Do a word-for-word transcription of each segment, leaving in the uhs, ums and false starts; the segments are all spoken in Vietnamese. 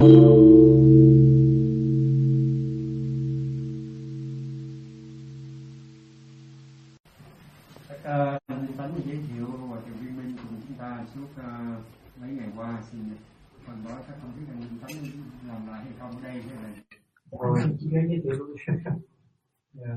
Tánh giới thiệu Hòa thượng Viên Minh cùng chúng ta suốt uh, mấy ngày qua. Xin phần đó các không biết anh Tánh làm lại hay không ở đây hay là rồi chỉ giới thiệu luôn. Yeah.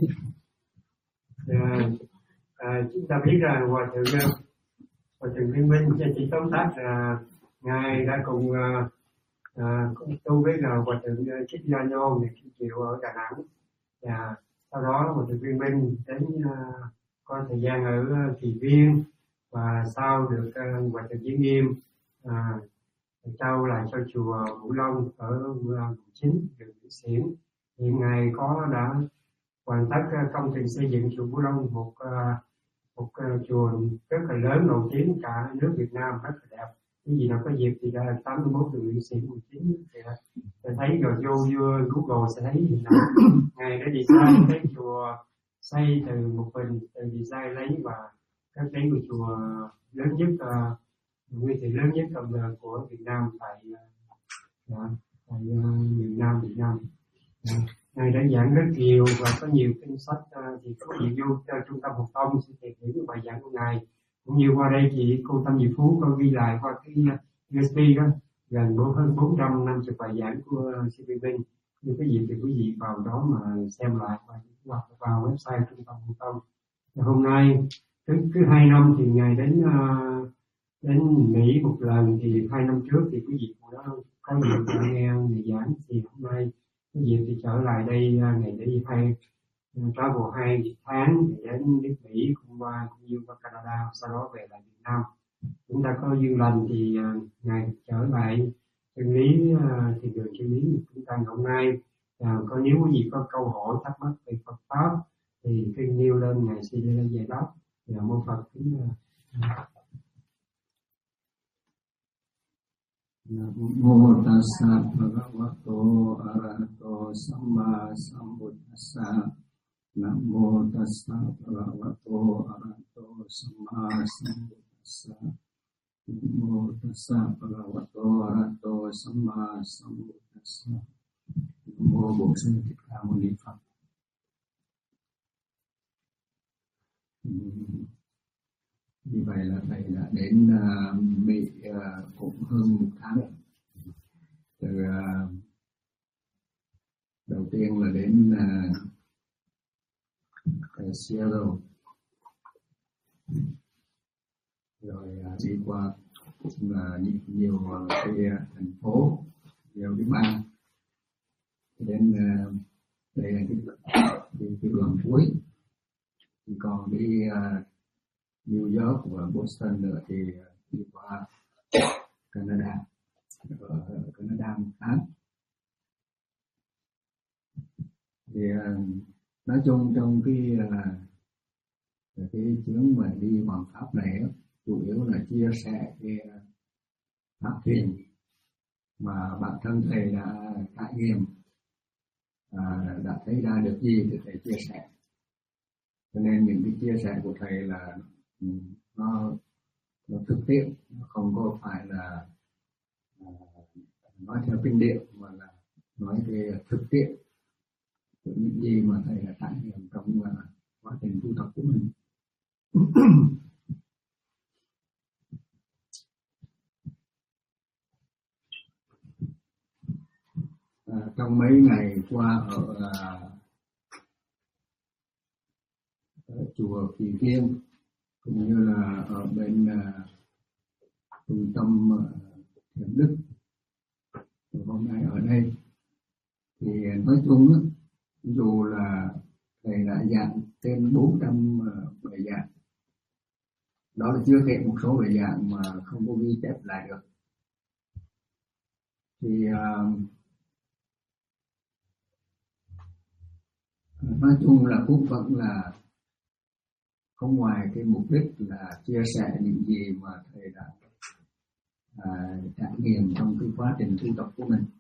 Yeah. À, chúng ta biết rằng Hòa thượng Hòa thượng Viên Minh chỉ tóm tắt là ngài đã cùng uh, uh, cùng tu với là Hòa thượng Thích Gia Nhôn này chịu ở Đà Nẵng. Và sau đó Hòa thượng Viên Minh đến uh, có thời gian ở Kỳ Viên và sau được uh, Hòa thượng Giới Nghiêm uh, trao lại cho chùa Vũ Long ở quận chín đường Nguyễn Xiển. Hiện ngày có đã hoàn tất uh, công trình xây dựng chùa Vũ Long, một uh, một uh, chùa rất là lớn, nổi tiếng cả nước Việt Nam, rất là đẹp. Cái gì nào có dịp thì đã tám mươi mốt đường Nguyễn Xiển quận chín thì sẽ thấy, rồi vô vô Google sẽ thấy hình ảnh ngài đã design cái chùa xây từ một mình, từ design lấy và các cái của chùa lớn nhất, uh, nguyên thị lớn nhất trong đời của Việt Nam tại uh, tại uh, miền Nam Việt Nam. Uh, ngài đã giảng rất nhiều và có nhiều kinh sách, uh, thì có gì vô cho trung tâm Hồng Tông sẽ tìm hiểu bài giảng của ngài. Cũng như qua đây chị cô Tâm Diệu Phú có ghi lại qua cái u ét bê đó gần hơn bốn trăm năm mươi bài giảng của xê pê Minh. Như cái gì thì quý vị vào đó mà xem lại và hoặc vào website trung tâm Hồng Tông. Hôm nay cứ cứ hai năm thì ngài đến uh, đến Mỹ một lần, thì hai năm trước thì quý vị cũng đó có nhiều nghe người giảng, thì hôm nay cái dịp thì trở lại đây uh, ngày để đi hay travel hai tháng thì đến nước Mỹ, cũng qua cũng như qua Canada, sau đó về lại Việt Nam. Chúng ta có duyên lành thì uh, ngài trở lại chân lý, uh, thì đường chân lý chúng ta hôm nay. Uh, có nếu quý vị có câu hỏi thắc mắc về Phật pháp thì khi nêu lên ngài sẽ lên giải đáp. Và mô Phật kính uh, Namo tassa bhagavato arahato samma sambuddhassa. Namo tassa bhagavato arahato samma sambuddhassa. Namo tassa bhagavato arahato samma sambuddhassa. Namo Bổn Sư Thích Ca Mâu Ni Phật. Như vậy là thầy đã đến uh, Mỹ uh, cũng hơn một tháng. Từ uh, đầu tiên là đến uh, Seattle, rồi uh, đi qua uh, nhiều, nhiều uh, cái uh, thành phố, nhiều cái bang, đến uh, đây là cái, cái, cái đoạn cuối, thì còn đi uh, New York và Boston nữa thì đi qua Canada, ở Canada một tháng. Thì nói chung trong cái cái chuyến mà đi hoàng pháp này đó, chủ yếu là chia sẻ cái pháp thiền mà bản thân thầy đã trải nghiệm, à, đã thấy ra được gì thì thầy chia sẻ. Cho nên những cái chia sẻ của thầy là nó, nó thực tiễn, nó không có phải là uh, nói theo kinh điển, mà là nói về thực tiễn của những gì mà thầy đã trải nghiệm trong uh, quá trình tu tập của mình. uh, trong mấy ngày qua ở, uh, ở chùa Kỳ Viên, cũng như là ở bên uh, trung tâm uh, Thiền Đức, hôm nay ở đây thì nói chung á, dù là thầy đã giảng trên bốn trăm uh, bài giảng, đó là chưa kể một số bài giảng mà không có ghi chép lại được, thì uh, nói chung là cũng vẫn là không ngoài cái mục đích là chia sẻ những gì mà thầy đã à, trải nghiệm trong cái quá trình tu tập của mình.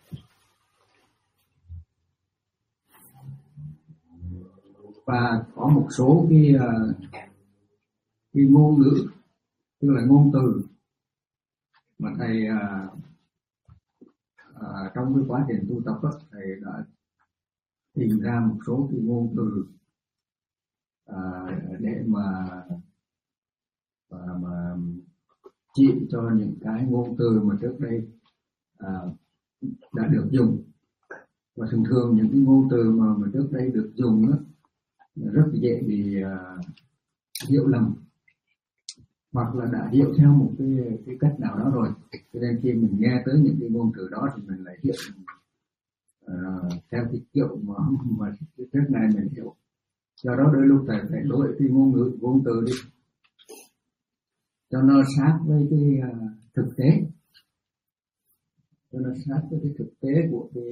Và có một số cái, cái ngôn ngữ, tức là ngôn từ mà thầy và trong cái quá trình tu tập đó, thầy đã tìm ra một số cái ngôn từ à, để mà và mà chỉ cho những cái ngôn từ mà trước đây à, đã được dùng. Và thường thường những cái ngôn từ mà, mà trước đây được dùng đó, rất dễ bị uh, hiểu lầm, hoặc là đã hiểu theo một cái, cái cách nào đó rồi, cho nên khi mình nghe tới những cái ngôn từ đó thì mình lại hiểu uh, theo cái kiểu mà, mà cái trước này mình hiểu. Do đó đôi lúc thầy phải đổi cái ngôn ngữ ngôn từ đi cho nó sát với cái uh, thực tế, cho nó sát với cái thực tế của cái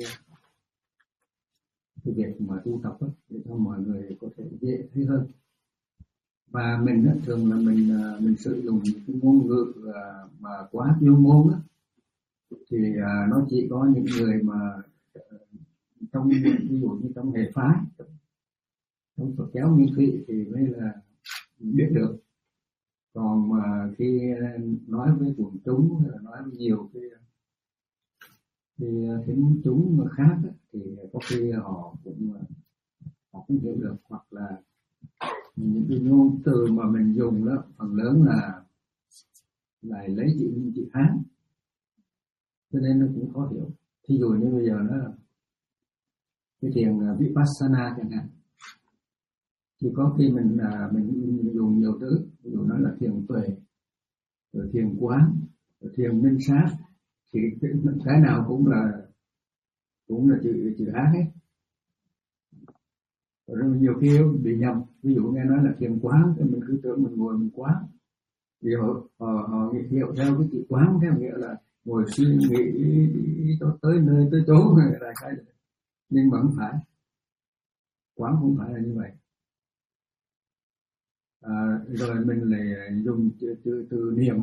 cái việc mà tu tập đó, để cho mọi người có thể dễ thấy hơn. Và mình đó, thường là mình mình sử dụng những cái ngôn ngữ mà quá chuyên môn đó, thì nó chỉ có những người mà trong ví dụ như trong hệ phái, trong Phật giáo Nguyên Thủy thì mới là biết được. Còn mà khi nói với quần chúng, nói với nhiều cái thì thính chúng mà khác đó, thì có khi họ cũng họ cũng hiểu được, hoặc là những cái ngôn từ mà mình dùng đó phần lớn là lại lấy chữ chữ Hán, cho nên nó cũng khó hiểu. Thí dụ như bây giờ nó cái thiền Vipassana chẳng hạn, thì có khi mình mình dùng nhiều từ, ví dụ nó là thiền tuệ, rồi thiền quán, rồi thiền minh sát, thì cái nào cũng là cũng là chữ chữ Hán hết. Rồi nhiều khi bị nhầm, ví dụ nghe nói là thiền quán thì mình cứ tưởng mình ngồi mình quán, vì họ họ, họ hiểu theo cái chữ quán theo nghĩa là ngồi suy nghĩ cho tới nơi tới chỗ là cái, nhưng mà không phải, quán không phải là như vậy. À, rồi mình lại dùng từ, từ, từ niệm,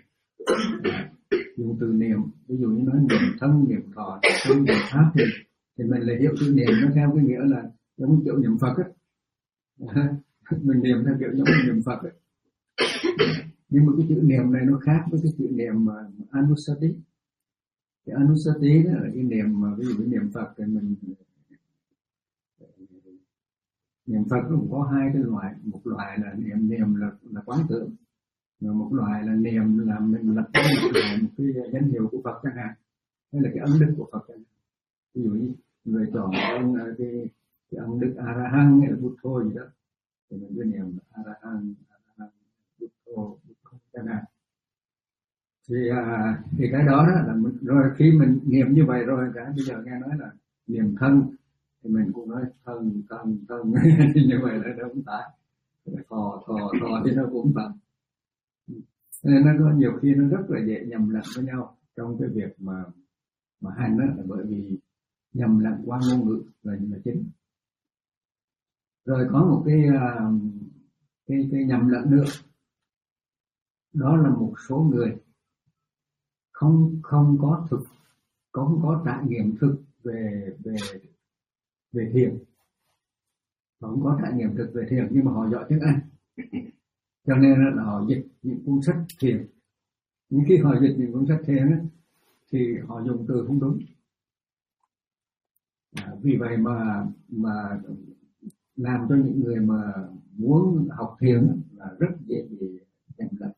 dùng từ niệm, ví dụ như nói niệm thân, niệm thọ, niệm pháp thì, thì mình lại hiểu từ niệm nó theo cái nghĩa là giống kiểu niệm Phật ấy. Mình niệm theo kiểu giống niệm Phật ấy. Nhưng mà cái chữ niệm này nó khác với cái chữ niệm mà Anusati. Cái Anusati đó là cái niệm mà ví dụ như niệm Phật thì mình niệm Phật nó cũng có hai cái loại, một loại là niệm niệm là là quán tưởng, rồi một loại là niệm là mình lập ra một, một cái danh hiệu của Phật chẳng hạn, hay là cái ấn đức của Phật chẳng hạn. Ví dụ như người chọn ông cái cái ông đức A La Hán hay là Buddha gì đó thì mình cứ niệm A La Hán, A La Hán, Buddha, Buddha chẳng hạn. Thì à, thì cái đó, đó là mình, rồi khi mình niệm như vậy rồi, cả bây giờ nghe nói là niệm thân thì mình cũng nói thân thân thân như vậy là đúng tại thò thò thò thì nó cũng bằng. Nên nó có nhiều khi nó rất là dễ nhầm lẫn với nhau trong cái việc mà mà hành đó, là bởi vì nhầm lẫn qua ngôn ngữ là là chính. Rồi có một cái cái cái nhầm lẫn nữa, đó là một số người không không có thực không có trải nghiệm thực về về về thiền, không có trải nghiệm thực về thiền, nhưng mà họ giỏi tiếng Anh, cho nên là họ dịch những cuốn sách thiền. Nhưng khi họ dịch những cuốn sách thiền ấy, thì họ dùng từ không đúng. À, vì vậy mà mà làm cho những người mà muốn học thiền là rất dễ bị nhầm lẫn.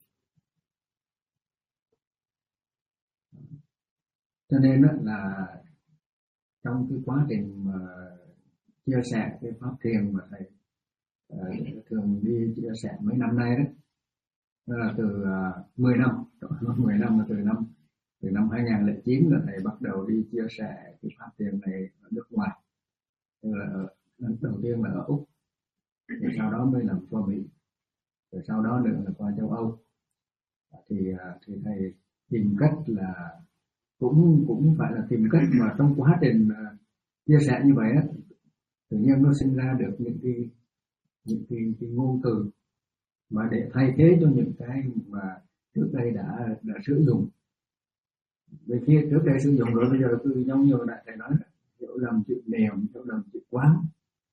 Cho nên là trong cái quá trình mà chia sẻ cái pháp thiền mà thầy uh, thường đi chia sẻ mấy năm nay đó, đó là từ uh, mười năm, nó mười năm là từ năm từ năm hai không không chín là thầy bắt đầu đi chia sẻ cái pháp thiền này ở nước ngoài. Tức là ở, đầu tiên là ở Úc, rồi sau đó mới làm qua Mỹ, rồi sau đó nữa là qua châu Âu. Thì thì thầy tìm cách là cũng cũng phải là tìm cách mà trong quá trình uh, chia sẻ như vậy á, tự nhiên nó sinh ra được những cái những cái, cái ngôn từ mà để thay thế cho những cái mà trước đây đã đã sử dụng. Vì khi trước đây sử dụng rồi, bây giờ cứ giống như đại thầy nói, hiểu lầm chữ niệm, hiểu lầm chữ quán.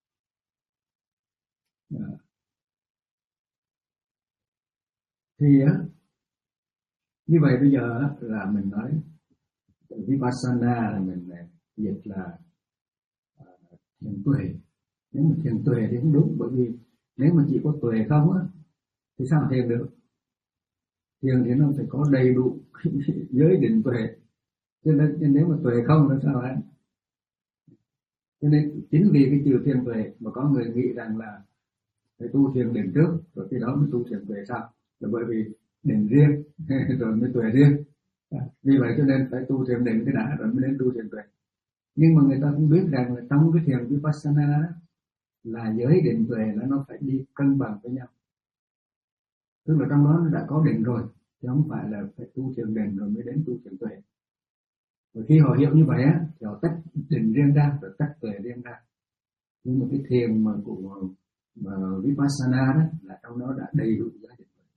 À. Thì á, như vậy bây giờ là mình nói Vipassana là mình dịch là uh, thiền tuệ. Nếu mà thiền tuệ thì không đúng, bởi vì nếu mà chỉ có tuệ không á thì sao thiền được? Thiền thì nó phải có đầy đủ giới định tuệ, cho nên nếu mà tuệ không là sao anh? Cho nên chính vì cái chữ thiền tuệ mà có người nghĩ rằng là phải tu thiền định trước rồi khi đó mới tu thiền tuệ sao? Là bởi vì định riêng rồi mới tuệ riêng. Vì vậy cho nên phải tu thiền định cái đã rồi mới đến tu thiền tuệ. Nhưng mà người ta cũng biết rằng là trong cái thiền Vipassana là giới định tuệ là nó phải đi cân bằng với nhau. Tức là trong đó nó đã có định rồi, chứ không phải là phải tu thiền định rồi mới đến tu thiền tuệ. Và khi họ hiểu như vậy á, thì họ tách định riêng ra rồi tách tuệ riêng ra. Nhưng mà cái thiền mà của mà Vipassana đó là trong đó đã đầy đủ giới định tuệ.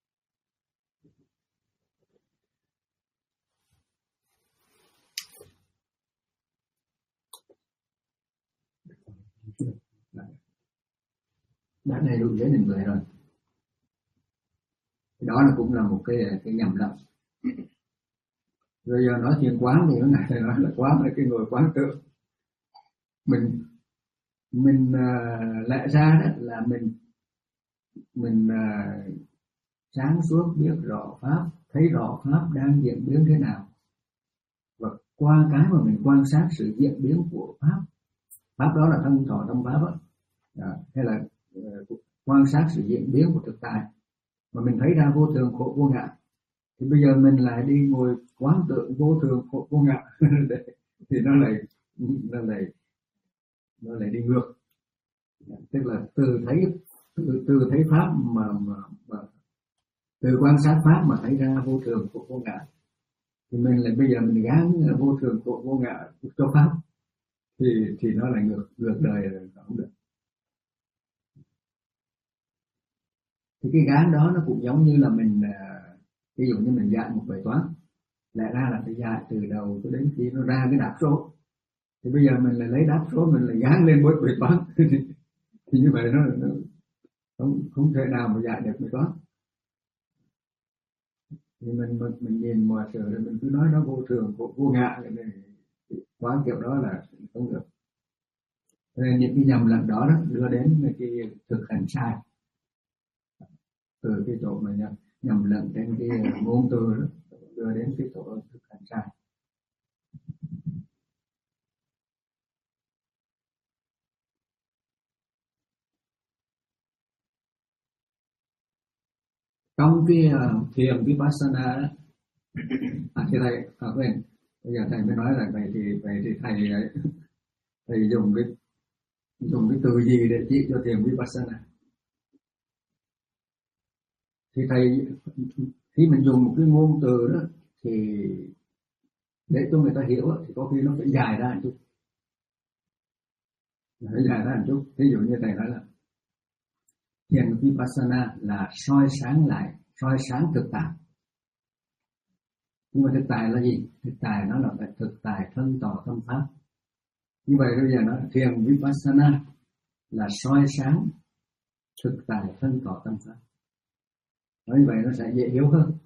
Đã đầy đủ giới định tuệ rồi. Đó là cũng là một cái cái nhầm lẫn. Rồi giờ nói chuyện quán thì nó ngại thầy nói là quán là cái người quán tưởng. Mình mình uh, lẽ ra đó là mình mình uh, sáng suốt biết rõ pháp, thấy rõ pháp đang diễn biến thế nào, và qua cái mà mình quan sát sự diễn biến của pháp, pháp đó là thân thọ tâm pháp đó. À, hay là uh, quan sát sự diễn biến của thực tại mà mình thấy ra vô thường khổ vô ngã, thì bây giờ mình lại đi ngồi quán tưởng vô thường khổ vô ngã thì nó lại nó lại nó lại đi ngược. Tức là từ thấy từ, từ thấy pháp mà, mà, mà từ quan sát pháp mà thấy ra vô thường khổ vô ngã, thì mình lại bây giờ mình gán vô thường khổ vô ngã cho pháp thì thì nó lại ngược ngược đời rồi, không được. Thì cái gán đó nó cũng giống như là mình ví dụ như mình dạy một bài toán, lẽ ra là phải dạy từ đầu cho đến khi nó ra cái đáp số, thì bây giờ mình lại lấy đáp số mình lại gán lên mỗi bài toán thì như vậy nó, nó không không thể nào mà dạy được bài toán. Thì mình mình, mình nhìn mọi sự rồi mình cứ nói nó vô thường vô, vô ngã, quán kiểu đó là không được. Nên những cái nhầm lẫn đó, đó đưa đến cái thực hành sai, từ cái chỗ mà nhầm, nhầm lẫn trên cái ngôn từ đó đưa đến cái chỗ thực hành sai. Trong cái uh, thiền Vipassana đó, à, thì thầy, à, quên, bây giờ thầy mới nói là vậy thì vậy thì thầy thầy dùng cái dùng cái từ gì để chỉ cho thiền Vipassana? Thì thầy khi mình dùng một cái ngôn từ đó thì để cho người ta hiểu thì có khi nó phải dài ra một chút, phải dài ra một chút. Ví dụ như thầy nói là thiền Vipassana là soi sáng lại, soi sáng thực tại. Nhưng mà thực tại là gì? Thực tại nó là phải thực tại thân tỏ tâm pháp. Như vậy bây giờ nó thiền Vipassana là soi sáng thực tại thân tỏ tâm pháp. Nói như vậy nó sẽ dễ hiểu hơn.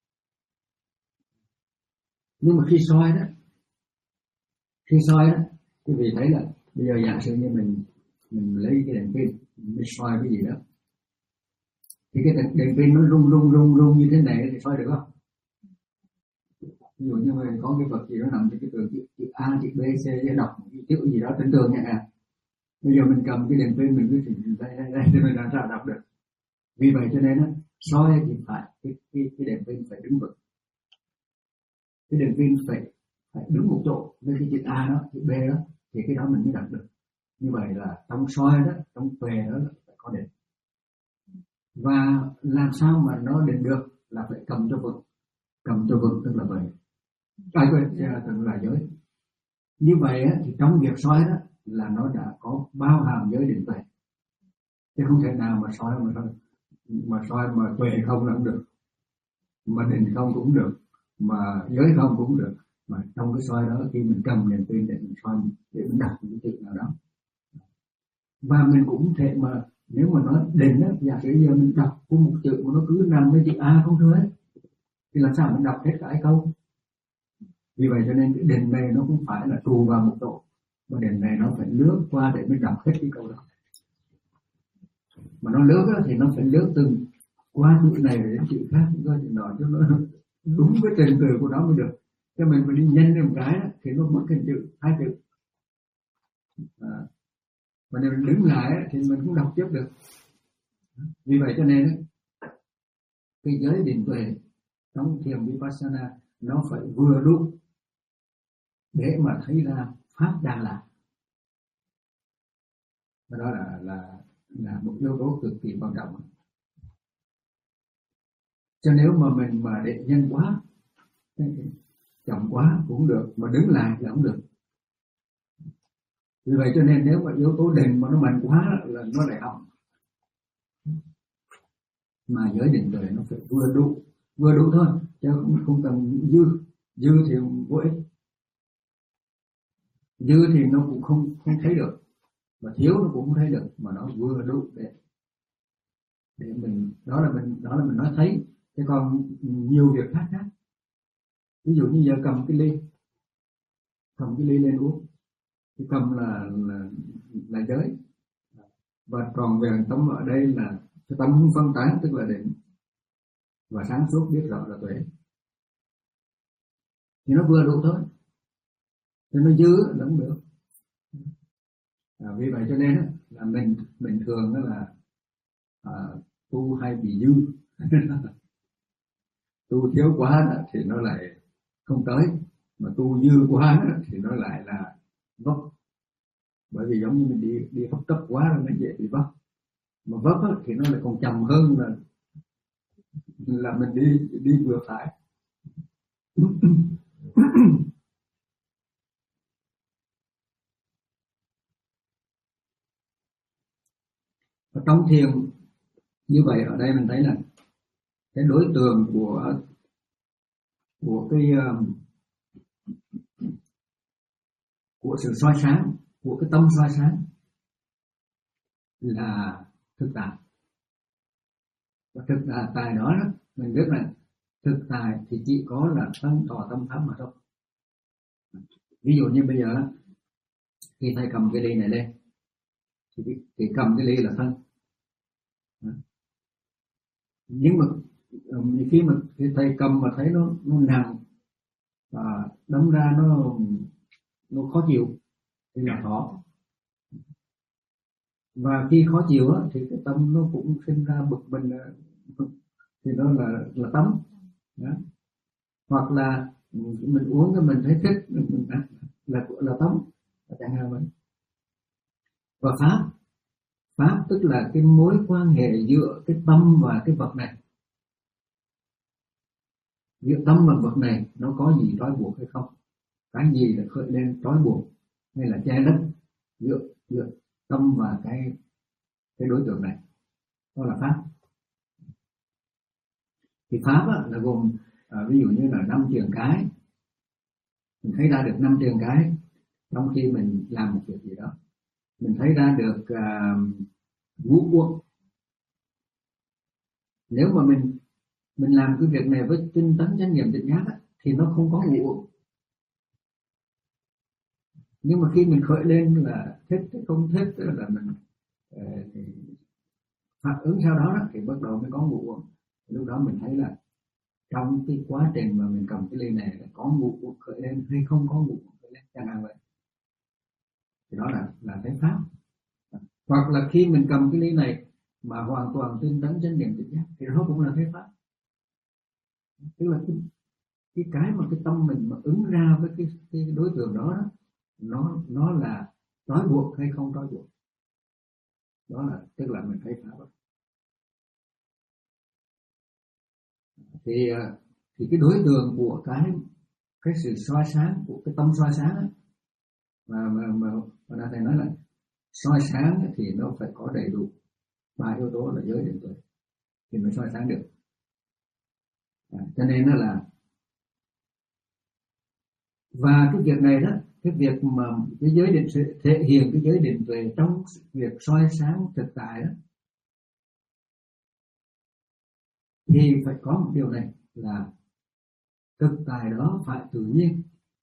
Nhưng mà khi soi đó, khi soi đó, quý vị thấy là bây giờ giả sử như mình mình lấy cái đèn pin, mình soi cái gì đó, thì cái đèn pin nó rung rung rung rung như thế này thì soi được không? Ví dụ như mình có cái vật gì đó nằm trên cái tường, chữ, chữ A, chữ B, C, chữ đọc cái chữ gì đó trên tường nha. Bây giờ mình cầm cái đèn pin mình cứ chỉnh đây đây đây thì mình làm sao đọc được? Vì vậy cho nên á, soi thì phải cái cái cái đèn pin phải đứng vững, cái đèn pin phải phải đứng một chỗ với cái chữ A đó, chữ B đó, thì cái đó mình mới đọc được. Như vậy là trong soi đó, trong tuệ đó là phải có định. Và làm sao mà nó định được là phải cầm cho vững, cầm cho vững tức là vậy. Ai quên, tức là giới. Như vậy á, thì trong việc soi đó là nó đã có bao hàm giới định tuệ, chứ không thể nào mà soi mà thôi mà soi mà tuệ không là không được, mà định không cũng được, mà giới không cũng được. Mà trong cái soi đó khi mình cầm đèn pin để mình soi để mình đọc những chữ nào đó, và mình cũng thể mà nếu mà nói định á, giả sử giờ mình đọc có một chữ mà nó cứ nằm với chữ A không thôi thì làm sao mình đọc hết cả câu? Vì vậy cho nên cái định này nó cũng phải là trụ vào một độ, mà định này nó phải lướt qua để mình đọc hết cái câu đó. Mà nó lướt đó, thì nó phải lướt từng qua chữ này đến chữ khác, cho chữ đó cho nó đúng với trình tự của nó mới được. Cho mình mà đi nhân lên một cái đó, thì nó mất cái chữ, hai chữ. À, mà nếu mình đứng lại thì mình cũng đọc tiếp được. Vì vậy cho nên cái giới định tuệ trong thiền Vipassana nó phải vừa đủ để mà thấy ra pháp đang làm. Và đó là là là một yếu tố cực kỳ quan trọng. Cho nếu mà mình mà để nhân quá, chậm quá cũng được, mà đứng lại là không được. Vì vậy cho nên nếu mà yếu tố định mà nó mạnh quá là nó lại hỏng. Mà giới định tuệ nó phải vừa đủ, vừa đủ thôi, chứ không, không cần dư, dư thì vô ích. Dư thì nó cũng không không thấy được, mà thiếu nó cũng không thấy được, mà nó vừa đủ để để mình, đó là mình đó là mình nói thấy. Chứ còn nhiều việc khác khác, ví dụ như giờ cầm cái ly, cầm cái ly lên uống, cái cầm là là là giới, và tròn vẹn tâm ở đây là cái tâm không phân tán, tức là định, và sáng suốt biết rõ là tuệ. Thì nó vừa đủ thôi, cho nó dư là không được. À, vì vậy cho nên là mình mình thường là à, tu hay bị dư. Tu thiếu quá thì nó lại không tới, mà tu dư quá thì nó lại là vấp. Bởi vì giống như mình đi đi hấp tấp quá là nó dễ bị vấp, mà vấp thì nó lại còn chậm hơn là là mình đi đi vừa phải. Và trong thiền như vậy, ở đây mình thấy là cái đối tượng của của cái của sự soi sáng, của cái tâm soi sáng là thực tại. Và thực tại đó mình biết là thực tại thì chỉ có là thân tỏ tâm pháp mà thôi. Ví dụ như bây giờ khi thầy cầm cái ly này lên thì, thì cầm cái ly là thân. Nhưng mà khi mà khi thầy cầm mà thấy nó nó nặng và đâm ra nó nó khó chịu thì là khó. Và khi khó chịu á, thì cái tâm nó cũng sinh ra bực mình, thì đó là là tấm. Đó. Hoặc là mình uống cái mình thấy thích, mình là là tấm, chẳng hạn vậy. Và pháp pháp tức là cái mối quan hệ giữa cái tâm và cái vật này, giữa tâm và vật này nó có gì trói buộc hay không, cái gì là khởi lên trói buộc hay là che lấp giữa giữa tâm và cái cái đối tượng này, đó là pháp. Thì pháp á, là gồm à, ví dụ như là năm trường cái, mình thấy ra được năm trường cái trong khi mình làm một việc gì đó. Mình thấy ra được à, ngũ uẩn. Nếu mà mình mình làm cái việc này với tinh tấn chánh niệm tỉnh giác thì nó không có ngũ uẩn. Nhưng mà khi mình khởi lên là thích hay không thích là mình uh, phản ứng sau đó, đó thì bắt đầu mới có ngũ uẩn. Lúc đó mình thấy là trong cái quá trình mà mình cầm cái ly này là có ngũ uẩn khởi lên hay không có ngũ uẩn khởi lên, chẳng hạn vậy. Thì đó là là thấy pháp. Hoặc là khi mình cầm cái ly này mà hoàn toàn tinh tấn chánh niệm tỉnh giác thì nó cũng là thấy pháp. Tức là cái cái, cái mà cái tâm mình mà ứng ra với cái, cái đối tượng đó, đó nó nó là trói buộc hay không trói buộc, đó là tức là mình thấy pháp. Thì thì cái đối tượng của cái cái sự soi sáng, của cái tâm soi sáng ấy, mà mà mà, mà thầy nói là soi sáng thì nó phải có đầy đủ ba yếu tố là giới định tuệ thì mới soi sáng được. À, cho nên nó là, và cái việc này đó, cái việc mà cái giới định thể hiện cái giới định tuệ trong việc soi sáng thực tại đó, thì phải có một điều này là thực tại đó phải tự nhiên,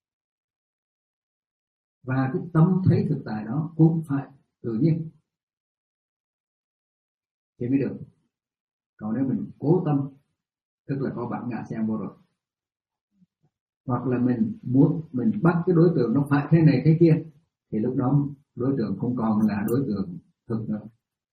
và cái tâm thấy thực tại đó cũng phải tự nhiên thì mới được. Còn nếu mình cố tâm, tức là có bản ngã xen vô rồi, hoặc là mình muốn mình bắt cái đối tượng nó phải thế này thế kia, thì lúc đó đối tượng không còn là đối tượng thực nữa.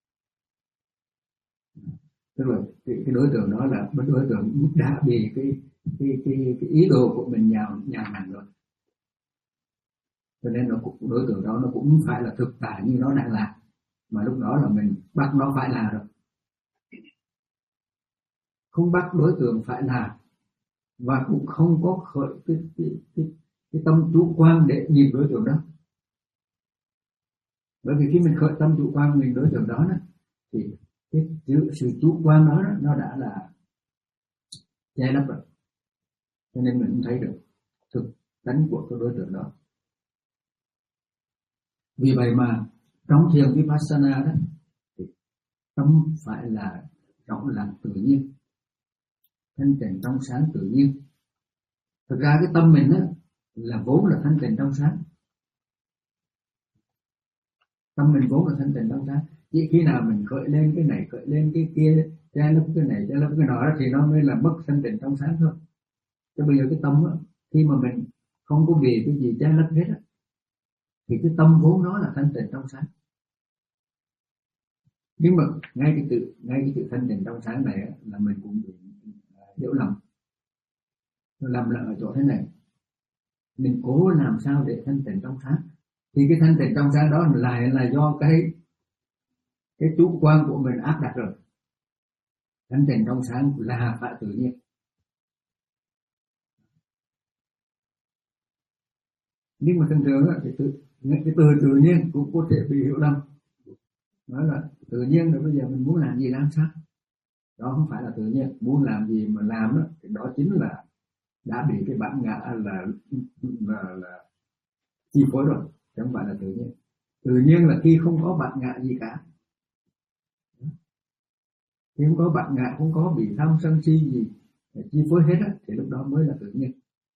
Tức là cái, cái đối tượng đó là đối tượng đã bị cái cái cái, cái ý đồ của mình nhào nhào nặn rồi, cho nên nó cũng, đối tượng đó nó cũng phải là thực tại như nó đang làm, mà lúc đó là mình bắt nó phải làm rồi. Không bắt đối tượng phải làm và cũng không có khởi cái, cái, cái, cái tâm chủ quan để nhìn đối tượng đó. Bởi vì khi mình khởi tâm chủ quan nhìn đối tượng đó, đó thì cái sự chủ quan đó, đó nó đã là che lấp rồi, cho nên mình không thấy được thực tánh của cái đối tượng đó. Vì vậy mà trong thiền Vipassana đó thì tâm phải là rộng lặng tự nhiên, thanh tịnh trong sáng tự nhiên. Thực ra cái tâm mình đó là vốn là thanh tịnh trong sáng. Tâm mình vốn là thanh tịnh trong sáng. Chỉ khi nào mình khởi lên cái này, khởi lên cái kia, che lấp cái này, che lấp cái nọ đó, thì nó mới là mất thanh tịnh trong sáng thôi. Chứ bây giờ cái tâm đó, khi mà mình không có vì cái gì che lấp hết đó, thì cái tâm vốn nó là thanh tịnh trong sáng. Nhưng mà ngay cái tự ngay cái tự thanh tịnh trong sáng này đó, là mình cũng bị hiểu lầm. Lầm là ở chỗ thế này, mình cố làm sao để thanh tịnh trong sáng, thì cái thanh tịnh trong sáng đó lại là do cái cái chủ quan của mình áp đặt rồi. Thanh tịnh trong sáng là phải tự nhiên. Nhưng mà thường thường thì tự, cái từ tự nhiên cũng có thể bị hiểu lầm. Nói là tự nhiên rồi bây giờ mình muốn làm gì làm sao? Đó không phải là tự nhiên. Muốn làm gì mà làm đó, thì đó chính là đã bị cái bản ngã là là, là chi phối rồi, chứ không phải là tự nhiên. Tự nhiên là khi không có bản ngã gì cả, khi không có bản ngã, không có bị tham sân si gì chi phối hết á, thì lúc đó mới là tự nhiên.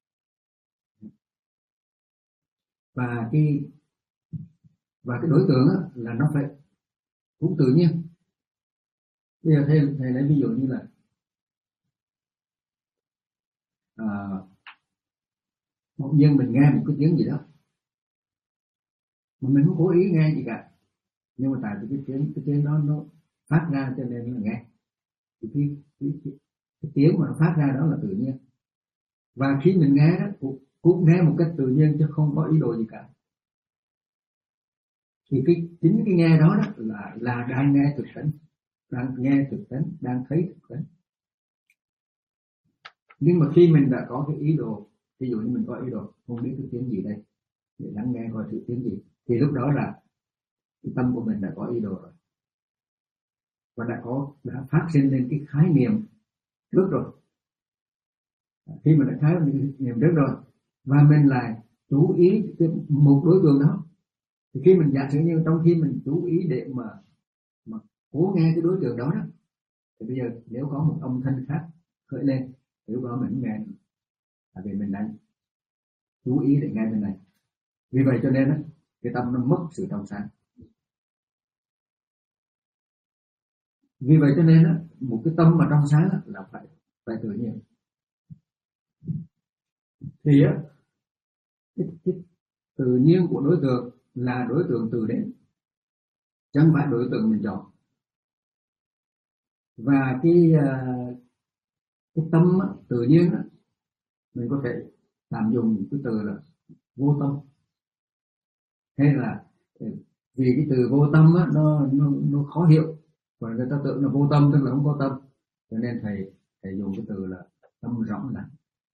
Và cái và cái đối tượng á, là nó phải cũng tự nhiên. Bây giờ thầy, thầy lấy ví dụ như là à, một nhiên mình nghe một cái tiếng gì đó mà mình không cố ý nghe gì cả, nhưng mà tại vì cái tiếng cái tiếng đó nó phát ra cho nên là nghe. Thì cái, cái, cái, cái tiếng mà nó phát ra đó là tự nhiên. Và khi mình nghe đó cũng, cũng nghe một cách tự nhiên chứ không có ý đồ gì cả. Thì cái chính cái nghe đó, đó là là đang nghe thực tánh, đang nghe thực tánh, đang thấy thực tánh. Nhưng mà khi mình đã có cái ý đồ, ví dụ như mình có ý đồ không biết cái tiếng gì đây, để lắng nghe coi sự tiếng gì, thì lúc đó là cái tâm của mình đã có ý đồ rồi, và đã có đã phát sinh lên cái khái niệm trước rồi. Khi mà đã khái niệm trước rồi và mình lại chú ý cái một đối tượng đó, thì khi mình giả sử như trong khi mình chú ý để mà mà cố nghe cái đối tượng đó đó, thì bây giờ nếu có một âm thanh khác khởi lên, thì lúc đó mình nghe, tại vì mình đang chú ý để nghe bên này. Vì vậy cho nên đó, cái tâm nó mất sự trong sáng. Vì vậy cho nên đó, một cái tâm mà trong sáng đó, là phải phải tự nhiên. Thì á, cái, cái tự nhiên của đối tượng là đối tượng tự đến, chẳng phải đối tượng mình chọn. Và cái cái tâm á, tự nhiên á, mình có thể tạm dùng cái từ là vô tâm, hay là vì cái từ vô tâm á, nó nó nó khó hiểu và người ta tưởng là vô tâm tức là không có tâm, cho nên thầy thầy dùng cái từ là tâm rộng lặng.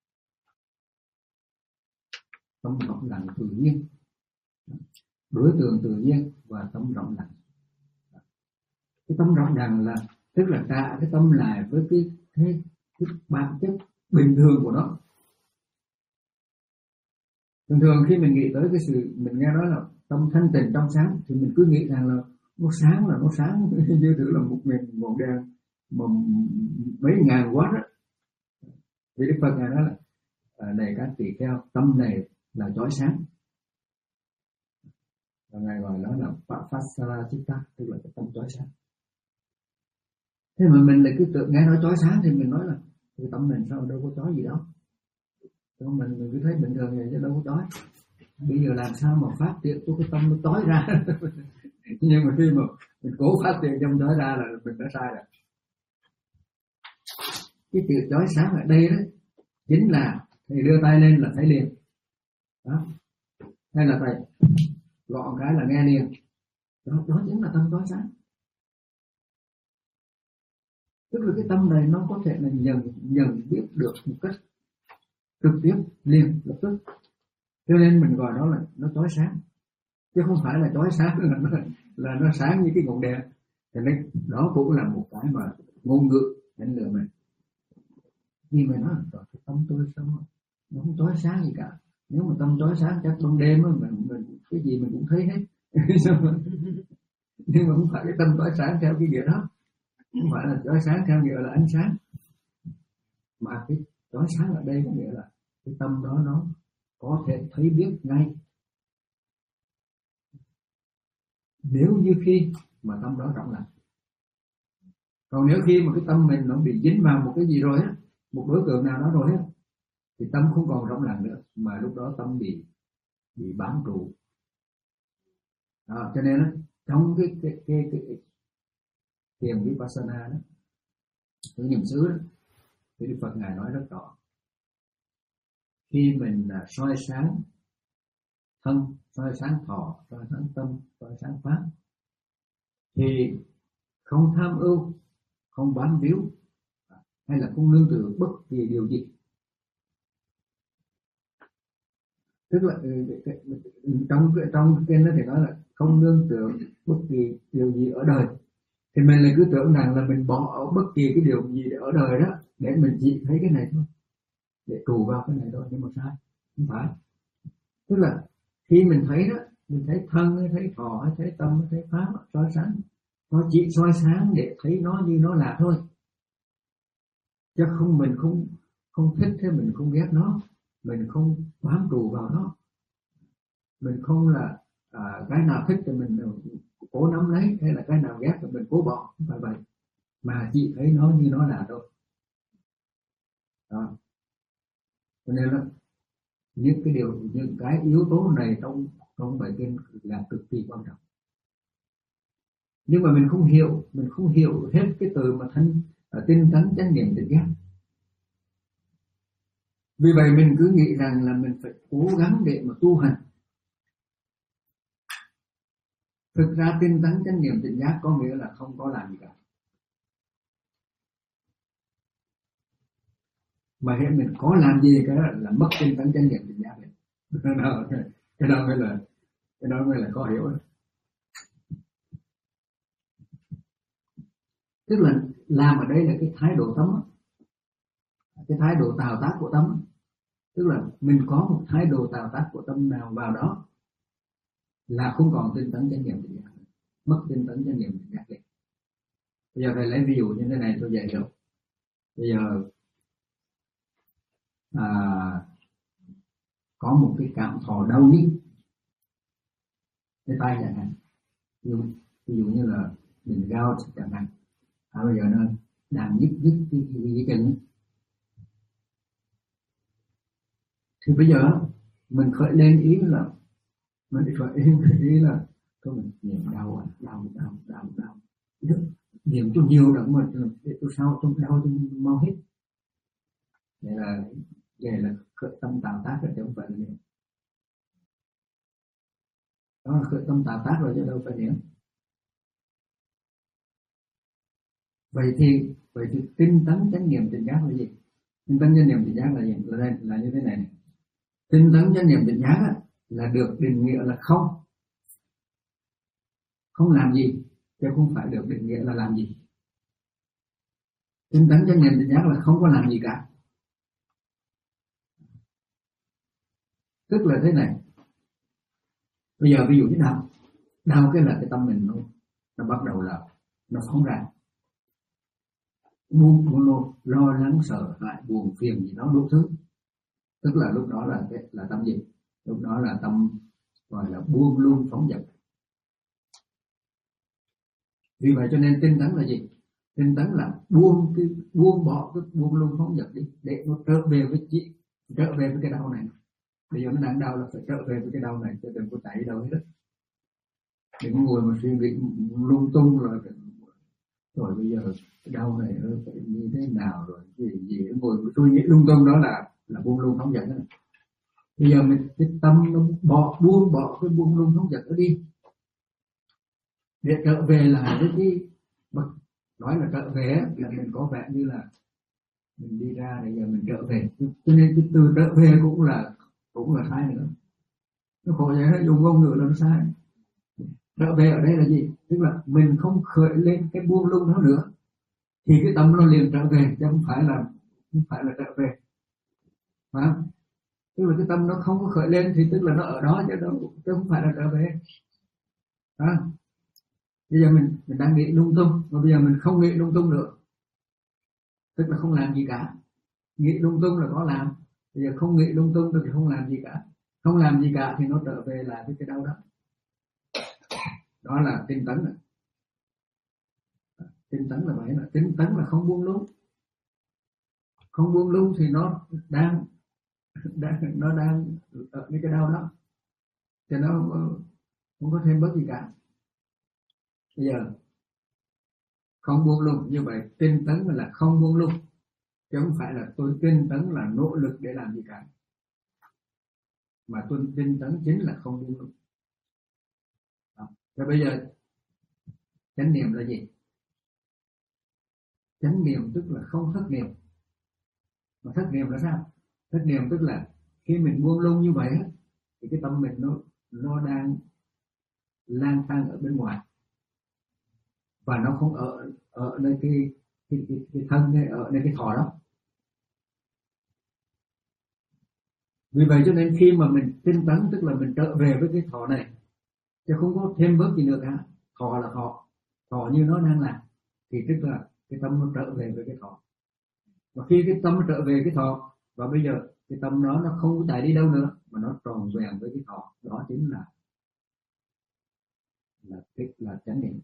Tâm rộng lặng tự nhiên, đối tượng tự nhiên và tâm rộng lặng. Cái tâm rộng lặng là tức là trả cái tâm lại với cái cái, cái bản chất bình thường của nó. Thường thường khi mình nghĩ tới cái sự mình nghe nói là tâm thanh tịnh trong sáng, thì mình cứ nghĩ rằng là nó sáng là nó sáng như thử là một miền ngọn đèn mà mấy ngàn watt á. Vì Đức Phật ngài nói là này các tỳ kheo, tâm này là chói sáng. và ngài gọi đó là Pasara Chitta, tức là cái tâm chói sáng. Thế mà mình lại cứ tự nghe nói chói sáng thì mình nói là cái tâm mình sao đâu có chói gì đâu, cho mình mình cứ thấy bình thường vậy chứ đâu có chói. Bây giờ làm sao mà phát triển cho cái tâm nó chói ra? Nhưng mà khi mà mình cố phát triển trong chói ra là mình đã sai rồi. Cái chữ chói sáng ở đây đó chính là thầy đưa tay lên là thấy liền đó, hay là thầy gõ cái là nghe liền đó, đó chính là tâm chói sáng. Tức là cái tâm này nó có thể là nhận nhận biết được một cách trực tiếp liền lập tức, cho nên mình gọi đó là nó chói sáng, chứ không phải là chói sáng là nó, là nó sáng như cái ngọn đèn. Cho nên đó cũng là một cái mà ngôn ngữ đánh lừa mình. Vì mình nói rồi cái tâm tôi sao nó không chói sáng gì cả. Nếu mà tâm chói sáng chắc ban đêm á mình, mình cái gì mình cũng thấy hết. Nhưng mà không phải cái tâm chói sáng theo cái nghĩa đó, không phải là chói sáng theo nghĩa là ánh sáng, mà cái chói sáng ở đây có nghĩa là cái tâm đó nó có thể thấy biết ngay nếu như khi mà tâm đó rộng lặng. Còn nếu khi mà cái tâm mình nó bị dính vào một cái gì rồi á, một đối tượng nào đó rồi á, thì tâm không còn rộng lặng nữa, mà lúc đó tâm bị bị bám trụ. Đó, cho nên đó, trong cái cái cái cái thiền vipassana đó, cái niệm xứ đó, thì Đức Phật ngài nói rất rõ, khi mình soi sáng thân, soi sáng thọ, soi sáng tâm, soi sáng pháp, thì không tham ưu, không bám víu, hay là không nương tựa bất kỳ điều gì. Tức là trong trong kinh đó thì nói là không nương tựa bất kỳ điều gì ở đời. Thì mình lại cứ tưởng rằng là mình bỏ ở bất kỳ cái điều gì ở đời đó để mình chỉ thấy cái này thôi, để trụ vào cái này thôi, nhưng mà sai, không phải. Tức là khi mình thấy đó, mình thấy thân, thấy thọ, thấy tâm, thấy pháp soi sáng, nó chỉ soi sáng để thấy nó như nó là thôi, chứ không, mình không không thích thế, mình không ghét nó, mình không bám trụ vào nó, mình không là à, cái nào thích thì mình cố nắm lấy, hay là cái nào ghét thì mình cố bỏ, không phải vậy, mà chỉ thấy nó như nó là thôi. Đó. Cho nên là những cái điều, những cái yếu tố này trong trong bài kinh là cực kỳ quan trọng. Nhưng mà mình không hiểu, mình không hiểu hết cái từ mà thanh tinh tấn chánh niệm tỉnh giác. Vì vậy mình cứ nghĩ rằng là mình phải cố gắng để mà tu hành. Thực ra tinh tấn chánh niệm tỉnh giác có nghĩa là không có làm gì cả, mà hiện mình có làm gì cái đó là mất tinh tấn chánh niệm tỉnh giác này. Cái đó mới là cái đó mới là có hiểu. Tức là làm ở đây là cái thái độ tâm, cái thái độ tạo tác của tâm. Tức là mình có một thái độ tạo tác của tâm nào vào đó là không còn tinh tấn chánh niệm tỉnh giác, mất tinh tấn chánh niệm tỉnh giác này. Bây giờ thầy lấy ví dụ như thế này tôi dạy hiểu. Bây giờ à, có một cái cảm thọ đau nhức cái tay chẳng hạn, ví dụ, ví dụ như là mình gout chẳng hạn, à, bây giờ nó đang nhức nhức cái cái chân, thì bây giờ mình khởi lên ý là mình khởi lên ý là thôi mình niệm đau à, đau đau đau đau niệm cho nhiều đặng mà để tôi sao tôi đau tôi mau hết. Vậy là vậy là khởi tâm tạo tác rồi chứ không phải là niệm. Đó là khởi tâm tạo tác rồi chứ đâu phải niệm. Vậy thì vậy thì tinh tấn chánh niệm tỉnh giác là gì? Tinh tấn chánh niệm tỉnh giác là gì? Là đây, là như thế này, này. Tinh tấn chánh niệm tỉnh giác là được định nghĩa là không, không làm gì, chứ không phải được định nghĩa là làm gì. Tinh tấn chánh niệm tỉnh giác là không có làm gì cả. Tức là thế này. Bây giờ ví dụ như đau, đau cái là cái tâm mình nó, nó bắt đầu là nó phóng ra, buồn buồn lo lắng sợ hãi buồn phiền gì đó đủ thứ. Tức là lúc đó là cái là tâm gì? Lúc đó là tâm gọi là buông luôn phóng dật, Vì vậy cho nên tinh tấn là gì? Tinh tấn là buông cái buông bỏ cái buông lung phóng dật đi để nó trở về với chị, trở về với cái đau này. Bây giờ nó đang đau là phải trở về với cái đau này, chứ đừng có chạy đâu hết. Đừng có ngồi mà suy nghĩ lung tung rồi rồi bây giờ cái đau này nó phải như thế nào rồi gì gì ngồi suy nghĩ lung tung, đó là là buông lung phóng dật đó. Bây giờ mình cái tâm nó bỏ buông bỏ cái buông lung phóng dật nó đi để trở về là cái cái nói là trở về là mình có vẻ như là mình đi ra để giờ mình trở về, cho nên cái từ trở về cũng là cũng là sai nữa. Nó khổ vậy đó, dùng ngôn ngữ là nó sai. Trở về ở đây là gì? Tức là mình không khởi lên cái buông lung đó nữa thì cái tâm nó liền trở về, chứ không phải là không phải là trở về. Phải. Tức là cái tâm nó không có khởi lên thì tức là nó ở đó chứ đâu, chứ không phải là trở về. À, bây giờ mình mình đang nghĩ lung tung, mà bây giờ mình không nghĩ lung tung nữa, tức là không làm gì cả. Nghĩ lung tung là có làm, bây giờ không nghĩ lung tung thì không làm gì cả. Không làm gì cả thì nó trở về lại với cái đau đó. Đó là tinh tấn. Tinh tấn là vậy, là tinh tấn là không buông lung. Không buông lung thì nó đang, đang nó đang ở cái đau đó, thì nó không có, không có thêm bớt gì cả. Bây giờ không buông lung, như vậy tinh tấn là không buông lung, chứ không phải là tôi tinh tấn là nỗ lực để làm gì cả, mà tôi tinh tấn chính là không buông lung. Rồi bây giờ chánh niệm là gì? Chánh niệm tức là không thất niệm. Mà thất niệm là sao? Thất niệm tức là khi mình buông lung như vậy thì cái tâm mình nó nó đang lang thang ở bên ngoài, và nó không ở ở nơi cái cái, cái, cái thân hay ở nơi cái thọ đó. Vì vậy cho nên khi mà mình tinh tấn tức là mình trở về với cái thọ này, chứ không có thêm bớt gì nữa cả. Thọ là thọ, thọ như nó đang làm, thì tức là cái tâm nó trở về với cái thọ. Và khi cái tâm nó trở về cái thọ, và bây giờ cái tâm đó nó không có chạy đi đâu nữa, mà nó tròn vẹn với cái thọ, đó chính là là là, là chánh niệm.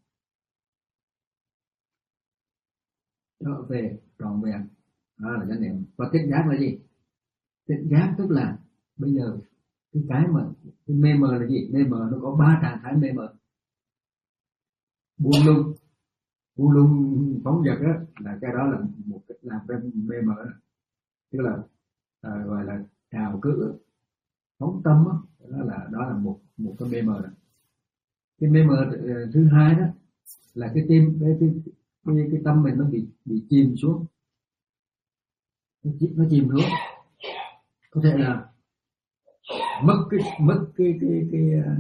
Trở về tròn vẹn, đó là chánh niệm. Và tỉnh giác là gì? Tỉnh giác tức là bây giờ cái cái mà cái mê mờ là gì? Mê mờ nó có ba trạng thái mê mờ. Buông lung, buông lung phóng dật đó, là cái đó là một cách làm cái mê mờ đó. Tức là à, gọi là trào cử phóng tâm đó. Đó là đó là một một cái mê mờ đó. Cái mê mờ thứ hai đó là cái tim cái cái cái, cái tâm mình nó bị bị chìm xuống, nó chìm, nó chìm xuống, có thể là mất cái mất cái cái cái, cái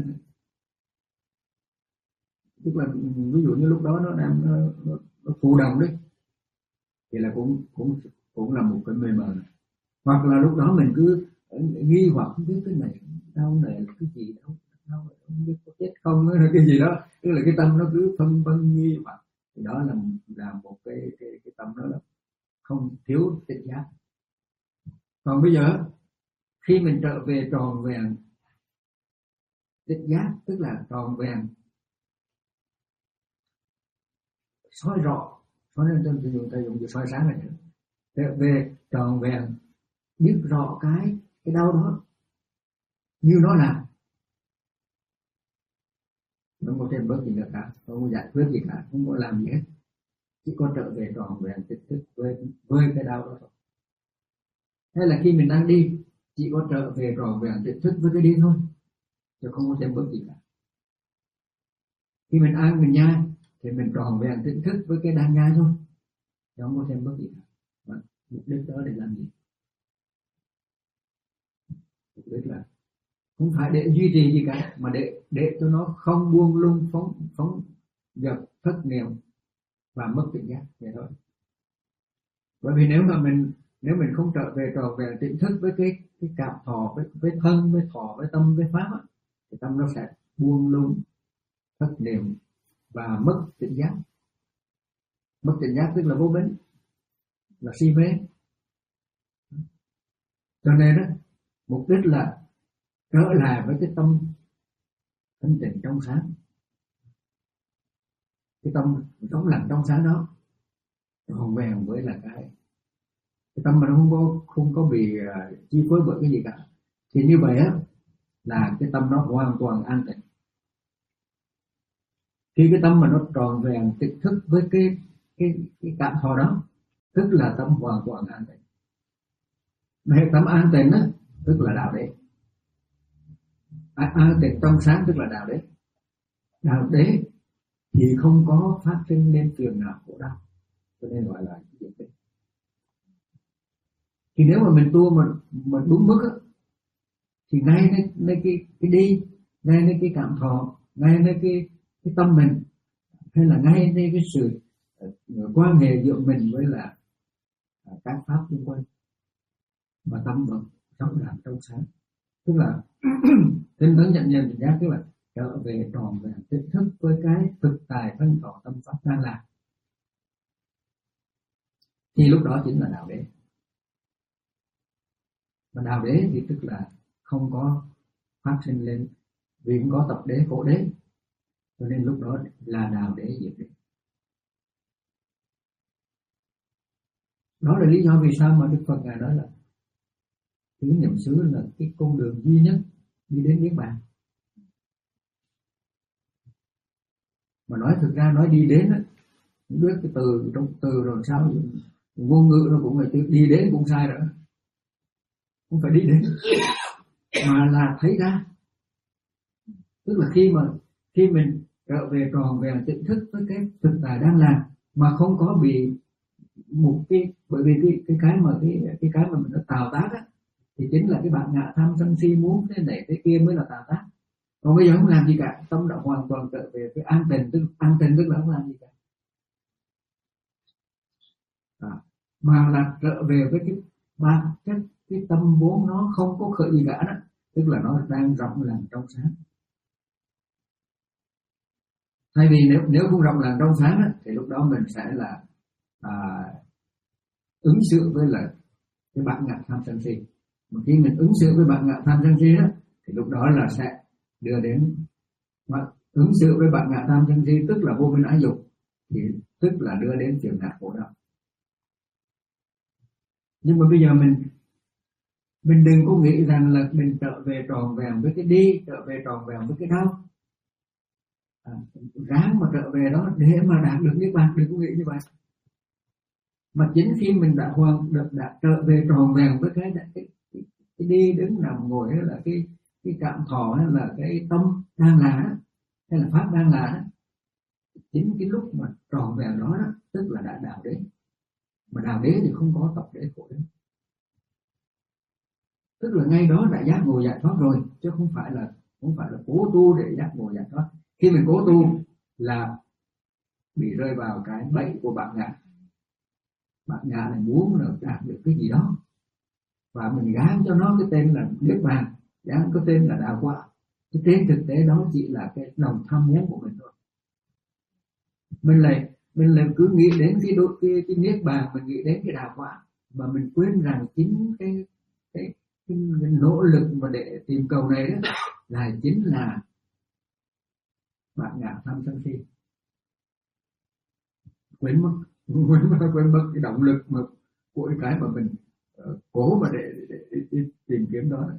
tức là ví dụ như lúc đó nó đang nó, nó, nó phù đồng đấy, thì là cũng cũng cũng là một cái mê mờ. Hoặc là lúc đó mình cứ nghi hoặc không biết cái này đau này là cái gì đâu, đau không biết có chết không hay cái gì đó, tức là cái tâm nó cứ phân vân nghi hoặc, thì đó là là một cái cái cái tâm đó là không thiếu tỉnh giác. Còn bây giờ khi mình trở về tròn vẹn tỉnh giác, tức là tròn vẹn soi rõ, soi lên trên sử dụng ta dùng từ soi sáng này, trở về tròn vẹn biết rõ cái cái đau đó như nó là, không có thêm bớt gì nữa cả, không có giải quyết gì cả, không có làm gì hết, chỉ có trở về tròn vẹn tỉnh thức với với cái đau đó thôi. Hay là khi mình đang đi, chỉ có trở về tròn vẹn tỉnh thức với cái đi thôi, chứ không có thêm bớt gì cả. Khi mình ăn mình nhai thì mình tròn vẹn tỉnh thức với cái đang nhai thôi, chứ không có thêm bớt gì cả. Và mục đích đó để làm gì? Mục đích là không phải để duy trì gì cả, mà để để cho nó không buông lung phóng phóng dật thất niệm và mất tỉnh giác, vậy thôi. Bởi vì nếu mà mình nếu mình không trở về tròn vẹn tỉnh thức với cái cái cảm thọ, với với thân, với thọ, với tâm, với pháp á, thì tâm nó sẽ buông lung thất niệm và mất tỉnh giác. Mất tỉnh giác tức là vô minh, là si mê. Cho nên đó, mục đích là trở lại với cái tâm thanh tịnh trong sáng. cái tâm trong lành trong sáng đó tròn vẹn với là cái cái tâm mà nó không có không có bị uh, chi phối bởi cái gì cả, thì như vậy á là cái tâm nó hoàn toàn an tịnh. Khi cái tâm mà nó tròn vẹn tỉnh thức với cái cái cái cảm thọ đó, tức là tâm hoàn toàn an tịnh. Mà tâm an tịnh á tức là đạo đế. À, an tịnh trong sáng tức là đạo đế. Đạo đế thì không có phát sinh lên phiền não khổ đau, cho nên gọi là diệt đế. Thì nếu mà mình tu mà mà đúng mức á, thì ngay cái cái cái, cái đi, ngay cái, cái cảm thọ, ngay cái cái cái tâm mình, hay là ngay cái cái sự uh, quan hệ giữa mình với là uh, các pháp xung quanh, mà tâm vẫn sống làm trong sáng, tức là tinh tấn nhận nhận giác, tức là trở về tròn vẹn tỉnh thức với cái thực tài thân thọ tâm pháp đang làm, thì lúc đó chính là đạo đế. Mà đạo đế thì tức là không có phát sinh lên, vì cũng có tập đế khổ đế, cho nên lúc đó là đạo đế diệt đế. Đó là lý do vì sao mà Đức Phật ngài nói là tứ niệm xứ là cái con đường duy nhất đi đến niết bàn. Mà nói thực ra nói đi đến á, biết cái từ trong từ rồi sao ngôn ngữ nó cũng là đi đến cũng sai rồi, không phải đi đến mà là thấy ra. Tức là khi mà khi mình trở về tròn vẹn tỉnh thức với cái thực tại đang làm, mà không có bị một cái, bởi vì cái cái cái mà cái cái cái mà mình nó tạo tác á, thì chính là cái bản ngã tham sân si muốn thế này thế kia mới là tạo tác. Còn bây giờ không làm gì cả, tâm đã hoàn toàn trở về cái an tịnh, tức an tịnh tức là không làm gì cả, à, mà là trở về với cái bản chất, cái tâm vốn nó không có khởi gì cả đó, tức là nó đang rộng lặng trong sáng. Thay vì nếu nếu không rộng lặng trong sáng đó, thì lúc đó mình sẽ là à, ứng xử với là cái bản ngã tham sân si. Mà khi mình ứng xử với bản ngã tham sân si đó, thì lúc đó là sẽ đưa đến, mà ứng xử với bản ngã tham sân si tức là vô minh ái dục, thì tức là đưa đến phiền não khổ đau. Nhưng mà bây giờ mình mình đừng có nghĩ rằng là mình trở về tròn vẹn với cái đi, trở về tròn vẹn với cái đau, à, ráng mà trở về đó để mà đạt được niết bàn, đừng có nghĩ như vậy. Mà chính khi mình đã hoàn được đã trở về tròn vẹn với cái, cái, cái, cái đi đứng nằm ngồi, hay là cái cái cảm thọ, hay là cái tâm đang là, hay là pháp đang là, chính cái lúc mà tròn vẹn đó, đó tức là đã đạo đế. Mà đạo đế thì không có tập đế khổ đế, tức là ngay đó đã giác ngộ giải thoát rồi, chứ không phải là không phải là cố tu để giác ngộ giải thoát. Khi mình cố tu là bị rơi vào cái bẫy của bản ngã. Bản ngã là muốn là đạt được cái gì đó, và mình gán cho nó cái tên là niết bàn, gán cái tên là đạo quả. Cái trên thực tế đó chỉ là cái lòng tham nhắm của mình thôi. Mình lại mình lại cứ nghĩ đến cái đôi cái, cái niết bàn, mình nghĩ đến cái đạo quả, mà mình quên rằng chính cái cái, cái, cái nỗ lực mà để tìm cầu này đó là chính là bản ngã tham sân si. Quên mất quên mất quên mất cái động lực mà của cái mà mình uh, cố mà để, để, để, để tìm kiếm đó.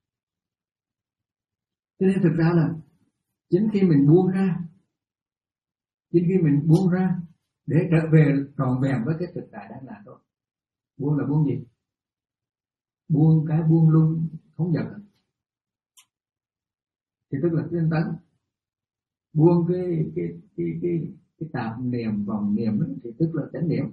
Cho nên thực ra là chính khi mình buông ra, chính khi mình buông ra để trở về tròn vẹn với cái thực tại đang là thôi. Buông là buông gì? Buông cái buông lung không giật, thì tức là tinh tấn. Buông cái cái cái cái cái tạp niệm vòng niệm ấy, thì tức là chánh niệm.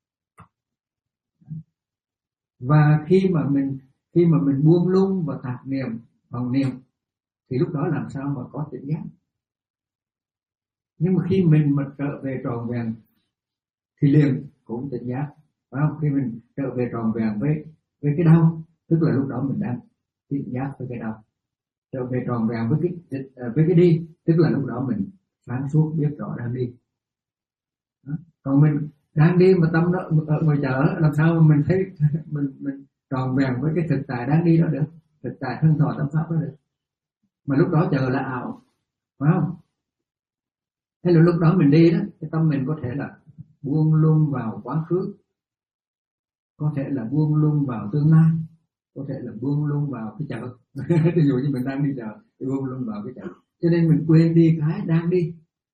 Và khi mà mình khi mà mình buông lung và tạp niệm vòng niệm, thì lúc đó làm sao mà có tỉnh giác. Nhưng mà khi mình mà trở về tròn vẹn thì liền cũng tỉnh giác, phải không? Khi mình trở về tròn vẹn với với cái đau, tức là lúc đó mình đang tỉnh giác với cái đau. Trở về tròn vẹn với cái với cái đi, tức là lúc đó mình sáng suốt biết rõ đang đi. Đó. Còn mình đang đi mà tâm nó ở ngoài chợ, làm sao mà mình thấy mình mình tròn vẹn với cái thực tại đang đi đó được, thực tại thân thọ tâm pháp đó được. Mà lúc đó chờ là ảo, phải không? Thế là lúc đó mình đi đó, cái tâm mình có thể là buông lung vào quá khứ, có thể là buông lung vào tương lai, có thể là buông lung vào cái chợ. Ví dụ như mình đang đi chợ thì buông lung vào cái chợ, cho nên mình quên đi cái đang đi.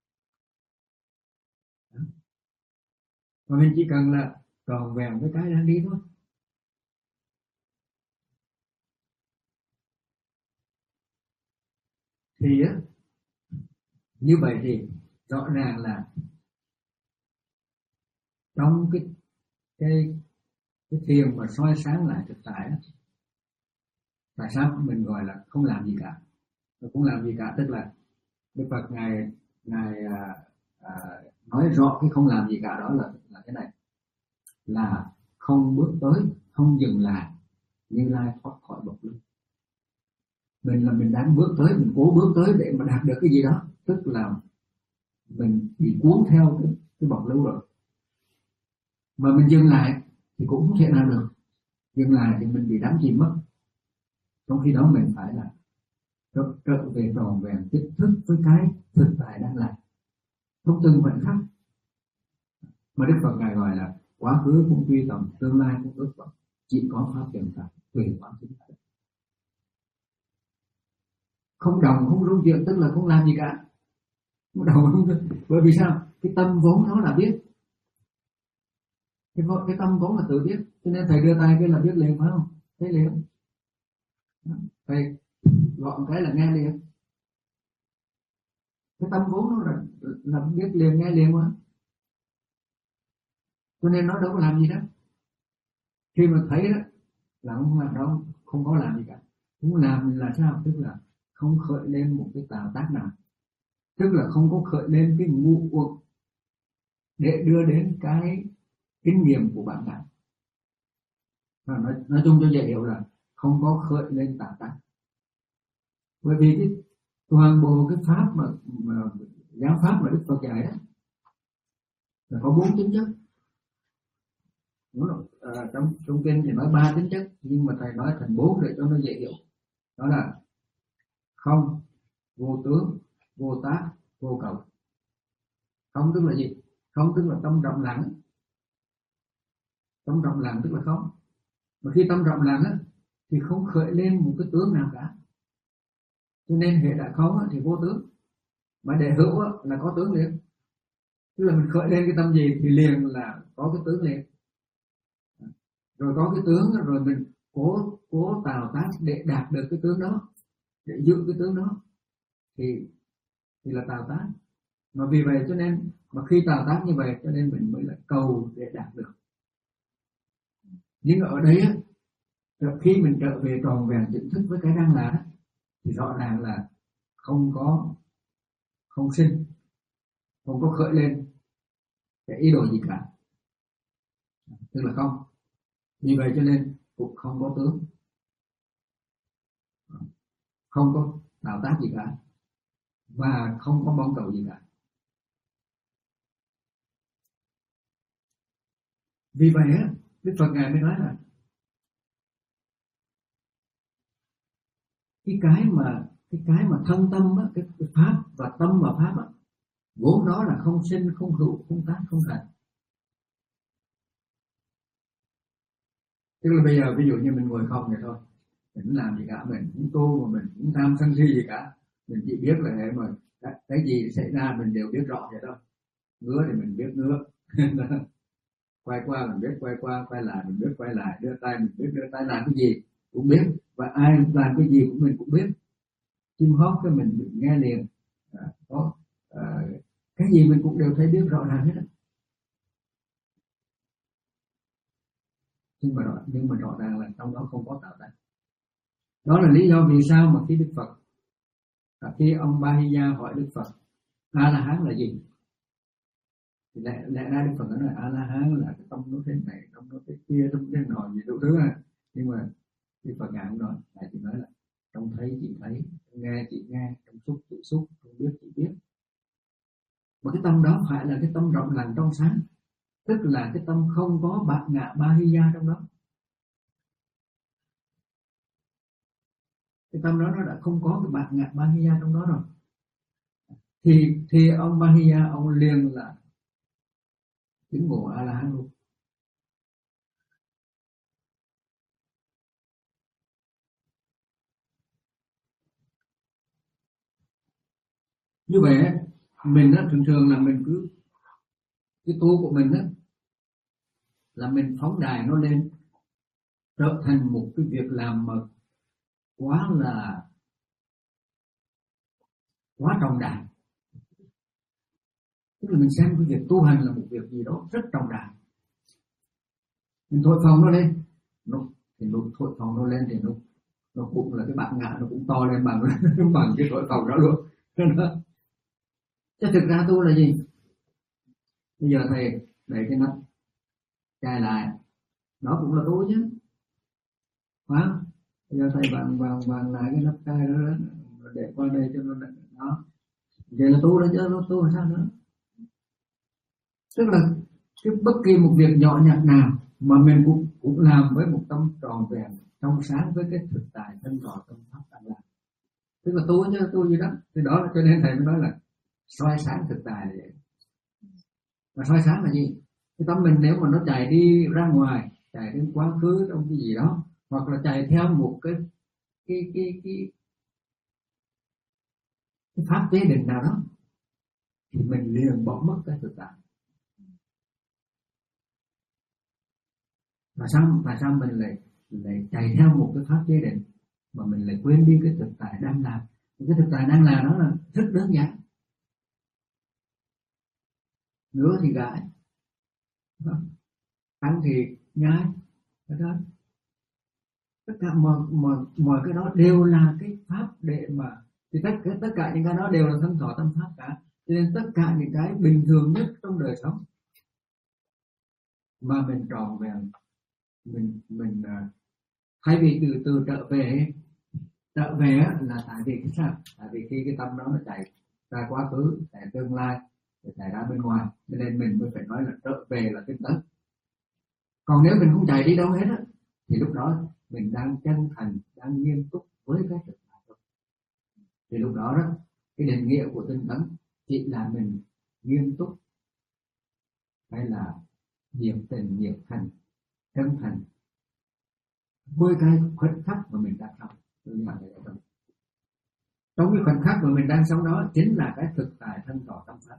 Và mình chỉ cần là tròn vẹn với cái đang đi thôi. Thì á, như vậy thì rõ ràng là trong cái cái cái thiền mà soi sáng lại thực tại đó, tại sao mình gọi là không làm gì cả? Không làm gì cả tức là Đức Phật ngài ngài à, à, nói rõ cái không làm gì cả đó là là thế này, là không bước tới, không dừng lại, Như Lai thoát khỏi bậc lưu. Mình là mình đang bước tới, mình cố bước tới để mà đạt được cái gì đó, tức là mình bị cuốn theo cái, cái bậc lưu rồi. Mà mình dừng lại thì cũng không thể nào được, dừng lại thì mình bị đắm chìm mất. Trong khi đó mình phải là trở, trở về tròn vẹn chính thức với cái thực tại đang làm, trong từng khoảnh khắc. Mà Đức Phật ngài gọi là quá khứ cũng truy tầm, tương lai cũng ước vọng, chỉ có pháp hiện tại tùy quán chính tại. Không đồng không rung chuyện, tức là không làm gì cả. Không đồng không, bởi vì sao? Cái tâm vốn nó là biết, cái, cái tâm vốn là tự biết, cho nên thầy đưa tay cái là biết liền, phải không? Thấy liền. Thầy gọi cái là nghe liền. Cái tâm vốn nó là, là biết liền, nghe liền mà. Cho nên nó đâu có làm gì đó. Khi mà thấy đó là không làm đâu, không có làm gì cả. Không làm là sao? Tức là không khởi lên một cái tạo tác nào, tức là không có khởi lên cái ngũ uẩn để đưa đến cái kinh nghiệm của bạn nào. Nói, nói chung cho dễ hiểu là không có khởi lên tạo tác. Bởi vì cái toàn bộ cái pháp mà, mà giáo pháp mà Đức Phật dạy đó là có bốn tính chất. À, trong trong kinh thì nói ba tính chất, nhưng mà thầy nói thành bốn để cho nó dễ hiểu. Đó là không, vô tướng, vô tác, vô cầu. Không tức là gì? Không tức là tâm rộng lặng. Tâm rộng lặng tức là không. Mà khi tâm rộng lặng á, thì không khởi lên một cái tướng nào cả. Cho nên hệ đã không á, thì vô tướng. Mà để hữu á, là có tướng liền. Tức là mình khởi lên cái tâm gì thì liền là có cái tướng liền. Rồi có cái tướng rồi mình cố cố tạo tác để đạt được cái tướng đó, để giữ cái tướng đó thì thì là tạo tác. Mà vì vậy cho nên mà khi tạo tác như vậy cho nên mình mới là cầu để đạt được. Nhưng ở đây á, khi mình trở về tròn vẹn chính thức với cái đang là thì rõ ràng là không có không sinh, không có khởi lên cái ý đồ gì cả, tức là không. Vì vậy cho nên cũng không có tướng, không có tạo tác gì cả, và không có mong cầu gì cả. Vì vậy á, Đức Phật ngài mới nói là cái cái mà cái cái mà thân tâm á, cái, cái pháp và tâm và pháp á, vốn đó là không sinh, không hữu, không tác, không thành. Tức là bây giờ ví dụ như mình ngồi không vậy thôi, mình không làm gì cả, mình không tu mà mình không tham sân si gì cả, mình chỉ biết là để mà cái gì xảy ra mình đều biết rõ vậy thôi. Ngứa thì mình biết ngứa, quay qua mình biết quay qua, quay lại mình biết quay lại, đưa tay mình biết đưa tay, làm cái gì cũng biết, và ai làm cái gì của mình cũng biết. Chim hót cái mình nghe liền, à, có à, cái gì mình cũng đều thấy biết rõ ràng hết. Nhưng mà rõ, nhưng mà rõ ràng là trong đó không có tạo tác. Đó là lý do vì sao mà khi Đức Phật, khi ông Bahiya hỏi Đức Phật A La Hán là gì, thì lẽ, lẽ ra Đức Phật nói là A La Hán là cái tâm nó thế này, tâm nó thế kia, tâm thế nọ gì đủ thứ à. Nhưng mà Đức Phật ngài không nói, ngài chỉ nói là trong thấy chỉ thấy, trong nghe chỉ nghe, trong xúc chỉ xúc, trong biết chỉ biết. Mà cái tâm đó phải là cái tâm rộng lặng trong sáng, tức là cái tâm không có bạt ngã Bahiya trong đó. Cái tâm đó nó đã không có cái bạt ngã Bahiya trong đó rồi, thì thì ông Mahiya ông liền là chứng ngộ A La Hán luôn. Như vậy mình á, thường thường là mình cứ cái tu của mình á, là mình phóng đài nó lên trở thành một cái việc làm mà quá là quá trọng đại. Tức là mình xem cái việc tu hành là một việc gì đó rất trọng đại. Mình thổi phồng nó lên, nó thì nó thổi phồng nó lên thì nó nó cũng là cái bản ngã nó cũng to lên bằng bằng cái thổi phồng đó luôn. Chứ thực ra tu là gì? Bây giờ thầy để cái nắp chai lại, đó cũng là tu chứ, phải không? Bây giờ thầy bằng bằng bằng lại cái nắp chai đó, đó để qua đây cho nó đó, vậy là tu đó chứ, nó tu làm sao nữa? Tức là cái bất kỳ một việc nhỏ nhặt nào mà mình cũng cũng làm với một tâm tròn vẹn, trong sáng với cái thực tại thân rõ tâm pháp đang làm, tức là tu chứ, tu gì đó. Thì đó là cho nên thầy mới nói là soi sáng thực tại là vậy. Và soi sáng là gì? Cái tâm mình nếu mà nó chạy đi ra ngoài, chạy đến quá khứ trong cái gì đó, hoặc là chạy theo một cái cái cái cái, cái pháp chế định nào đó, thì mình liền bỏ mất cái thực tại. Và sao tại sao mình lại lại chạy theo một cái pháp chế định mà mình lại quên đi cái thực tại đang làm? Cái thực tại đang làm đó là rất đơn giản. Nữa thì gãi, ăn thì nhai, đó. Tất cả mọi mọi mọi cái đó đều là cái pháp để mà, thì tất cả tất cả những cái đó đều là thân thọ tâm pháp cả. Cho nên tất cả những cái bình thường nhất trong đời sống mà mình tròn vẹn, mình mình thay vì từ từ trở về trở về là tại vì cái sao? Tại vì khi cái tâm đó nó chạy ra quá khứ, chạy tương lai, chạy ra bên ngoài, cho nên mình mới phải nói là trở về là cái tấn. Còn nếu mình không chạy đi đâu hết á, thì lúc đó mình đang chân thành, đang nghiêm túc với cái thực tại đó. Thì lúc đó đó, cái định nghĩa của tinh tấn chỉ là mình nghiêm túc hay là nhiệt tình, nhiệt thành, chân thành với cái khoảnh khắc mà mình đang sống. Trong cái khoảnh khắc mà mình đang sống đó chính là cái thực tại thân tỏ tâm pháp,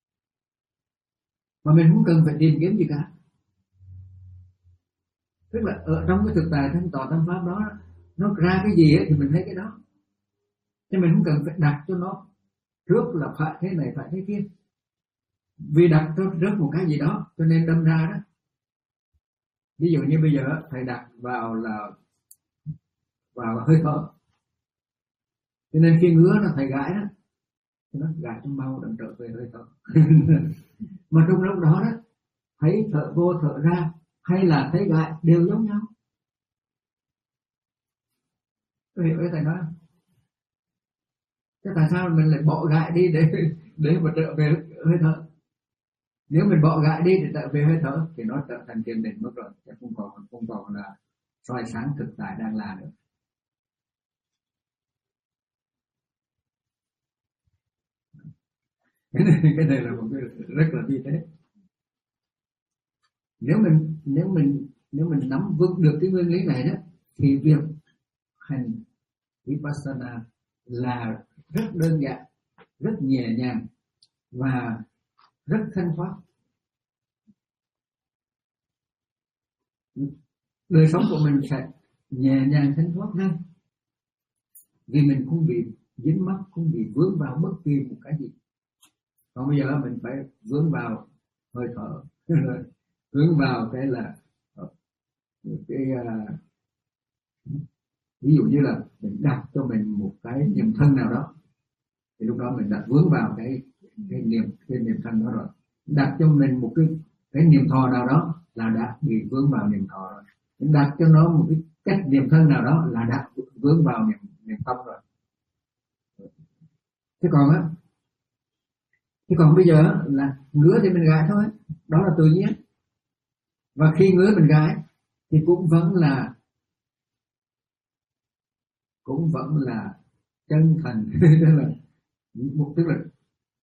mà mình không cần phải tìm kiếm gì cả. Tức là ở trong cái thực tại thân tỏ tâm pháp đó, nó ra cái gì ấy, thì mình thấy cái đó, chứ mình không cần phải đặt cho nó trước là phải thế này phải thế kia. Vì đặt cho trước một cái gì đó cho nên đâm ra đó. Ví dụ như bây giờ thầy đặt vào là vào hơi thở, cho nên khi ngứa là thầy gãi đó, nó gãi trong mau đừng trở về hơi thở. Mà trong lúc đó đó, thấy thở vô thở ra hay là thấy gãi đều giống nhau. Có hiểu cái thầy nói không? Thế tại sao mình lại bỏ gãi đi để để mà trở về hơi thở? Nếu mình bỏ gãi đi để trở về hơi thở thì nó trở thành tiền định mất rồi, chứ không còn không còn là soi sáng thực tại đang là nữa. Cái này, cái này là một cái rất là vi tế. Nếu mình nếu mình nếu mình nắm vững được cái nguyên lý này đó, thì việc hành vipassana là rất đơn giản, rất nhẹ nhàng và rất thanh thoát. Đời sống của mình sẽ nhẹ nhàng thanh thoát ngay, vì mình không bị dính mắc, không bị vướng vào bất kỳ một cái gì. Còn bây giờ mình phải vướng vào hơi thở, vướng vào cái là cái uh, ví dụ như là mình đặt cho mình một cái niệm thân nào đó, thì lúc đó mình đã vướng vào cái cái niệm cái niệm thân đó rồi. Đặt cho mình một cái cái niệm thọ nào đó là đã bị vướng vào niệm thọ rồi. Mình đặt cho nó một cái cách niệm thân nào đó là đã vướng vào niệm niệm tâm rồi. Thế còn á, thế còn bây giờ là ngứa thì mình gãi thôi, đó là tự nhiên. Và khi ngứa mình gãi thì cũng vẫn là cũng vẫn là chân thành, tức là tức là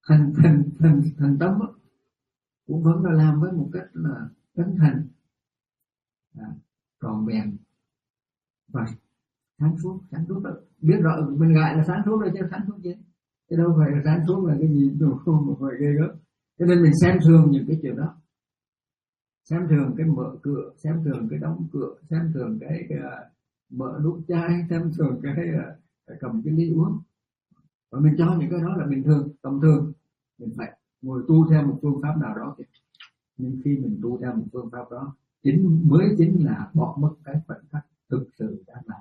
thành thành thành thành tâm đó, cũng vẫn là làm với một cách là chân thành, à, trọn vẹn và sáng suốt. Sáng suốt đó, biết rõ mình gọi là sáng suốt rồi chứ sáng suốt chứ chứ đâu phải là sáng suốt là cái gì đâu, không phải ghê gớm. Cho nên mình xem thường những cái chuyện đó, xem thường cái mở cửa, xem thường cái đóng cửa, xem thường cái, cái mở nút chai, xem thường cái, cái cầm cái ly uống, và mình cho những cái đó là bình thường, tầm thường. Mình phải ngồi tu theo một phương pháp nào đó, nhưng khi mình tu theo một phương pháp đó chính mới chính là bỏ mất cái khoảnh khắc thực sự đáng làm.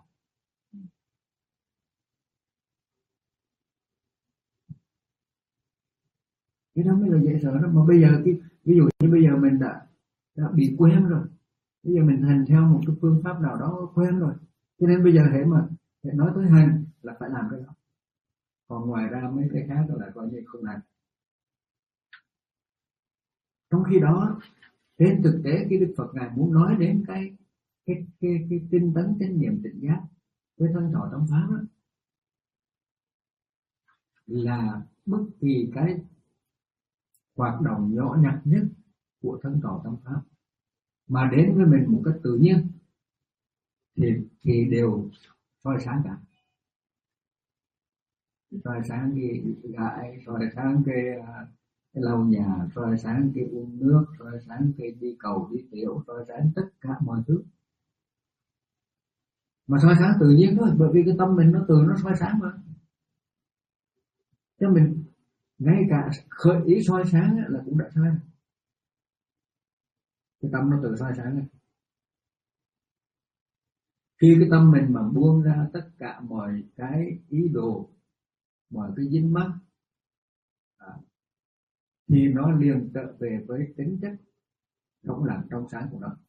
Cái đó mới là dễ sợ đó. Mà bây giờ cái ví dụ như bây giờ mình đã đã bị quen rồi, bây giờ mình hành theo một cái phương pháp nào đó quen rồi, cho nên bây giờ hễ mà hễ nói tới hành là phải làm cái đó, còn ngoài ra mấy cái khác là coi như không làm. Trong khi đó trên thực tế cái Đức Phật ngài muốn nói đến cái cái cái cái tinh tấn chánh niệm tỉnh giác với thân thọ tâm pháp đó, là bất kỳ cái hoạt động nhỏ nhặt nhất của thân thọ tâm pháp mà đến với mình một cách tự nhiên thì thì đều soi sáng cả. Soi sáng cái gãi, soi sáng cái cái lau nhà, soi sáng cái uống nước, soi sáng cái đi cầu đi tiểu, soi sáng tất cả mọi thứ. Mà soi sáng tự nhiên thôi, bởi vì cái tâm mình nó từ nó soi sáng mà. Cho mình ngay cả khởi ý soi sáng là cũng đã sai. Cái tâm nó tự soi sáng này. Khi cái tâm mình mà buông ra tất cả mọi cái ý đồ, mọi cái dính mắc, à, thì nó liền trở về với tính chất trong lặng trong sáng của nó.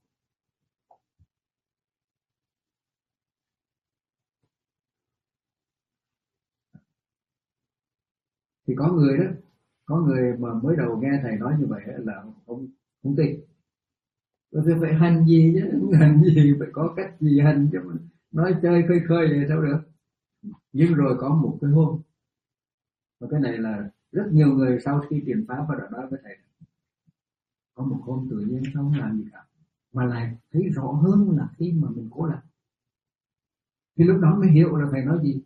Thì có người đó, có người mà mới đầu nghe thầy nói như vậy là không không tin. Rồi phải hành gì chứ, hành gì phải có cách gì hành chứ, mình nói chơi khơi khơi vậy sao được. Nhưng rồi có một cái hôm, và cái này là rất nhiều người sau khi truyền pháp và đã nói với thầy, có một hôm tự nhiên không làm gì cả, mà lại thấy rõ hơn là khi mà mình cố làm. Thì lúc đó mới hiểu là thầy nói gì.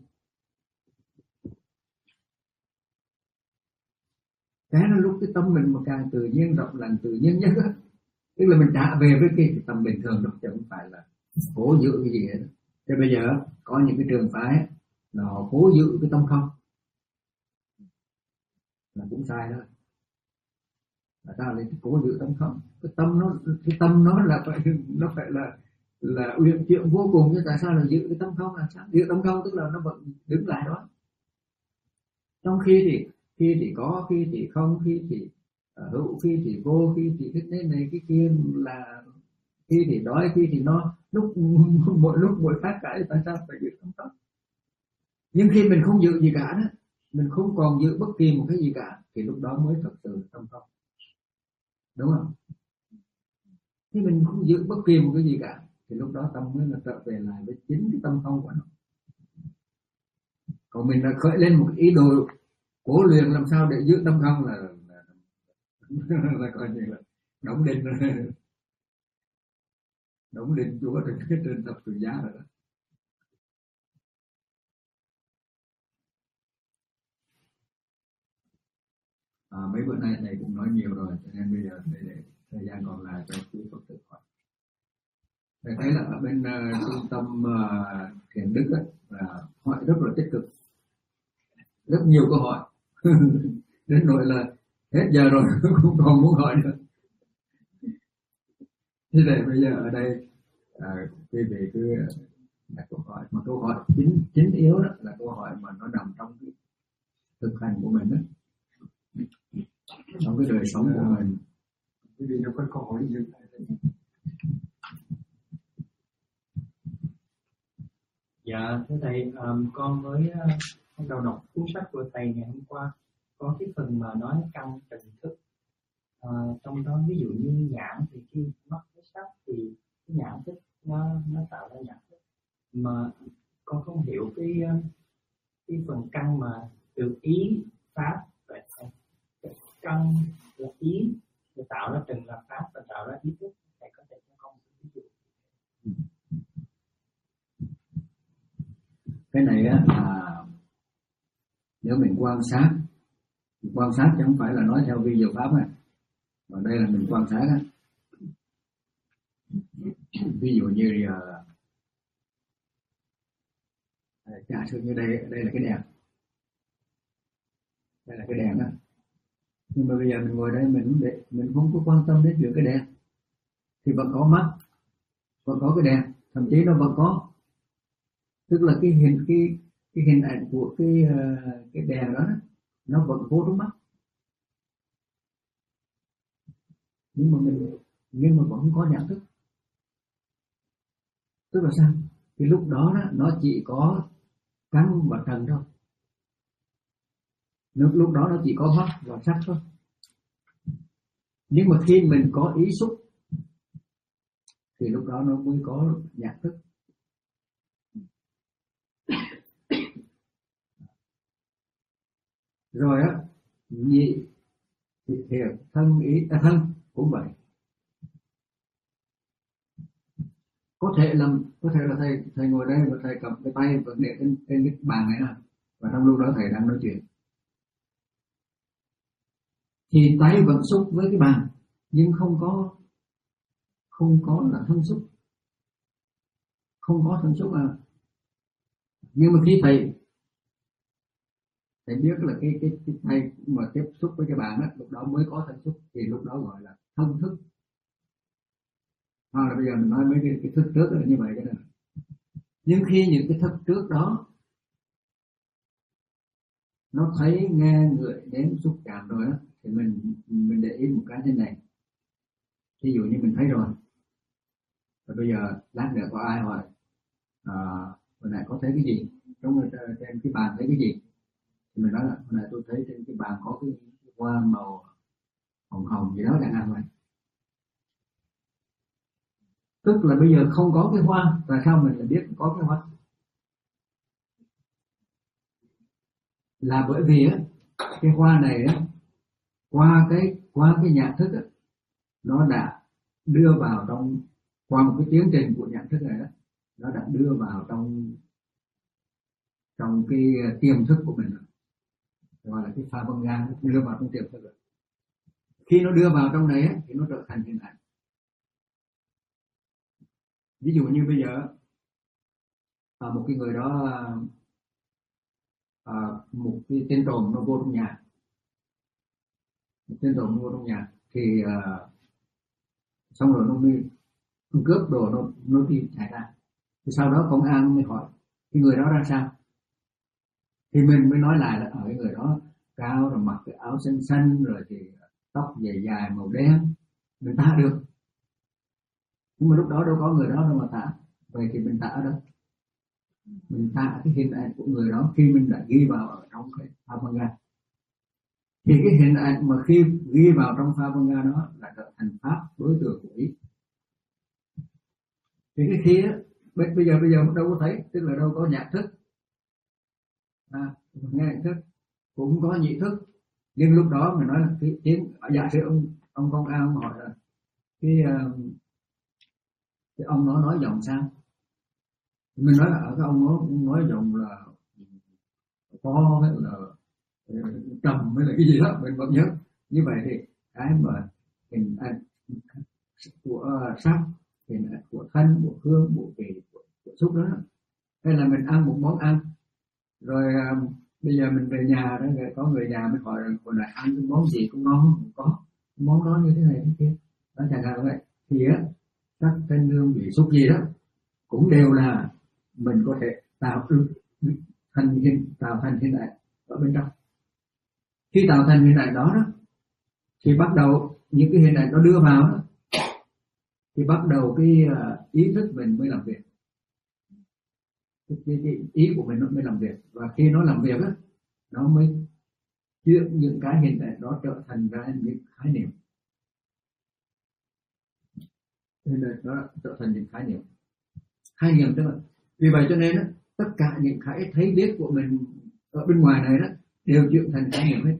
Cái là lúc cái tâm mình mà càng tự nhiên rộng lặng tự nhiên nhất đó, tức là mình trả về với cái, cái tâm bình thường đó, chứ không phải là cố giữ cái gì hết. Thế bây giờ có những cái trường phái nó cố giữ cái tâm không là cũng sai đó. Tại sao lại cố giữ tâm không? Cái tâm nó cái tâm nó là phải nó phải là là uyển chuyển vô cùng, chứ tại sao là giữ cái tâm không là sao? Giữ tâm không tức là nó vẫn đứng lại đó. Trong khi thì khi thì có, khi thì không, khi thì uh, hữu, khi thì vô, khi thì thích thế này cái kia, là khi thì đói, khi thì no, lúc mỗi lúc mỗi phát cái, tại sao phải giữ tâm không? Nhưng khi mình không giữ gì cả đó, mình không còn giữ bất kỳ một cái gì cả, thì lúc đó mới thật sự tâm không, đúng không? Khi mình không giữ bất kỳ một cái gì cả thì lúc đó tâm mới là trở về lại với chính cái tâm không của nó. Còn mình đã khởi lên một ý đồ cố luyện làm sao để giữ tâm không là là, là, là coi như là đóng đinh đóng đinh chúa trên cái trên thập tự giá rồi đó. À, mấy bữa nay thầy cũng nói nhiều rồi, cho nên bây giờ thầy để thời gian còn lại cho quý Phật tử hỏi. Thầy thấy là ở bên uh, trung tâm uh, Thiền Đức ấy, là hỏi rất là tích cực, rất nhiều câu hỏi đến nỗi là hết giờ rồi cũng còn muốn hỏi nữa. Thế này bây giờ ở đây à, quý vị cứ đặt câu hỏi, mà câu hỏi chính chính yếu đó là câu hỏi mà nó nằm trong cái thực hành của mình đó, trong cái đời sống của mình. Quý vị nó có câu hỏi gì? Dạ thưa thầy, um, con mới uh, đầu đọc cuốn sách của thầy ngày hôm qua, có cái phần mà nói căn trần thức. Uh, trong đó ví dụ như nhãn thì khi mắt thấy sắc thì cái nhãn thức nó nó tạo ra nhãn thức, mà con không hiểu cái cái phần căn mà từ ý pháp vậy không? Nếu mình quan sát, quan sát chứ không phải là nói theo vi diệu pháp á, mà đây là mình quan sát á. Ví dụ như giờ, giả sử như đây đây là cái đèn, đây là cái đèn đó, nhưng mà bây giờ mình ngồi đây mình để, mình không có quan tâm đến chuyện cái đèn thì vẫn có mắt, vẫn có cái đèn, thậm chí nó vẫn có, tức là cái hình cái cái hình ảnh của cái cái đèn đó nó vẫn vô trong mắt, nhưng mà mình nhưng mà vẫn không có nhận thức. Tức là sao? Thì lúc đó, đó nó chỉ có căn và trần thôi, lúc lúc đó nó chỉ có mắt và sắc thôi. Nhưng mà khi mình có ý xúc thì lúc đó nó mới có nhận thức. Rồi á, nhị thì thiệt thân ý à, thân cũng vậy. Có thể là có thể là thầy thầy ngồi đây và thầy cầm cái tay và để trên trên cái bàn này nè, và trong lúc đó thầy đang nói chuyện thì tay vẫn xúc với cái bàn, nhưng không có không có là thân xúc, không có thân xúc à. Nhưng mà khi thầy thầy biết là cái cái cái tay mà tiếp xúc với cái bàn á, lúc đó mới có thân xúc, thì lúc đó gọi là thân thức. Hoặc là bây giờ mình nói mấy cái, cái thức trước là như vậy cái này. Nhưng khi những cái thức trước đó nó thấy nghe người đến xúc chạm rồi á, thì mình mình để ý một cái thế này. Ví dụ như mình thấy rồi, và bây giờ lát nữa có ai hỏi à, hồi nãy có thấy cái gì trong trên cái bàn, thấy cái gì, thì mình nói là hồi nãy tôi thấy trên cái bàn có cái hoa màu hồng hồng gì đó chẳng hạn vậy. Tức là bây giờ không có cái hoa, tại sao mình lại biết có cái hoa? Là bởi vì á, cái hoa này á, qua cái qua cái nhận thức á, nó đã đưa vào trong, qua một cái tiến trình của nhận thức này đó, nó đã đưa vào trong trong cái tiềm thức của mình, gọi là cái pha băng ga, đưa vào trong tiềm thức rồi. Khi nó đưa vào trong này á, thì nó trở thành hình ảnh. Ví dụ như bây giờ à, một cái người đó à, một cái tên trộm nó vô trong nhà, một tên trộm vô trong nhà thì à, xong rồi nó mới nó cướp đồ, nó nó đi chạy ra, thì sau đó công an mới hỏi cái người đó ra sao, thì mình mới nói lại là ở cái người đó cao, rồi mặc cái áo xanh xanh, rồi thì tóc dài dài màu đen, mình tả được. Nhưng mà lúc đó đâu có người đó đâu mà tả. Vậy thì mình tả đâu? Mình tả cái hình ảnh của người đó khi mình đã ghi vào ở trong cái pha băng ga. Thì cái hình ảnh mà khi ghi vào trong pha băng ga đó là trở thành pháp đối tượng của ý. Thì cái kia bây giờ bây giờ đâu có thấy, tức là đâu có nhận thức, à, nghe nhận thức cũng có nhị thức. Nhưng lúc đó mình nói là cái tiếng, giả sử ông ông công an hỏi là cái cái ông nó nói giọng sao, mình nói là ở cái ông nó nói giọng là to hay là trầm hay là cái gì đó, mình vẫn nhớ. Như vậy thì cái mà hình ảnh của uh, sắc, hình ảnh của thân, của hương, của vị, của, của xúc đó, hay là mình ăn một món ăn rồi uh, bây giờ mình về nhà đó, có người nhà mới hỏi rằng hồi nãy ăn cái món gì cũng ngon không? Có món đó như thế này thế kia đó, chẳng hạn vậy. Thì á, sắc thanh hương vị xúc gì đó cũng đều là mình có thể tạo thành hình tạo thành hình ảnh ở bên trong. Khi tạo thành hình ảnh đó, đó thì bắt đầu những cái hình ảnh nó đưa vào đó, thì bắt đầu cái uh, ý thức mình mới làm việc, cái, cái, cái ý của mình nó mới làm việc, và khi nó làm việc á, nó mới chuyển những cái hình ảnh đó trở thành ra những khái niệm, nên là nó trở thành những khái niệm. Khái niệm tức là vì vậy cho nên đó, tất cả những cái thấy biết của mình ở bên ngoài này đó đều chuyển thành khái niệm hết.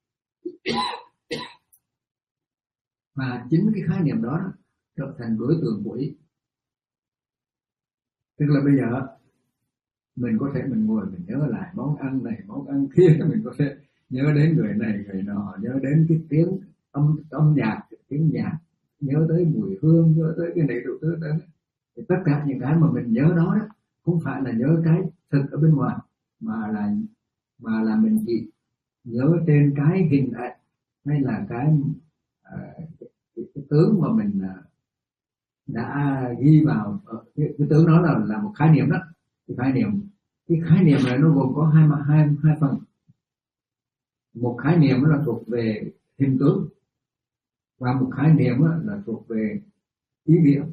Và chính cái khái niệm đó, đó trở thành đối tượng của ý. Tức là bây giờ Mình có thể mình ngồi mình nhớ lại món ăn này món ăn kia, mình có thể nhớ đến người này người nọ, nhớ đến cái tiếng âm âm nhạc, tiếng nhạc, nhớ tới mùi hương, nhớ tới cái này đủ thứ đó. Thì tất cả những cái mà mình nhớ đó, đó không phải là nhớ cái thực ở bên ngoài, mà là mà là mình chỉ nhớ trên cái hình ảnh hay là cái, à, cái, cái, cái tướng mà mình đã ghi vào. Cái, cái tướng đó là là một khái niệm đó. Cái khái niệm cái khái niệm này nó gồm có hai hai hai phần. Một khái niệm là thuộc về hình tướng và một khái niệm là thuộc về ý nghĩa.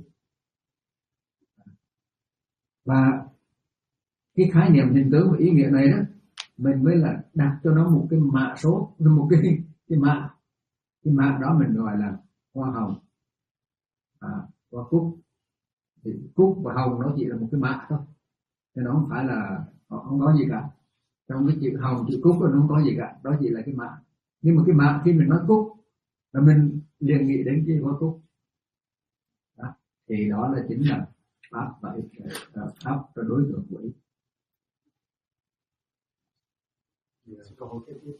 Và cái khái niệm hình tướng và ý nghĩa này đó, mình mới là đặt cho nó một cái mã số, một cái cái mã cái mã đó mình gọi là hoa hồng, à, hoa cúc. Thì cúc và hồng nó chỉ là một cái mã thôi, nên nó không phải là không có gì cả. Trong cái chữ hồng chữ cúc nó không có gì cả, đó chỉ là cái mã. Nhưng mà cái mã khi mình nói cúc là mình liền nghĩ đến cái hoa cúc đó. Thì đó là chính là pháp và pháp cho đối tượng của ý. Câu hỏi tiếp tiếp.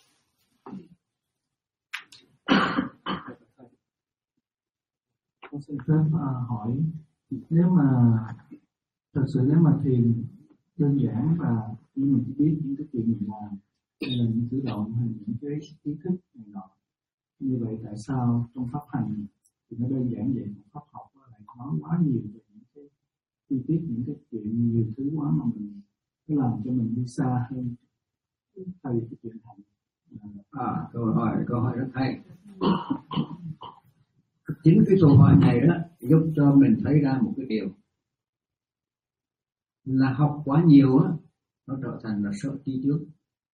Con xin phép uh, hỏi, nếu mà thật sự nếu mà thiền đơn giản và nhưng mình biết những cái chuyện mình làm hay là những cử động hay những cái ý thức này nọ, như vậy tại sao trong pháp hành thì nó đơn giản vậy, mà pháp học lại nói quá nhiều về những cái chi tiết, những cái chuyện nhiều thứ quá mà mình cứ làm cho mình đi xa hơn thay cái chuyện hành. À, câu hỏi câu hỏi rất hay. Chính cái câu hỏi này đó giúp cho mình thấy ra một cái điều là học quá nhiều á, nó trở thành là sợ tri trước.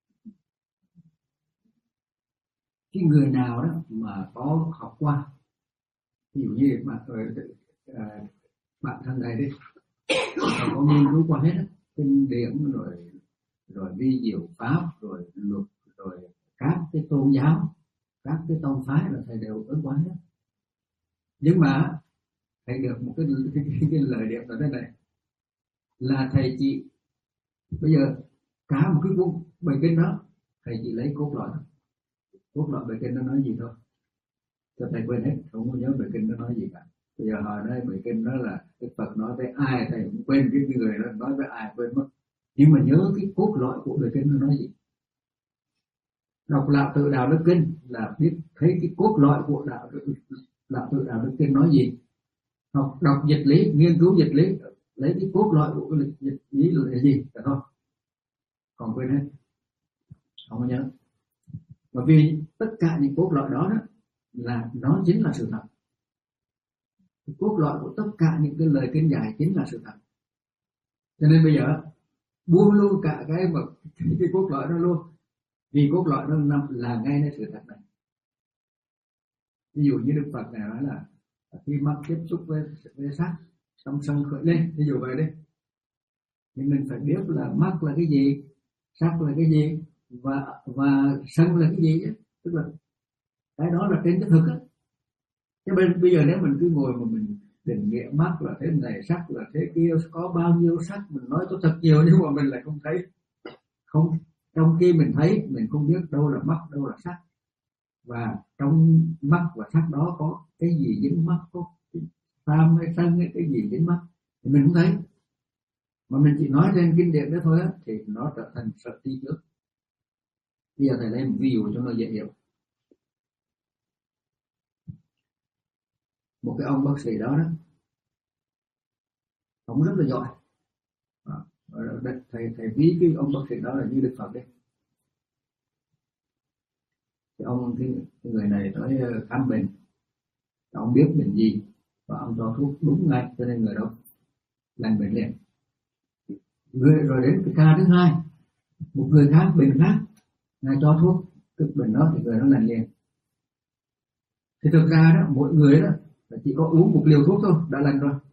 Cái người nào đó mà có học qua, ví dụ như bạn à, bạn thân này đi, có nghiên cứu qua hết kinh điển rồi rồi vi diệu pháp rồi luật rồi các cái tôn giáo, các cái tông phái là thầy đều ứng qua hết. Nhưng mà thầy được một cái cái, cái, cái lời điểm là thế này, là thầy chỉ bây giờ cả một cái cuốn bài kinh đó thầy chỉ lấy cốt lõi, cốt lõi bài kinh nó nói gì thôi, cho thầy quên hết, không có nhớ bài kinh nó nói gì cả. Bây giờ hồi đây bài kinh đó là cái Phật nói với ai thầy cũng quên, cái người đó nói với ai quên mất, nhưng mà nhớ cái cốt lõi của bài kinh nó nói gì. Đọc Lão Tự Đạo Đức Kinh là biết thấy cái cốt lõi của đạo Lão Tự Đạo Đức Kinh nói gì. Học đọc dịch lý, nghiên cứu dịch lý, lấy cái cốt lõi của cái dịch lý là gì, phải không? Còn quên hết, không có nhớ. Bởi vì tất cả những cốt lõi đó, đó là nó chính là sự thật. Cái cốt lõi của tất cả những cái lời kinh dạy chính là sự thật. Cho nên bây giờ buông luôn cả cái mà cái cốt lõi đó luôn, vì cốt lõi đó nằm là ngay nơi sự thật này. Ví dụ như Đức Phật này nói là khi mắt tiếp xúc với, với sắc, tâm sân khởi lên, ví dụ vậy đi. Nhưng mình phải biết là mắt là cái gì, sắc là cái gì, và và sân là cái gì ấy. Tức là cái đó là trên cái thực á. Chứ bên bây giờ nếu mình cứ ngồi mà mình định nghĩa mắt là thế này, sắc là thế kia, có bao nhiêu sắc, mình nói có thật nhiều nhưng mà mình lại không thấy. Không, trong khi mình thấy mình không biết đâu là mắt, đâu là sắc, và trong mắt và sắc đó có cái gì dính mắt, có tham hay sân hay cái gì dính mắt thì mình không thấy, mà mình chỉ nói trên kinh điển đó thôi á, thì nó trở thành sợ tri trước. Bây giờ thầy lấy một ví dụ cho nó dễ hiểu. Một cái ông bác sĩ đó đó, ông rất là giỏi. À, thầy thầy ví cái ông bác sĩ đó là như Đức Phật đấy. Thì ông cái, cái người này tới khám bệnh, ông biết bệnh gì và ông cho thuốc đúng ngay, cho nên người đó lành bệnh liền. Người rồi đến cái ca thứ hai, một người khác bệnh khác, ngài cho thuốc cái bệnh đó thì người đó lành liền. Thì thực ra đó mỗi người đó là chỉ có uống một liều thuốc thôi đã lành rồi.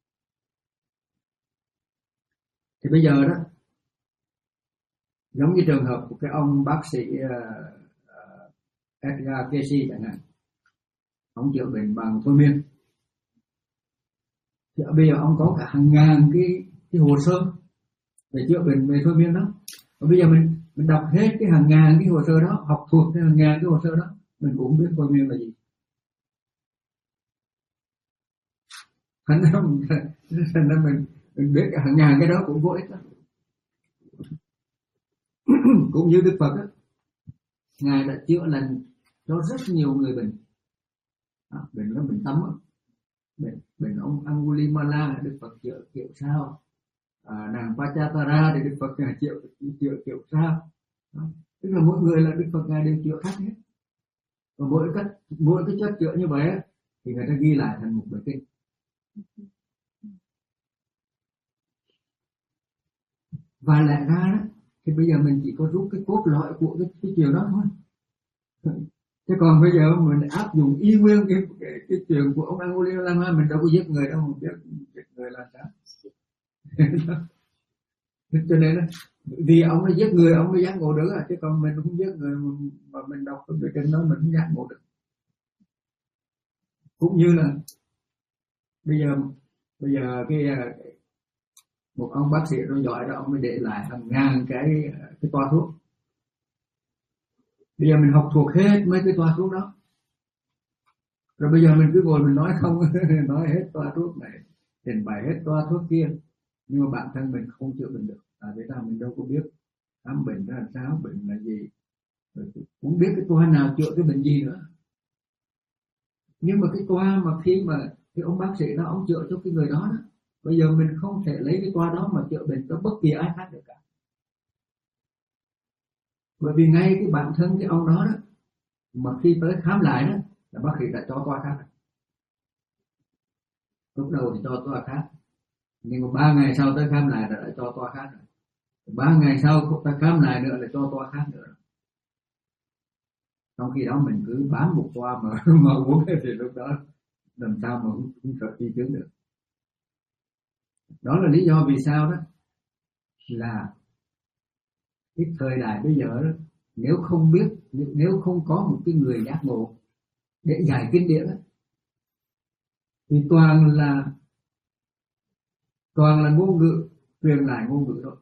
Thì bây giờ đó giống như trường hợp của cái ông bác sĩ uh, uh, Edgar Cayce chẳng hạn, ông chữa bệnh bằng thôi miên. Thì bây giờ ông có cả hàng ngàn cái cái hồ sơ về chữa bệnh, về thôi miên đó. Và bây giờ mình mình đọc hết cái hàng ngàn cái hồ sơ đó, học thuộc cái hàng ngàn cái hồ sơ đó, mình cũng không biết thôi miên là gì. Thành ra mình, thành ra mình, mình biết hàng ngàn cái đó cũng vô ích đó. Cũng như Đức Phật đó, Ngài đã chữa lành cho rất nhiều người bệnh. À, bệnh đó bệnh tắm đó. Bệnh, bệnh ông Angulimala Đức Phật chữa kiểu sao, à, nàng Pachatara thì Đức Phật Ngài chữa chữa kiểu sao đó. Tức là mỗi người là Đức Phật Ngài đều chữa khác hết, và mỗi cách mỗi cái chất chữa như vậy thì người ta ghi lại thành một bài kinh. Và lẽ ra đó thì bây giờ mình chỉ có rút cái cốt lõi của cái, cái chiều đó thôi. Chứ còn bây giờ mình áp dụng y nguyên cái, cái, cái chuyện của ông Angulimala, mình đâu có giết người đâu, mình biết giết người là sao. Cho nên đó, vì ông đã giết người ông mới giác ngộ được à, chứ còn mình không giết người mà mình đọc cái bài kinh đó mình không giác ngộ được. Cũng như là bây giờ bây giờ cái một ông bác sĩ nó giỏi đó, ông mới để lại hàng ngàn cái cái toa thuốc. Bây giờ mình học thuộc hết mấy cái toa thuốc đó, rồi bây giờ mình cứ ngồi mình nói không nói hết toa thuốc này, trình bày hết toa thuốc kia, nhưng mà bản thân mình không chữa bệnh được. Tại vì sao? Mình đâu có biết khám bệnh ra làm sao, bệnh là gì, rồi cũng biết cái toa nào chữa cái bệnh gì nữa. Nhưng mà cái toa mà khi mà cái ông bác sĩ đó ông chữa cho cái người đó, đó, bây giờ mình không thể lấy cái toa đó mà chữa bệnh cho bất kỳ ai khác được cả. Bởi vì ngay cái bản thân cái ông đó, đó mà khi tới khám lại đó là bác sĩ đã cho toa khác. Lúc đầu thì cho toa khác, nhưng mà ba ngày sau tới khám lại là đã cho toa khác rồi. Ba ngày sau ta khám lại nữa là cho toa khác nữa. Trong khi đó mình cứ bám một toa mà mà uống thì lúc đó làm sao mà không, không sợ chi chứng được. Đó là lý do vì sao đó là cái thời đại bây giờ đó, nếu không biết, nếu không có một cái người giác ngộ để giải kinh điển đó, thì toàn là toàn là ngôn ngữ, truyền lại ngôn ngữ thôi.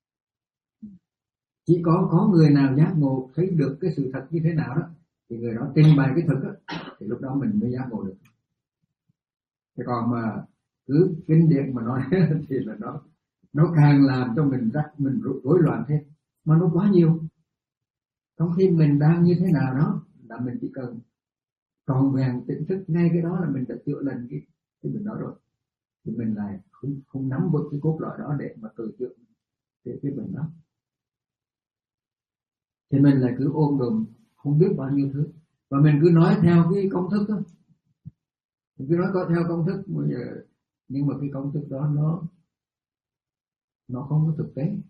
Chỉ có có người nào giác ngộ thấy được cái sự thật như thế nào đó thì người đó trình bày cái thực đó, thì lúc đó mình mới giác ngộ được. Thế còn mà cứ kinh điển mà nói thì là nó nó càng làm cho mình rắc mình rối loạn thêm, mà nó quá nhiều. Trong khi mình đang như thế nào đó là mình chỉ cần tròn vẹn tỉnh thức ngay cái đó là mình đã chữa lành cái cái bệnh đó rồi, thì mình lại không không nắm vững cái cốt lõi đó để mà tự chữa cái cái bệnh đó. Thì mình lại cứ ôm đồm không biết bao nhiêu thứ, và mình cứ nói theo cái công thức đó, mình cứ nói có theo công thức bây giờ, nhưng mà cái công thức đó nó nó không có thực tế.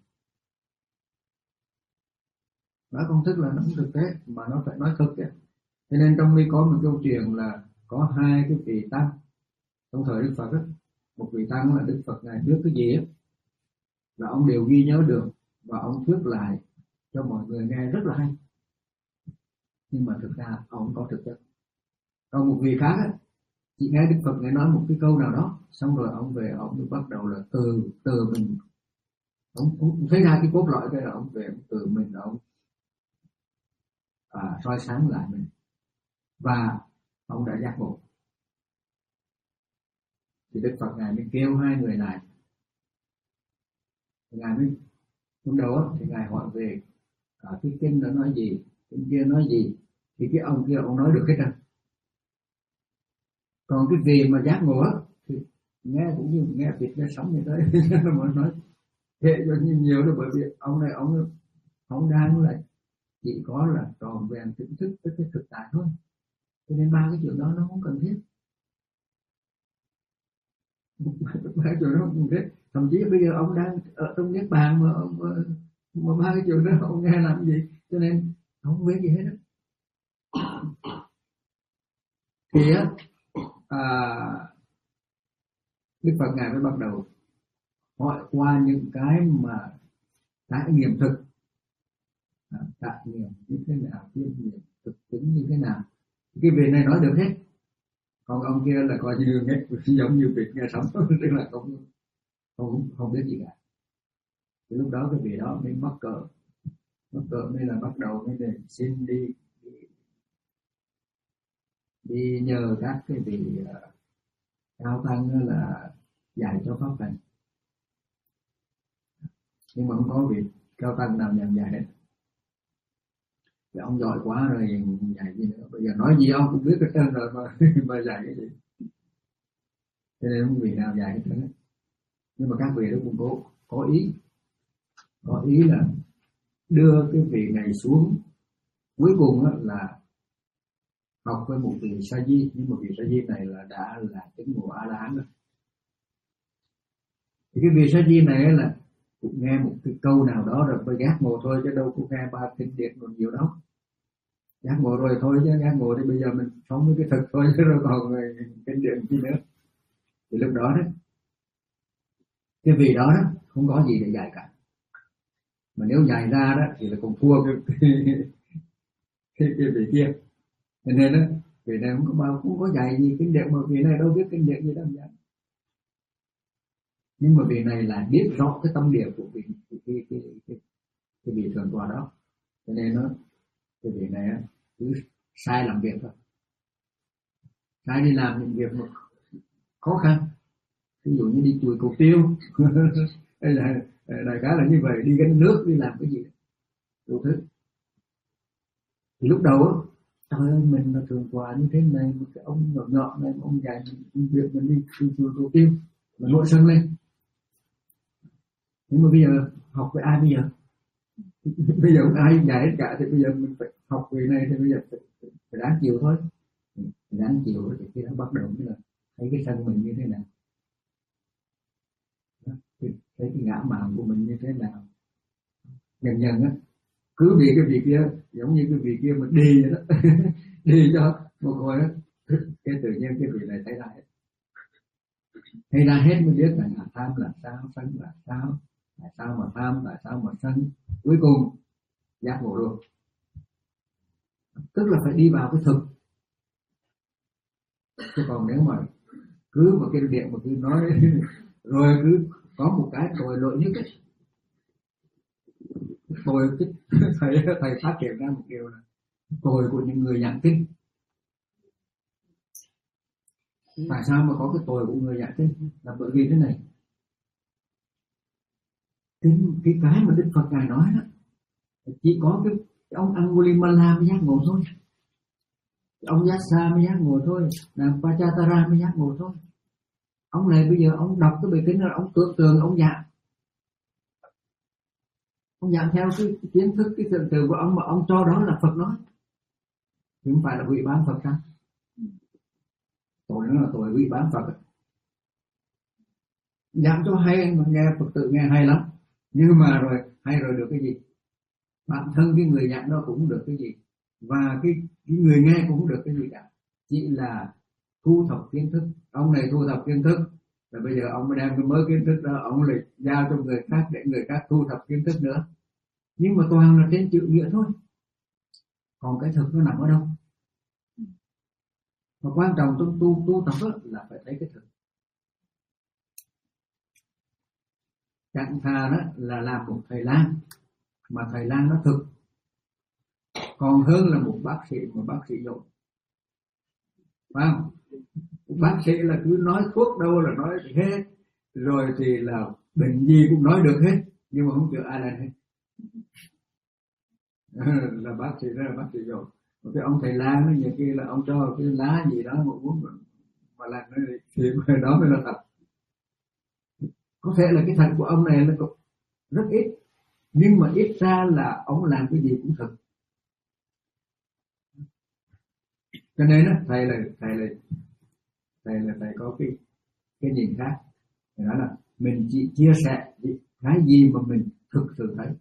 Nói công thức là nó không thực tế, mà nó phải nói thực ấy. Cho nên trong đây có một câu chuyện là có hai cái vị tăng trong thời Đức Phật đó. Một vị tăng là Đức Phật Ngài biết cái gì ấy, là ông đều ghi nhớ được và ông thuyết lại cho mọi người nghe rất là hay, nhưng mà thực ra ông có thực chất. Còn một vị khác ấy, chỉ nghe Đức Phật Ngài nói một cái câu nào đó, xong rồi ông về ông bắt đầu là từ từ mình, ông cũng thấy ra cái cốt lõi cái là ông về ông từ mình ông à, soi sáng lại mình, và ông đã giác ngộ. Thì Đức Phật Ngài mới kêu hai người lại, Ngài mới lúc đầu thì Ngài hỏi về à, cái kinh đó nói gì, kinh kia nói gì, thì cái ông kia ông nói được hết rồi. Còn cái gì mà giác ngộ thì nghe cũng như nghe Việt nghe sống như thế mà nói hệ cho nhiều là bởi vì ông này ông ông đang là chỉ có là tròn vẹn tỉnh thức với cái thực tại thôi, cho nên ba cái chuyện đó nó không cần thiết. Ba cái chuyện đó không cần thiết. Thậm chí bây giờ ông đang ở trong niết bàn mà ông mà ba cái chuyện đó ông nghe làm gì, cho nên không biết gì hết đó. Thì á à, Đức Phật Ngài mới bắt đầu hỏi qua những cái mà trải nghiệm thực, à, trải nghiệm như thế nào, chiêm nghiệm thực chứng như thế nào, cái vị này nói được hết, còn ông kia là coi như đường hết, giống như việc nghe sống tức là không không không biết gì cả. thì lúc đó cái vị đó mới mắc cỡ, mắc cỡ mới là bắt đầu mới để xin đi đi, đi nhờ các cái vị uh, cao tăng là dạy cho pháp hành, nhưng mà không có vị cao tăng nào nhận dạy hết. Thì ông giỏi quá rồi dạy gì nữa, bây giờ nói gì ông cũng biết hết trơn rồi mà mà dạy cái gì, cho nên không vị nào dạy hết trơn. Nhưng mà các vị đó cũng có có ý có ý là đưa cái vị này xuống, cuối cùng là học với một vị sa di, nhưng mà vị sa di này là đã là chứng ngộ A La Hán rồi. Thì cái vị sa di này là cũng nghe một cái câu nào đó rồi mới giác ngộ thôi, chứ đâu có nghe ba kinh điển còn nhiều đâu. Giác ngộ rồi thôi, chứ giác ngộ thì bây giờ mình sống với cái thực thôi, chứ rồi còn kinh điển gì nữa. Thì lúc đó đó cái vị đó, đó không có gì để dạy cả, mà nếu dạy ra đó thì là còn thua cái cái, cái, cái vị kia. Cho nên đó vị này không có bao không có dạy gì kinh điển, mà vị này đâu biết kinh điển gì đâu dạy. Nhưng mà vị này là biết rõ cái tâm địa của vị cái cái cái cái, cái vị thượng tọa đó, cho nên nó cái vị này cứ sai làm việc thôi, sai đi làm những việc mà khó khăn, ví dụ như đi chùi cầu tiêu hay là đại khái là như vậy, đi gánh nước, đi làm cái gì đủ thứ. Thì lúc đầu trời ơi, mình là thượng tọa như thế này, một cái ông nhỏ nhỏ này, ông dạy mình việc mình đi chùi cầu tiêu, mình nổi sân lên. Nhưng mà bây giờ học với ai bây giờ? Bây giờ không ai dạy hết cả, thì bây giờ mình phải học về này, thì bây giờ phải, phải, phải đáng chịu thôi. Phải đáng chịu thì khi nó bắt đầu mới là thấy cái sân mình như thế nào, thấy cái ngã mạn của mình như thế nào. Dần dần á, cứ vì cái việc kia giống như cái việc kia mà đi đó đi cho một hồi đó, cái tự nhiên cái việc này thấy ra hết, thấy ra hết mới biết là tham là sao, sân là sao, tại sao mà tham, tại sao mà sân, cuối cùng giác ngộ luôn. Tức là phải đi vào cái thực, chứ còn nếu mà cứ một cái điện mà cứ nói rồi cứ có một cái tội lỗi nhất ấy, tội cái thầy thầy phát triển ra một điều là tội của những người giảng kinh. Tại sao mà có cái tội của người giảng kinh? Là bởi vì thế này, cái cái cái mà Đức Phật ngài nói đó, chỉ có cái, cái ông Angulimala mới giác ngộ thôi, cái ông Yassa mới giác ngộ thôi, là Pachatara mới giác ngộ thôi. Ông này bây giờ ông đọc cái bài kinh là ông tưởng tượng, ông dạng ông dạng theo cái, cái kiến thức, cái tưởng tượng của ông, mà ông cho đó là Phật nói, chứ không phải là hủy bán Phật sao? Tội nó là tội hủy bán Phật. Dạng cho hay mà nghe Phật tự nghe hay lắm, nhưng mà rồi hay rồi được cái gì? Bản thân cái người giảng đó cũng được cái gì, và cái, cái người nghe cũng được cái gì cả, chỉ là thu thập kiến thức. Ông này thu thập kiến thức, và bây giờ ông mới đem cái mới kiến thức đó, ông lại giao cho người khác để người khác thu thập kiến thức nữa. Nhưng mà toàn là trên chữ nghĩa thôi, còn cái thực nó nằm ở đâu? Mà quan trọng trong tu tu tập là phải thấy cái thực. Chẳng thà đó là làm một thầy lang, mà thầy lang nó thực, còn hơn là một bác sĩ mà bác sĩ dội, phải không? Một bác sĩ là cứ nói thuốc đâu là nói hết, rồi thì là bệnh gì cũng nói được hết, nhưng mà không chữa ai là hết. Là bác sĩ đó là bác sĩ dội. Một cái ông thầy lang nó nhiều khi là ông cho cái lá gì đó mà uống mà làm nó thì đó mới là thật. Có thể là cái thật của ông này nó rất ít, nhưng mà ít ra là ông làm cái gì cũng thật. Cho nên á, thầy là thầy là thầy là thầy có cái cái nhìn khác. Thì nói là mình chỉ chia sẻ cái gì mà mình thực sự thấy.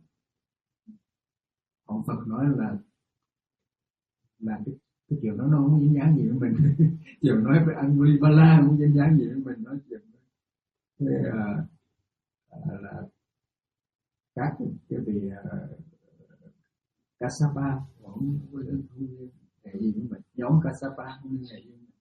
Còn Phật nói là là cái, cái chuyện đó nó không dính dáng gì với mình. Chuyện nói với Angulimala không dính dáng gì với mình, nói chuyện thế à, à, là các cái vị uh, Kassapa cũng không hệ gì với mình, nhóm Kassapa không hệ gì với mình.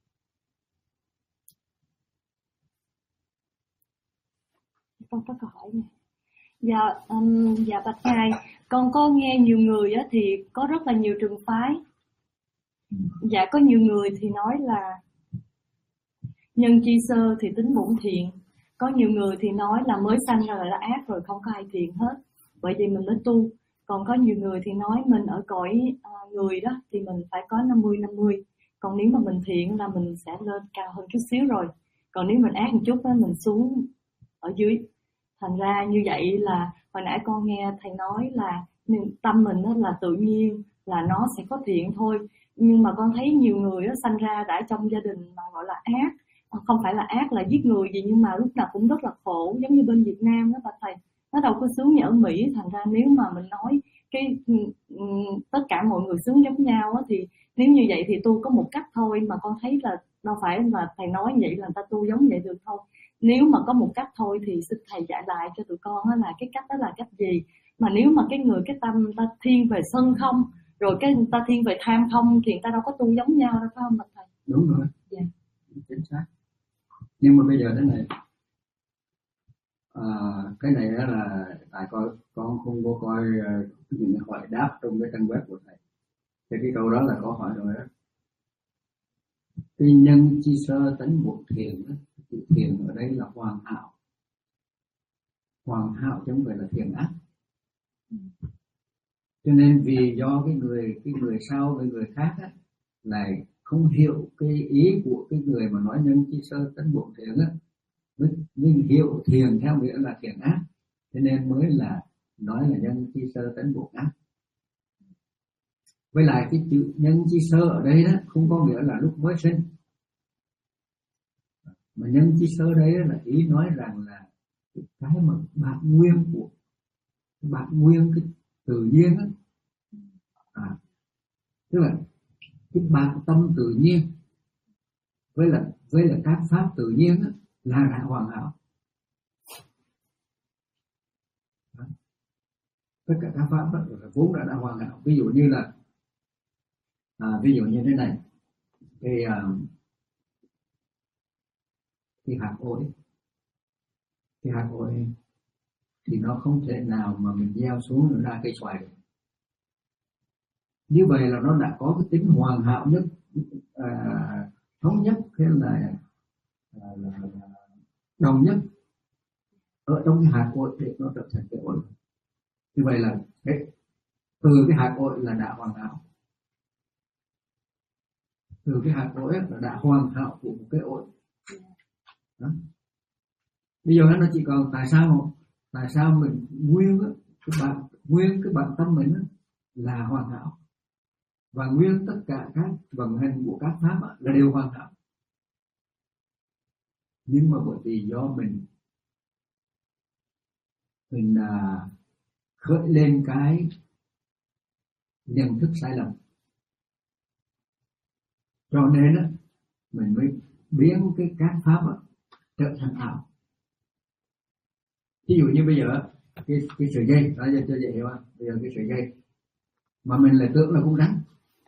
Con có câu hỏi này. Dạ, um, dạ bạch thầy, con có nghe nhiều người á, thì có rất là nhiều trường phái. Dạ, có nhiều người thì nói là nhân chi sơ thì tính bổn thiện. Có nhiều người thì nói là mới sanh ra là đã ác rồi, không có ai thiện hết, bởi vì mình mới tu. Còn có nhiều người thì nói mình ở cõi uh, người đó thì mình phải có năm mươi năm mươi. Còn nếu mà mình thiện là mình sẽ lên cao hơn chút xíu rồi. Còn nếu mình ác một chút đó, mình xuống ở dưới. Thành ra như vậy là hồi nãy con nghe thầy nói là tâm mình đó là tự nhiên là nó sẽ có thiện thôi. Nhưng mà con thấy nhiều người đó sanh ra đã trong gia đình mà gọi là ác, không phải là ác là giết người gì, nhưng mà lúc nào cũng rất là khổ, giống như bên Việt Nam đó bà thầy, nó đâu có sướng như ở Mỹ. Thành ra nếu mà mình nói cái tất cả mọi người sướng giống nhau á, thì nếu như vậy thì tu có một cách thôi, mà con thấy là đâu phải là thầy nói vậy là người ta tu giống vậy được thôi. Nếu mà có một cách thôi thì xin thầy giải lại cho tụi con là cái cách đó là cách gì. Mà nếu mà cái người cái tâm ta thiên về sân không, rồi cái người ta thiên về tham không, thì người ta đâu có tu giống nhau đâu, phải không bà thầy? Đúng rồi. Dạ. Chính xác. Nhưng mà bây giờ thế này, à, cái này là tại coi con không có coi uh, những hỏi đáp trong cái trang web của thầy, thì cái câu đó là câu hỏi rồi đó. Cái nhân chi sơ tánh bổn thiện, thiện ở đây là hoàn hảo, hoàn hảo chứ không phải là thiện ác. Cho nên vì do cái người cái người sau cái người khác á, lại không hiểu cái ý của cái người mà nói nhân chi sơ tánh bổn thiện á, mình hiểu thiện theo nghĩa là thiện ác, cho nên mới là nói là nhân chi sơ tánh bổn ác. Với lại cái chữ nhân chi sơ ở đây đó không có nghĩa là lúc mới sinh, mà nhân chi sơ đấy là ý nói rằng là cái mà bản nguyên của bản nguyên cái tự nhiên á, à, tức là cái bản tâm tự nhiên với là với là các pháp tự nhiên á, là đã hoàn hảo. Tất cả các pháp đó là vốn đã đã hoàn hảo. Ví dụ như là à, ví dụ như thế này, cái à, cái hạt ổi, cái hạt ổi thì nó không thể nào mà mình gieo xuống nó ra cây xoài được. Như vậy là nó đã có cái tính hoàn hảo nhất, à, thống nhất hay là, là, là, là đồng nhất ở trong cái hạt ổi để nó trở thành cái ổi. Như vậy là đấy, từ cái hạt ổi là đã hoàn hảo, từ cái hạt ổi là đã hoàn hảo của một cái ổi. Đó. Bây giờ nó chỉ còn tại sao tại sao mình nguyên á, cái bản nguyên cái bản tâm mình á, là hoàn hảo, và nguyên tất cả các vận hành của các pháp á, là đều hoàn hảo. Nhưng mà bởi vì do mình mình à, khởi lên cái nhận thức sai lầm, cho nên á, mình mới biến cái các pháp á, trở thành ảo. Ví dụ như bây giờ cái cái sợi dây đó, cho dễ hiểu không? Bây giờ cái sợi dây mà mình lại tưởng là con rắn,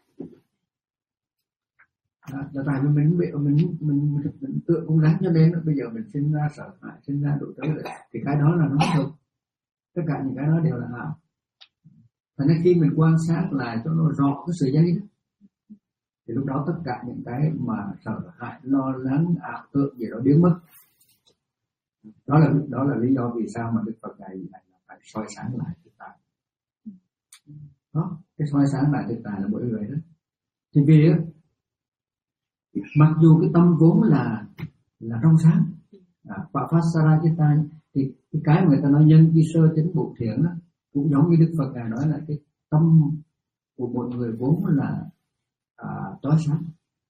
là tại vì mình bị mình mình mình, mình, mình tưởng con rắn, cho nên bây giờ mình sinh ra sợ hãi, sinh ra đủ thứ, thì cái đó là nó không. Tất cả những cái đó đều là ảo. Thành nên khi mình quan sát lại cho nó rõ cái sợi dây đó, thì lúc đó tất cả những cái mà sợ hãi, lo lắng, ảo tưởng gì đó biến mất. Đó là đó là lý do vì sao mà Đức Phật dạy là phải soi sáng lại thực tại. Đó, cái soi sáng lại thực tại là bởi vậy đó. Thì vì á, mặc dù cái tâm vốn là là trong sáng, Phật pháp Sarajita, thì cái cái mà người ta nói nhân chi sơ tính bổn thiện á, cũng giống như Đức Phật ngài nói là cái tâm của một người vốn là à, trói sáng.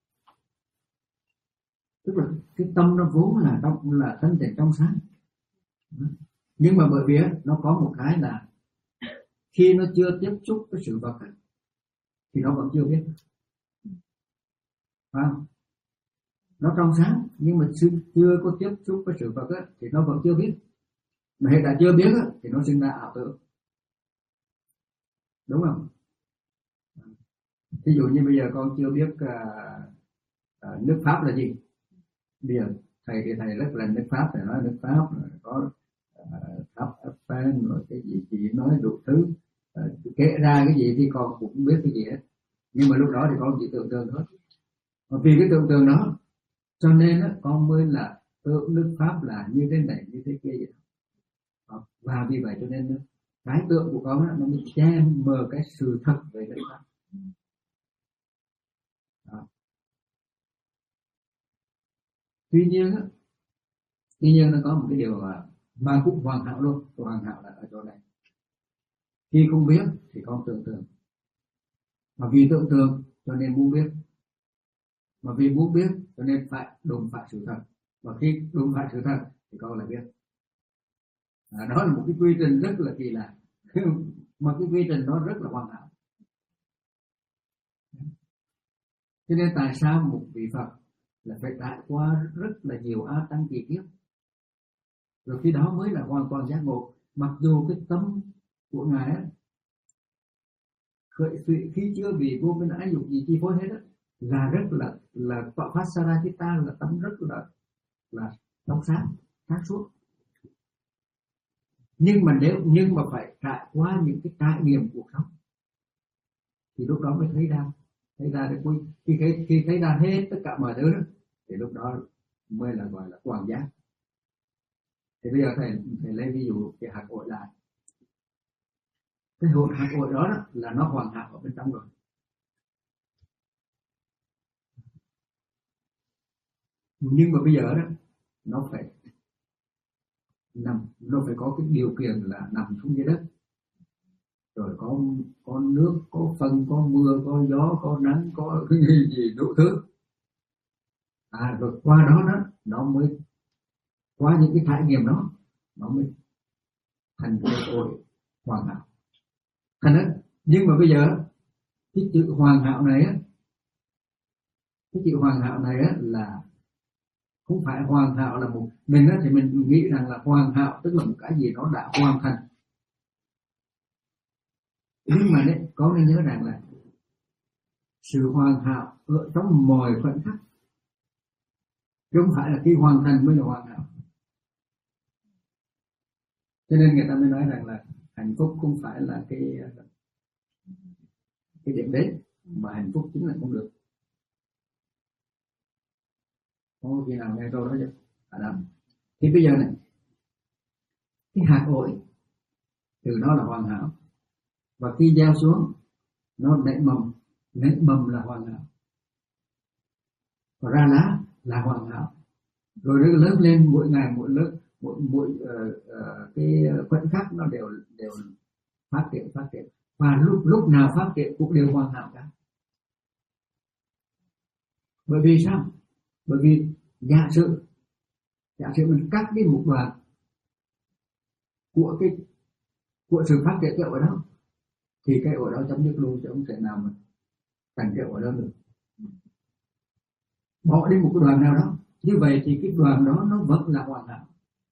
Tức là cái tâm nó vốn là trong là thanh tịnh trong sáng, nhưng mà bởi vì nó có một cái là khi nó chưa tiếp xúc với sự vật thì nó vẫn chưa biết, phải không? Nó trong sáng nhưng mà chưa có tiếp xúc với sự vật thì nó vẫn chưa biết. Mà hiện tại chưa biết thì nó sinh ra ảo tưởng, đúng không? Ví dụ như bây giờ con chưa biết uh, uh, nước Pháp là gì. Bây giờ thầy thì thầy rất là nước Pháp, thầy nói nước Pháp có thấp ấp phán rồi cái gì chị nói đủ thứ, uh, kể ra cái gì thì con cũng không biết cái gì hết, nhưng mà lúc đó thì con chỉ tưởng tượng thôi. Và vì cái tưởng tượng đó cho nên đó, con mới là tượng đức pháp là như thế này như thế kia vậy đó. Và vì vậy cho nên đó, cái tượng của con đó, nó mới che mờ cái sự thật về đức pháp đó. Tuy nhiên đó, tuy nhiên nó có một cái điều mà, mà cũng hoàn hảo luôn. Hoàn hảo là ở chỗ này, khi không biết thì con tưởng tượng, mà vì tưởng tượng cho nên muốn biết, mà vì muốn biết cho nên phải đụng phải sự thật, và khi đụng phải sự thật thì con lại biết. À, đó là một cái quy trình rất là kỳ lạ mà cái quy trình đó rất là hoàn hảo. Cho nên tại sao một vị Phật là phải trải qua rất là nhiều a tăng kỳ kiếp, rồi khi đó mới là hoàn toàn giác ngộ, mặc dù cái tâm của ngài á, khi chưa bị vô minh ái dục gì chi phối hết á, là rất là là tọa phát sarajita, là tâm rất là là trong sáng sáng suốt. Nhưng mà nếu nhưng mà phải trải qua những cái trải nghiệm cuộc sống thì lúc đó mới thấy ra thấy ra được. Khi khi, khi thấy ra hết tất cả mọi thứ đó, thì lúc đó mới là gọi là quảng giác. Thì bây giờ thầy thầy lấy ví dụ cái hạt ổi lại, cái hột hạt ổi đó, đó là nó hoàn hảo ở bên trong rồi. Nhưng mà bây giờ đó nó phải nằm, nó phải có cái điều kiện là nằm xuống dưới đất, rồi có có nước, có phân, có mưa, có gió, có nắng, có cái gì đủ thứ. À, rồi qua đó đó nó mới, qua những cái trải nghiệm đó nó mới thành cái ổi hoàn hảo. Thành đó, nhưng mà bây giờ cái chữ hoàn hảo này á, cái chữ hoàn hảo này á là không phải hoàn hảo là một mình á, thì mình nghĩ rằng là hoàn hảo tức là một cái gì nó đã hoàn thành. Nhưng mà đấy, có nên nhớ rằng là sự hoàn hảo ở trong mọi khoảnh khắc, chứ không phải là khi hoàn thành mới là hoàn hảo. Cho nên người ta mới nói rằng là hạnh phúc không phải là cái cái điểm đến, mà hạnh phúc chính là con đường. Có khi nào nghe câu đó chưa? À đó. Thì bây giờ này, cái hạt ổi từ nó là hoàn hảo, và khi gieo xuống nó nảy mầm, nảy mầm là hoàn hảo, và ra lá là hoàn hảo, rồi nó lớn lên mỗi ngày mỗi lớn, mỗi mỗi uh, uh, cái khoảnh khắc nó đều đều phát triển phát triển, và lúc lúc nào phát triển cũng đều hoàn hảo cả. Bởi vì sao? Bởi vì giả sử giả sử mình cắt đi một đoạn của cái của sự phát triển cái ổi đó, thì cái ổi đó chấm dứt luôn, chứ không thể nào mà thành cái ổi đó được. Bỏ đi một cái đoạn nào đó, như vậy thì cái đoạn đó nó vẫn là hoàn hảo.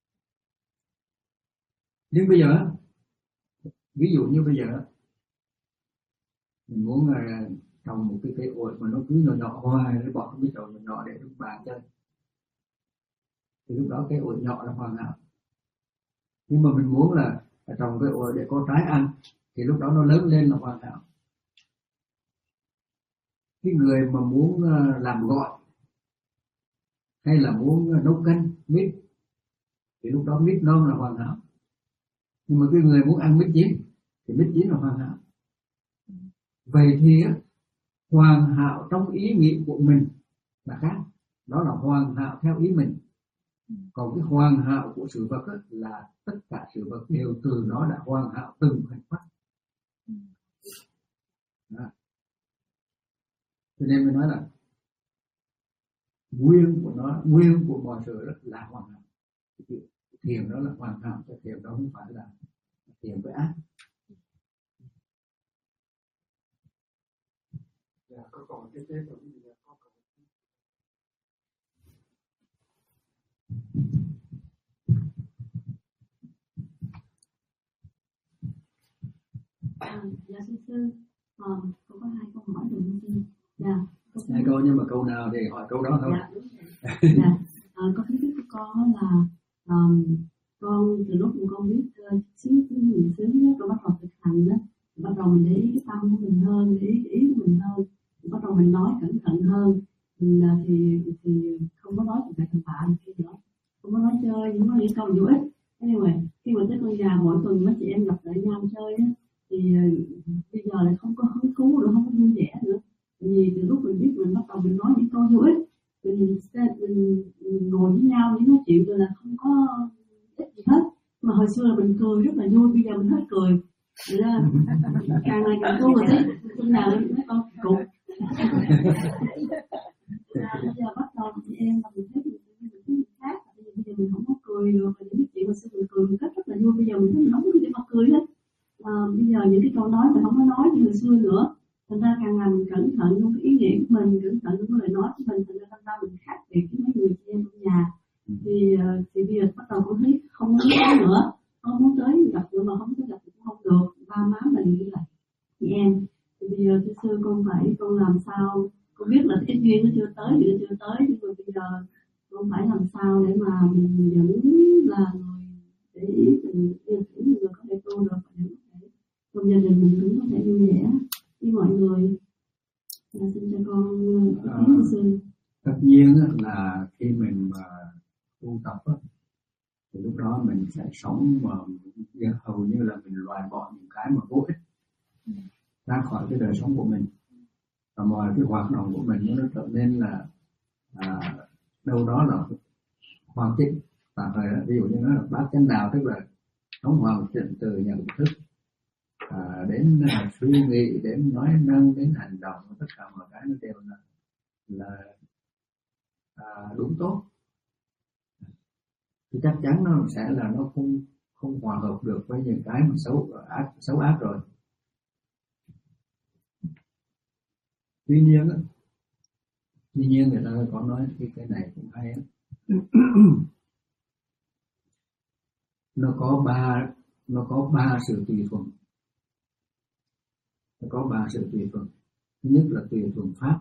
Nhưng bây giờ, ví dụ như bây giờ mình muốn uh, trồng một cái cây ổi mà nó cứ nhỏ nhỏ hoài, nó bỏ cái chậu nhỏ nhỏ để trong bàn chơi, thì lúc đó cái ổi nhỏ là hoàn hảo. Nhưng mà mình muốn là trồng cái ổi để có trái ăn, thì lúc đó nó lớn lên là hoàn hảo. Cái người mà muốn làm gỏi hay là muốn nấu canh mít, thì lúc đó mít non là hoàn hảo. Nhưng mà cái người muốn ăn mít chín thì mít chín là hoàn hảo. Vậy thì hoàn hảo trong ý nghĩ của mình là khác, đó là hoàn hảo theo ý mình. Còn cái hoàn hảo của sự vật là tất cả sự vật đều từ nó đã hoàn hảo từng khoảnh khắc. Cho nên mình nói là nguyên của nó, nguyên của mọi sự rất là hoàn hảo. Thiền đó là hoàn hảo, chứ thiền đó không phải là thiền với ác. Dạ, có còn cái kế tục gì là có còn. À, dạ sư sư, à, tôi có hai câu hỏi rồi sư. Dạ. Hai câu, nhưng mà câu nào thì hỏi câu đó thôi. Dạ, đúng rồi. Dạ. À, có thứ nhất có là um, con từ lúc hơn ý ý của mình hơn, bắt đầu mình nói cẩn thận hơn, mình thì thì không có nói chuyện về thành bạ gì nữa, không có nói chơi những cái câu vô ích. Anyway, khi mà tới con nhà mỗi tuần mấy chị em gặp lại nhau chơi á, thì bây giờ lại không có hứng thú nữa, không có vui vẻ nữa. Vì từ lúc mình biết mình bắt đầu mình nói những câu vô ích, mình, mình, mình ngồi với nhau với nói chuyện rồi là không có ích gì hết. Mà hồi xưa là mình cười rất là vui, bây giờ mình hết cười. Vậy là càng ngày càng tu rồi đấy, hôm nào mấy con cục. Bây giờ bắt đầu chị em mà mình thấy mình thấy mình khác, bây giờ mình không có cười được, và những cái chuyện hồi xưa mình cười một cách rất là vui, bây giờ mình thấy mình không có gì mà cười hết. À, bây giờ những cái câu nói mình không có nói như hồi xưa nữa. Thành ra càng ngày mình cẩn thận trong cái ý nghĩa của mình, cẩn thận trong lời nói của mình, thành ra thành ra mình khác biệt với mấy người chị em trong nhà. Thì thì bây giờ bắt đầu cũng thấy không muốn tới nữa, không muốn tới gặp nữa, mà không có gặp cũng không được. Ba má mình như là chị em. Thì bây giờ thưa sư con phải con làm sao? Con biết là cái duyên nó chưa tới thì nó chưa tới, nhưng mà bây giờ con phải làm sao để mà mình vẫn là người để ý mình yêu thương người có thể tu được, để có thể trong gia đình mình cũng có thể vui vẻ với mọi người. Là xin cho con ý kiến sư. Tất nhiên là khi mình mà tu tập thì lúc đó mình sẽ sống mà hầu như là mình loại bỏ những cái mà vô ích ra khỏi cái đời sống của mình, và mọi cái hoạt động của mình nó trở nên là à, đâu đó là hoàn chỉnh. Và ví dụ như nó là bát chánh đạo, tức là nó hoàn chỉnh từ nhận thức à, đến à, suy nghĩ, đến nói năng, đến hành động, tất cả mọi cái nó đều là là à, đúng tốt. Thì chắc chắn nó sẽ là nó không không hòa hợp được với những cái mà xấu ác xấu ác rồi. Tuy nhiên á, tuy nhiên người ta có nói cái cái này cũng hay á. nó có ba nó có ba sự tùy thuận. Nó có ba sự tùy thuận. Thứ nhất là tùy thuận pháp.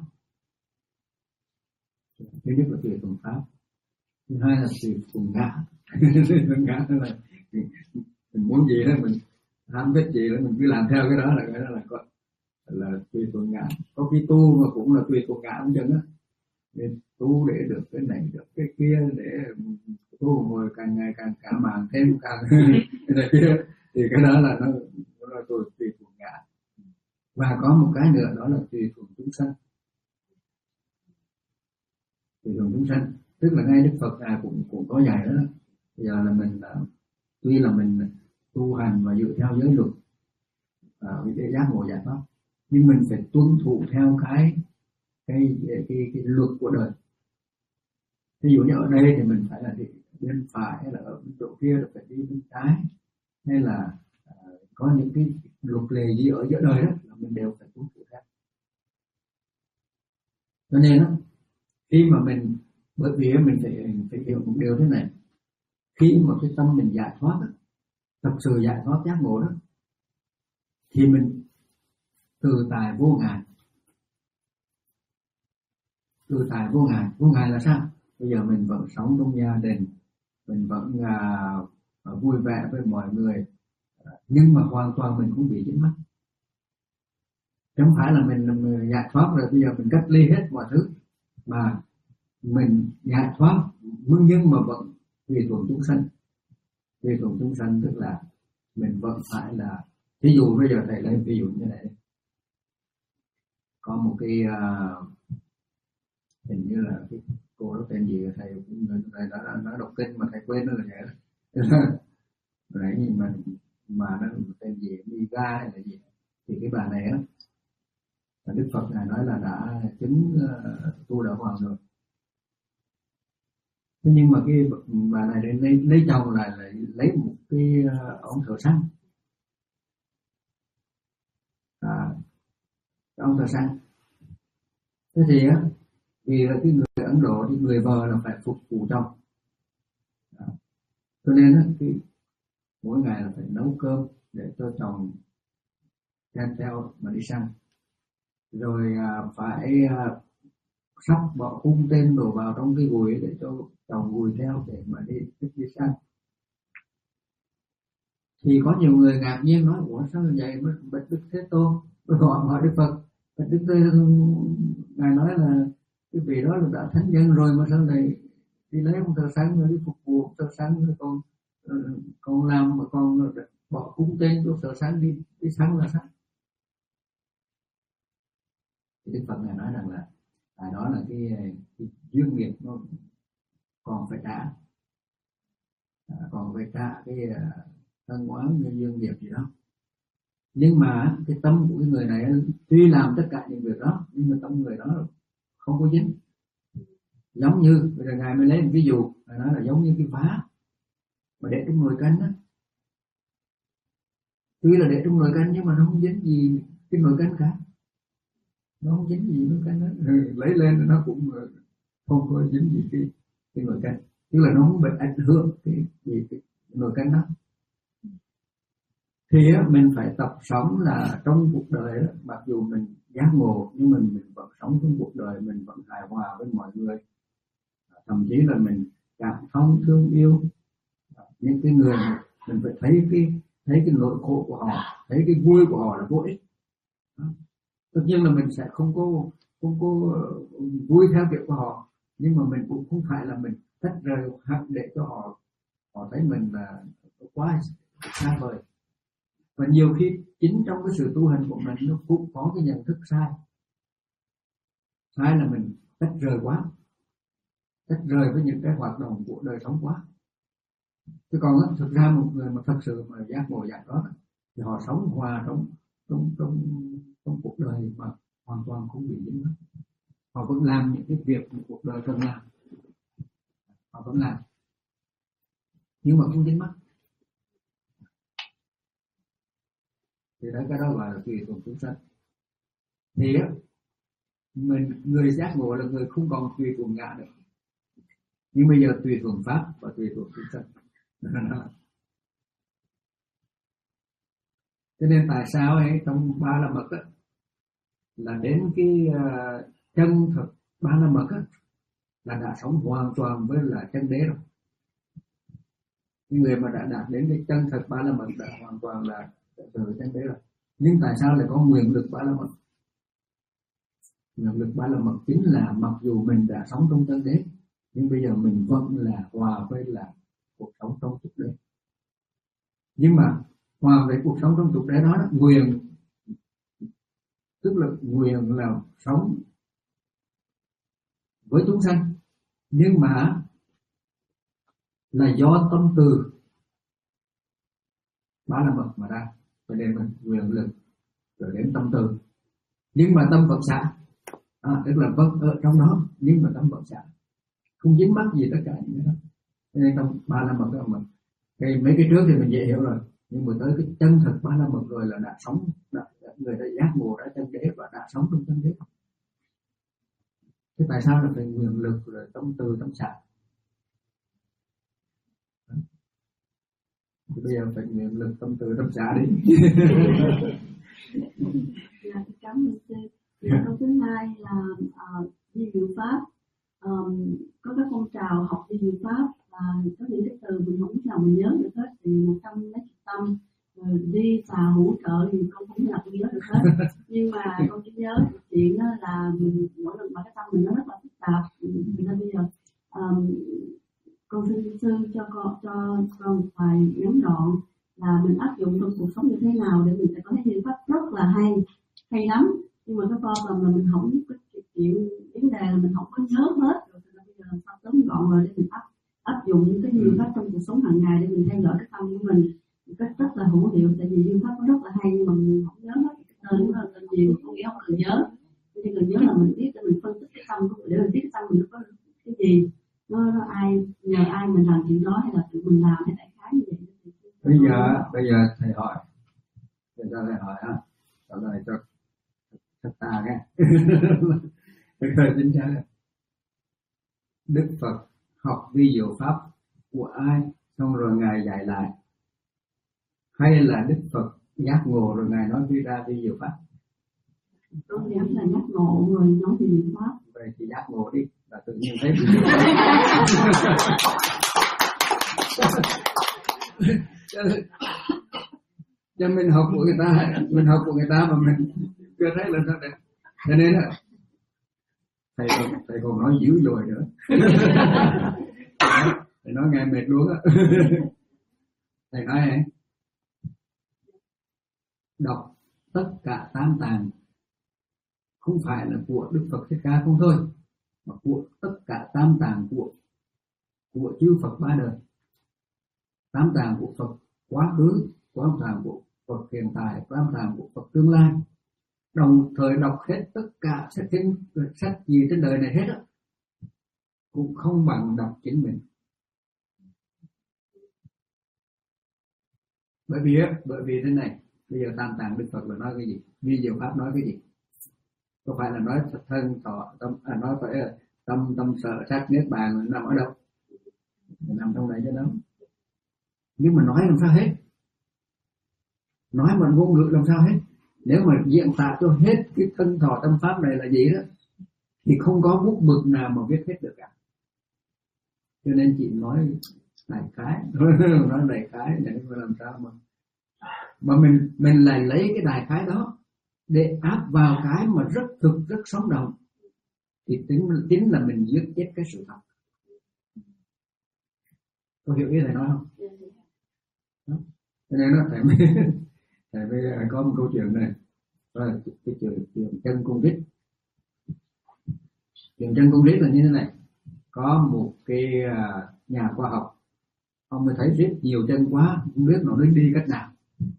Thứ nhất là tùy thuận pháp. Thứ hai là tùy thuận ngã. Ngã là mình muốn gì đó, mình ham thích gì đó mình cứ làm theo cái đó, là cái đó là có là tùy thuận ngã. Có khi tu mà cũng là tùy thuận ngã không chừng á. Nên tu để được cái này được cái kia, để tu ngồi càng ngày càng cả mạng thêm càng cái này kia, thì cái đó là nó nó là tùy thuận ngã. Và có một cái nữa đó là tùy thuận chúng sanh. Tùy thuận chúng sanh tức là ngay Đức Phật à cũng cũng có dạy đó. Bây giờ là mình uh, tuy là mình tu hành và dựa theo giới luật uh, để giác ngộ giải thoát, nhưng mình phải tuân thủ theo cái cái cái, cái, cái luật của đời. Ví dụ như ở đây thì mình phải là đi bên phải, hay là ở chỗ kia là phải đi bên trái, hay là uh, có những cái luật lệ gì ở giữa đời đó là mình đều phải tuân thủ theo. Cho nên đó, khi mà mình, bởi vì mình phải, phải hiểu một điều thế này, khi mà cái tâm mình giải thoát đó, thật sự giải thoát giác ngộ đó, thì mình từ tài vô ngại. Từ tài vô ngại. Vô ngại là sao? Bây giờ mình vẫn sống trong gia đình, mình vẫn uh, vui vẻ với mọi người, uh, nhưng mà hoàn toàn mình không bị dính mắc. Không phải là mình, mình giải thoát rồi bây giờ mình cách ly hết mọi thứ, mà mình giải thoát nhưng mà vẫn tùy thuận chúng sanh. Tùy thuận chúng sanh tức là mình vẫn phải là, ví dụ bây giờ thầy lấy ví dụ như này, có một cái uh, hình như là cái cô đó tên gì, thầy cũng thầy đã, đã nói đọc kinh mà thầy quên nó là vậy đó. Đấy, nhưng mà mà nó tên gì, Miga hay là gì, thì cái bà này á, Đức Phật ngài nói là đã chứng uh, tu đạo hoàng rồi. Thế nhưng mà cái bà này đến lấy, lấy chồng là lại lấy một cái uh, ông thợ săn. À, cái ông thợ săn. Thế thì á, vì là cái người Ấn Độ thì người vợ là phải phục vụ chồng. À, cho nên á, cái mỗi ngày là phải nấu cơm để cho chồng đem theo mà đi săn. Rồi à, phải à, sắp bỏ cung tên đổ vào trong cái gùi để cho chồng gùi theo để mà đi đi săn. Thì có nhiều người ngạc nhiên nói, ủa sao vậy Bạch Đức Thế Tôn, Tôi hỏi hỏi Đức Phật, Đức Phật ngài nói là cái vị đó là đã thánh nhân rồi mà sao lại đi lấy một thờ sắn rồi đi phục vụ một thờ sắn rồi còn còn làm mà còn bỏ cúng tên của thờ sắn đi đi sắn là sao? Thì Đức Phật ngài nói rằng là à, đó là cái, cái duyên nghiệp nó còn phải trả, à, còn phải trả cái thân oán như duyên nghiệp gì đó. Nhưng mà cái tâm của cái người này tuy làm tất cả những việc đó nhưng mà tâm người đó không có dính. Giống như bây giờ ngài mới lấy một ví dụ, ngài nói là giống như cái vá mà để trong nồi canh đó, tuy là để trong nồi canh nhưng mà nó không dính gì cái nồi canh cả, nó không dính gì nồi canh đó, lấy lên nó cũng không có dính gì cái cái nồi canh, tức là nó không bị ảnh hưởng cái gì cái nồi canh đó. Thì á, mình phải tập sống là trong cuộc đời đó, mặc dù mình giác ngộ nhưng mình mình vẫn sống trong cuộc đời, mình vẫn hài hòa với mọi người, thậm chí là mình cảm thông thương yêu những cái người mà mình phải thấy cái thấy cái nỗi khổ của họ, thấy cái vui của họ là vô ích. Đó. Tất nhiên là mình sẽ không có không có vui theo kiểu của họ, nhưng mà mình cũng không phải là mình tách rời hẳn để cho họ họ thấy mình là quá xa vời. Và nhiều khi chính trong cái sự tu hành của mình nó cũng có cái nhận thức sai. Sai là mình tách rời quá, tách rời với những cái hoạt động của đời sống quá. Chứ còn á, thực ra một người mà thật sự mà giác ngộ giải thoát thì họ sống hòa trong trong trong trong cuộc đời mà hoàn toàn không bị dính mắc. Họ vẫn làm những cái việc một cuộc đời cần làm, họ vẫn làm nhưng mà không dính mắc. Thì đó, cái đó gọi là tùy thuận chúng sanh. Thì á, mình người giác ngộ là người không còn tùy thuận ngã nữa, nhưng bây giờ tùy thuận pháp và tùy thuận chúng sanh. Cho nên tại sao ấy trong ba la mật á, là đến cái uh, chân thực ba la mật á, là đã sống hoàn toàn với là chân đế rồi. Những người mà đã đạt đến cái chân thực ba la mật đã hoàn toàn là từ chân đế rồi. Nhưng tại sao lại có nguyện lực ba la mật? Nguyện lực ba la mật chính là mặc dù mình đã sống trong chân đế nhưng bây giờ mình vẫn là hòa với là cuộc sống trong tục đế. Nhưng mà hòa với cuộc sống trong tục đế đó, đó nguyện tức là nguyện là sống với chúng sanh, nhưng mà là do tâm từ ba la mật mà ra, cho nên mình nguyện lực rồi đến tâm từ, nhưng mà tâm vẫn xả, à, tức là vẫn ở trong đó nhưng mà tâm vẫn xả, không dính mắc gì tất cả những cái đó. Cho nên trong ba la mật đó mình cái mấy cái trước thì mình dễ hiểu rồi, nhưng mà tới cái chân thực ba la mật rồi là đã sống, đã, người đã giác ngộ đã chân đế và đã sống trong chân đế. Thế tại sao là phải nguyện lực rồi tâm từ tâm xả? Thì bây giờ phải nguyện lực tâm từ tâm xả đi. Là cảm ơn sư. Câu thứ hai là uh, di diệu pháp. Um, có cái phong trào học di diệu pháp và có những cái từ mình không nào mình nhớ được hết, thì một trăm mấy chục tâm rồi đi xà hỗ trợ thì con không thể nào nhớ được hết. Nhưng mà con chỉ nhớ chuyện là mình mỗi lần mà cái tâm mình nó rất là phức tạp. Nên bây giờ um, con xin sư cho con cho con một vài ngắn đoạn là mình áp dụng trong cuộc sống như thế nào để mình sẽ có cái phương pháp rất là hay hay lắm. Nhưng mà cái problem là mình không có chuyện vấn đề là mình không có nhớ hết rồi, nên bây giờ làm sao tóm gọn rồi để mình áp áp dụng những cái phương pháp trong cuộc sống hàng ngày để mình theo dõi cái tâm của mình một cách rất là hữu hiệu. Tại vì phương pháp nó rất là hay nhưng mà mình không nhớ hết cái tên nó tên gì, có nghĩa không cần nhớ, chỉ cần nhớ là mình biết để mình phân tích cái tâm của mình, để mình biết cái tâm mình nó có cái gì, nó, nó ai nhờ ai mình làm chuyện đó hay là tự mình làm hay đại khái như vậy. Bây giờ bây giờ thầy hỏi, bây giờ thầy hỏi á, trả lời cho thật ta nghe. Thời chính xác. Đức Phật học vi diệu pháp của ai xong rồi ngài dạy lại, hay là Đức Phật giác ngộ rồi ngài nói vi ra vi diệu pháp? Tôi nghĩ là giác ngộ rồi nói vi diệu pháp. Vậy thì giác ngộ đi, là tự nhiên thấy vi diệu pháp. Cho mình học của người ta, mình học của người ta mà mình chưa thấy là sao đẹp. Cho nên là thầy còn, thầy còn nói dữ dội nữa. Thầy nói nghe mệt luôn á. Thầy nói này, đọc tất cả tam tạng không phải là của Đức Phật Thích Ca không thôi, mà của tất cả tam tạng của của chư Phật ba đời. Tam tạng của Phật quá khứ, tam tạng của Phật hiện tại, tam tạng của Phật tương lai. Đồng thời đọc hết tất cả sách kinh, sách gì trên đời này hết á, cũng không bằng đọc chính mình. Bởi vì á, bởi vì thế này, bây giờ tam tạng Đức Phật là nói cái gì? Vi diệu pháp nói cái gì? Có phải là nói thân thọ tâm, à, nói phải là tâm tâm sở sát niết bàn nằm ở đâu? Nằm trong này cho nó. Nhưng mà nói làm sao hết? Nói bằng ngôn ngữ làm sao hết? Nếu mà diễn tả cho hết cái thân thọ tâm pháp này là gì đó, thì không có bút mực nào mà viết hết được cả. Cho nên chị nói đại khái, nói đại khái để mà làm sao mà mà mình mình lại lấy cái đại khái đó để áp vào cái mà rất thực, rất sống động, thì tính chính là mình giết chết cái sự thật. Có hiểu ý thầy nói không? Đó. Cho nên nó thầy mới thầy mới có một câu chuyện này, đó là cái chuyện, chuyện chân cung rít. Chuyện chân cung rít là như thế này: có một cái nhà khoa học, ông mới thấy rất nhiều chân quá, không biết nó đến đi cách nào,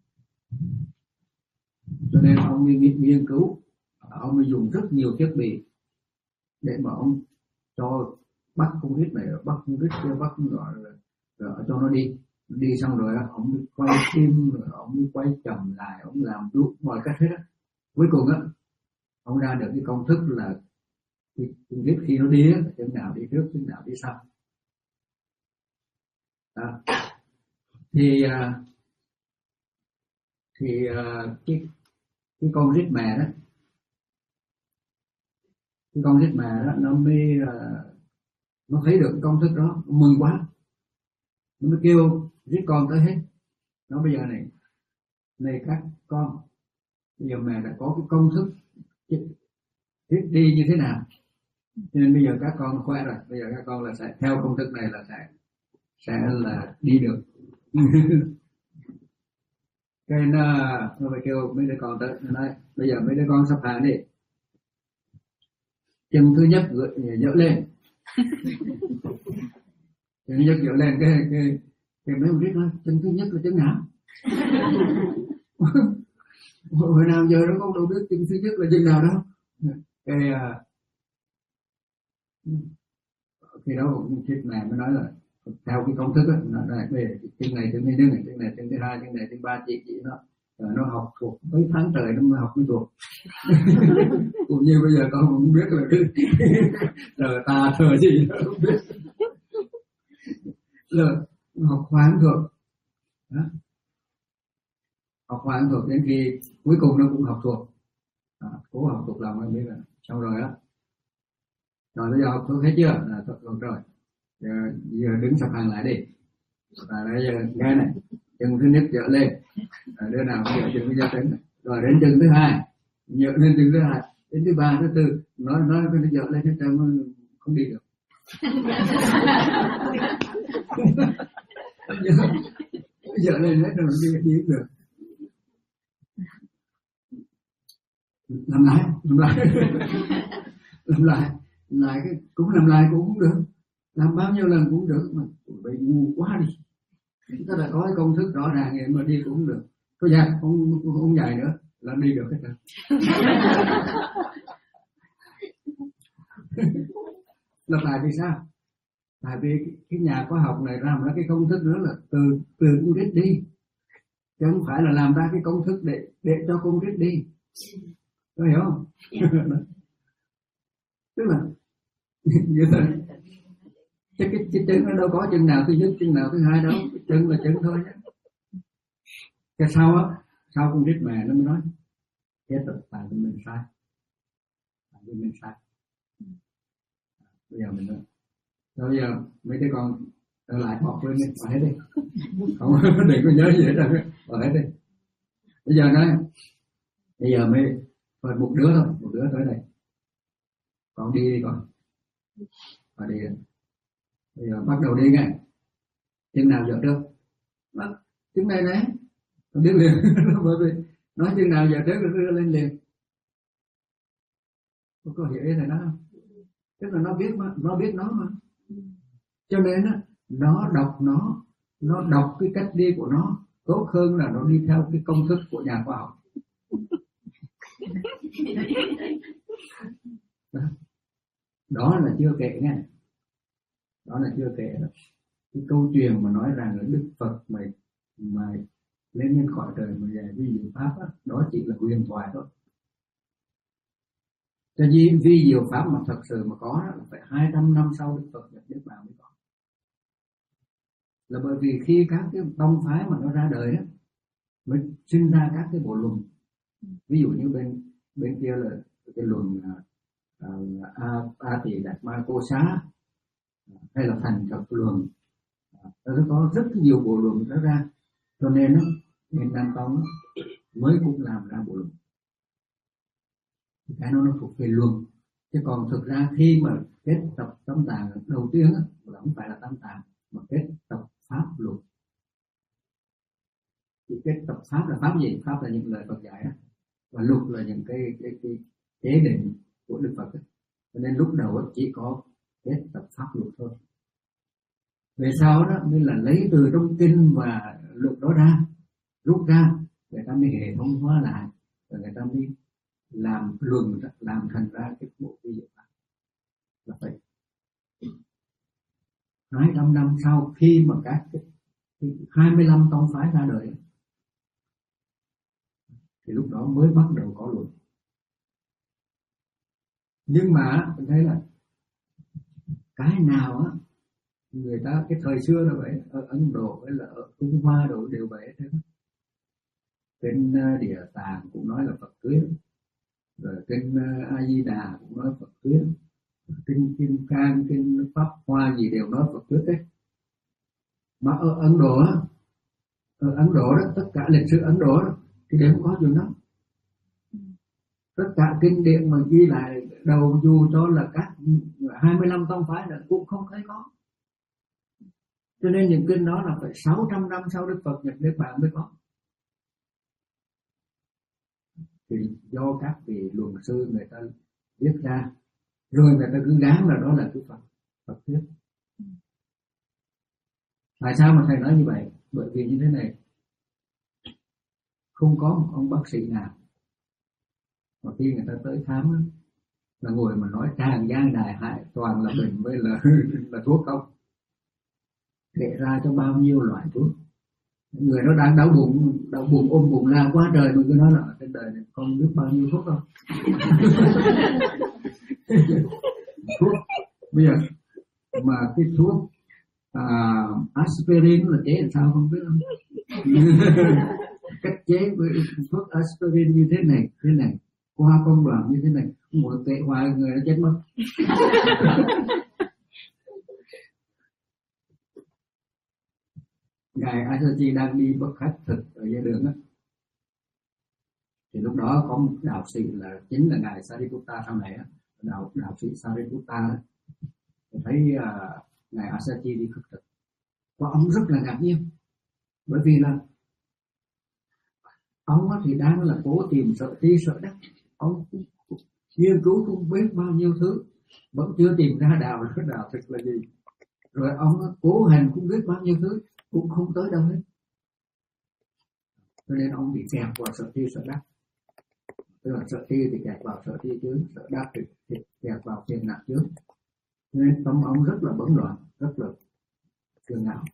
cho nên ông mới nghiên cứu, ông mới dùng rất nhiều thiết bị để mà ông cho bắt con rít này, bắt con rít kia, bắt gọi là rồi cho nó đi đi xong rồi ông mới quay phim, rồi ông mới quay chậm lại, ông làm đúng mọi cách hết á. Cuối cùng á, ông ra được cái công thức là cái con rít khi nó đi á, chân nào đi trước, chân nào đi sau. Đó. Thì thì cái cái con rít mẹ đó, cái con rít mẹ đó nó mới nó thấy được cái công thức đó, nó mừng quá, nó mới kêu rít con tới hết. Nó bây giờ này này các con, bây giờ mẹ đã có cái công thức rít đi như thế nào, cho nên bây giờ các con khỏe rồi, bây giờ các con là sẽ theo công thức này là sẽ sẽ là đi được. Cái nó nó phải kêu mấy đứa con tới, nó nói bây giờ mấy đứa con sắp hàng đi, chân thứ nhất gửi dỡ lên, chân thứ nhất dỡ lên, cái cái cái mấy ông biết nói chân thứ nhất là chân nào? Hồi nào giờ nó không đâu biết chân thứ nhất là chân nào đâu. Cái khi đó thuyết này mới nói là theo cái công thức á, nó là về chân này chân này chân này chân này chân thứ hai chân này chân ba chị chị nó nó học thuộc mấy tháng trời nó mới học mới thuộc. Cũng như bây giờ con không biết là cái giờ ta thờ gì nó không biết, là học khoáng thuộc đó. Học khoáng thuộc đến khi cuối cùng nó cũng học thuộc, à, cố học thuộc lòng em biết là xong rồi á, rồi bây giờ học thuộc hết chưa? Là thuộc thuộc rồi. Giờ, giờ đứng sắp hàng lại đi, và bây giờ nghe này, chân thứ nhất dỡ lên, à, đứa nào cũng dỡ chân thứ nhất đến, rồi đến chân thứ hai dỡ lên chân thứ hai, đến thứ ba thứ tư nói nói cái nó dỡ lên hết trơn, nó không đi được. Dỡ lên hết rồi đi đi được. Làm lại, làm lại, làm lại, lại cái cũng làm lại cũng không được. Làm bao nhiêu lần cũng được, mà bị ngu quá đi. Chúng ta đã có cái công thức rõ ràng vậy mà đi cũng không được. Có dài, không, không, không dài nữa là đi được hết rồi. Là tại vì sao? Tại vì cái nhà khoa học này ra mà cái công thức nữa là từ từ con rít đi, chứ không phải là làm ra cái công thức để để cho con rít đi. Có hiểu không? Tức là như thế. Chứ cái, cái chân nó đâu có chân nào thứ nhất, chân nào thứ hai đâu, cái chân là chân thôi nhé. Cái sau á, sau con rít mẹ nó mới nói chết rồi, tại vì mình sai, tại vì mình sai. Bây giờ mình nói, rồi bây giờ mấy đứa con trở lại học lên đi, bỏ hết đi, không đừng có nhớ gì hết đâu, bỏ hết đi. Bây giờ nói, bây giờ mới Rồi một đứa thôi, một đứa tới đây. Con đi đi con. Và đi. Bây giờ bắt đầu đi ngay. Chừng nào giờ trước? Chừng này này. Con biết liền. Bởi vì nói chừng nào giờ trước rồi đưa lên liền. Con có hiểu ý thầy nói không? Tức là nó biết mà, nó biết nó mà. Cho nên á, nó đọc nó, nó đọc cái cách đi của nó tốt hơn là nó đi theo cái công thức của nhà khoa học. Đó, đó là chưa kể nghe. Đó là chưa kể đó. Cái câu chuyện mà nói rằng là Đức Phật mà mà lên lên khỏi trời mà dạy vi diệu pháp đó, đó chỉ là huyền thoại thôi. Cho nên vi diệu pháp mà thật sự mà có đó, là phải hai trăm năm sau Đức Phật nhập Niết Bàn mới có. Là bởi vì khi các cái tông phái mà nó ra đời đó mới sinh ra các cái bộ luận. Ví dụ như bên bên kia là cái luận a a tỷ đạt ma cô xá, hay là thành Phật luận, nó có rất nhiều bộ luận đó ra. Cho nên đó, bên Nam Tông mới cũng làm ra bộ luận. Cái nó nó thuộc về luận. Chứ còn thực ra khi mà kết tập tâm tạng đầu tiên là không phải là tâm tạng mà kết tập pháp luật. Thì kết tập pháp là pháp gì? Pháp là những lời Phật dạy đó. Và luật là những cái cái cái chế định của Đức Phật đó. Cho nên lúc đầu chỉ có kết tập pháp luật thôi. Về sau đó mới là lấy từ trong kinh và luật đó ra, rút ra, người ta mới hệ thống hóa lại, và người ta mới làm luận, làm thành ra cái bộ vi diệu pháp. Là vậy. Hai trăm năm sau khi mà các cái, cái hai mươi lăm tông phái ra đời thì lúc đó mới bắt đầu có luận. Nhưng mà tôi thấy là cái nào á, người ta cái thời xưa là vậy, ở Ấn Độ hay là ở Trung Hoa đồ đều vậy thế. Trên Địa Tạng cũng nói là Phật thuyết, rồi trên A Di Đà cũng nói Phật thuyết, trên Kim Cang, trên Pháp Hoa gì đều nói Phật thuyết đấy. Mà ở Ấn Độ á, ở Ấn Độ đó, tất cả lịch sử Ấn Độ đó, thì đều có chuyện đó. Tất cả kinh điển mà ghi lại đầu dù cho là các hai mươi lăm tông phái là cũng không thấy có. Cho nên những kinh đó là phải sáu trăm năm sau Đức Phật nhập Niết Bàn mới có. Thì do các vị luận sư người ta viết ra, rồi người ta cứ gán là đó là cái Phật Phật thuyết. Tại sao mà thầy nói như vậy? Bởi vì như thế này, không có một ông bác sĩ nào mà khi người ta tới khám là ngồi mà nói tràn gian đại hại toàn là bệnh với là là thuốc không. Kể ra cho bao nhiêu loại thuốc. Người nó đang đau bụng, đau bụng ôm bụng la quá trời mà cứ nói là trên đời này không biết bao nhiêu thuốc đâu. Thuốc bây giờ mà cái thuốc à, aspirin là chế làm sao không biết không? Cách chế với thuốc aspirin như thế này, thế này, qua công đoạn như thế này, một tệ hoài người nó chết mất. Ngài Asaji đang đi bất khách thực ở dưới đường á, thì lúc đó có một đạo sĩ là chính là ngài Sariputta sau này á, đạo đạo sĩ Sariputta thấy uh, ngài Asaji đi khất thực, và ông rất là ngạc nhiên, bởi vì là ông thì đang là cố tìm sợ tri sợ đắc, ông nghiên cứu không biết bao nhiêu thứ vẫn chưa tìm ra đạo đạo thực là gì, rồi ông cố hành cũng biết bao nhiêu thứ cũng không tới đâu hết, cho nên ông bị kẹt vào sợ tri sợ đắc. Tức là sợ tri thì kẹt vào sợ tri chứ, sợ đắc thì kẹt vào phiền não chứ, nên tâm ông rất là bấn loạn, rất là kiêu ngạo.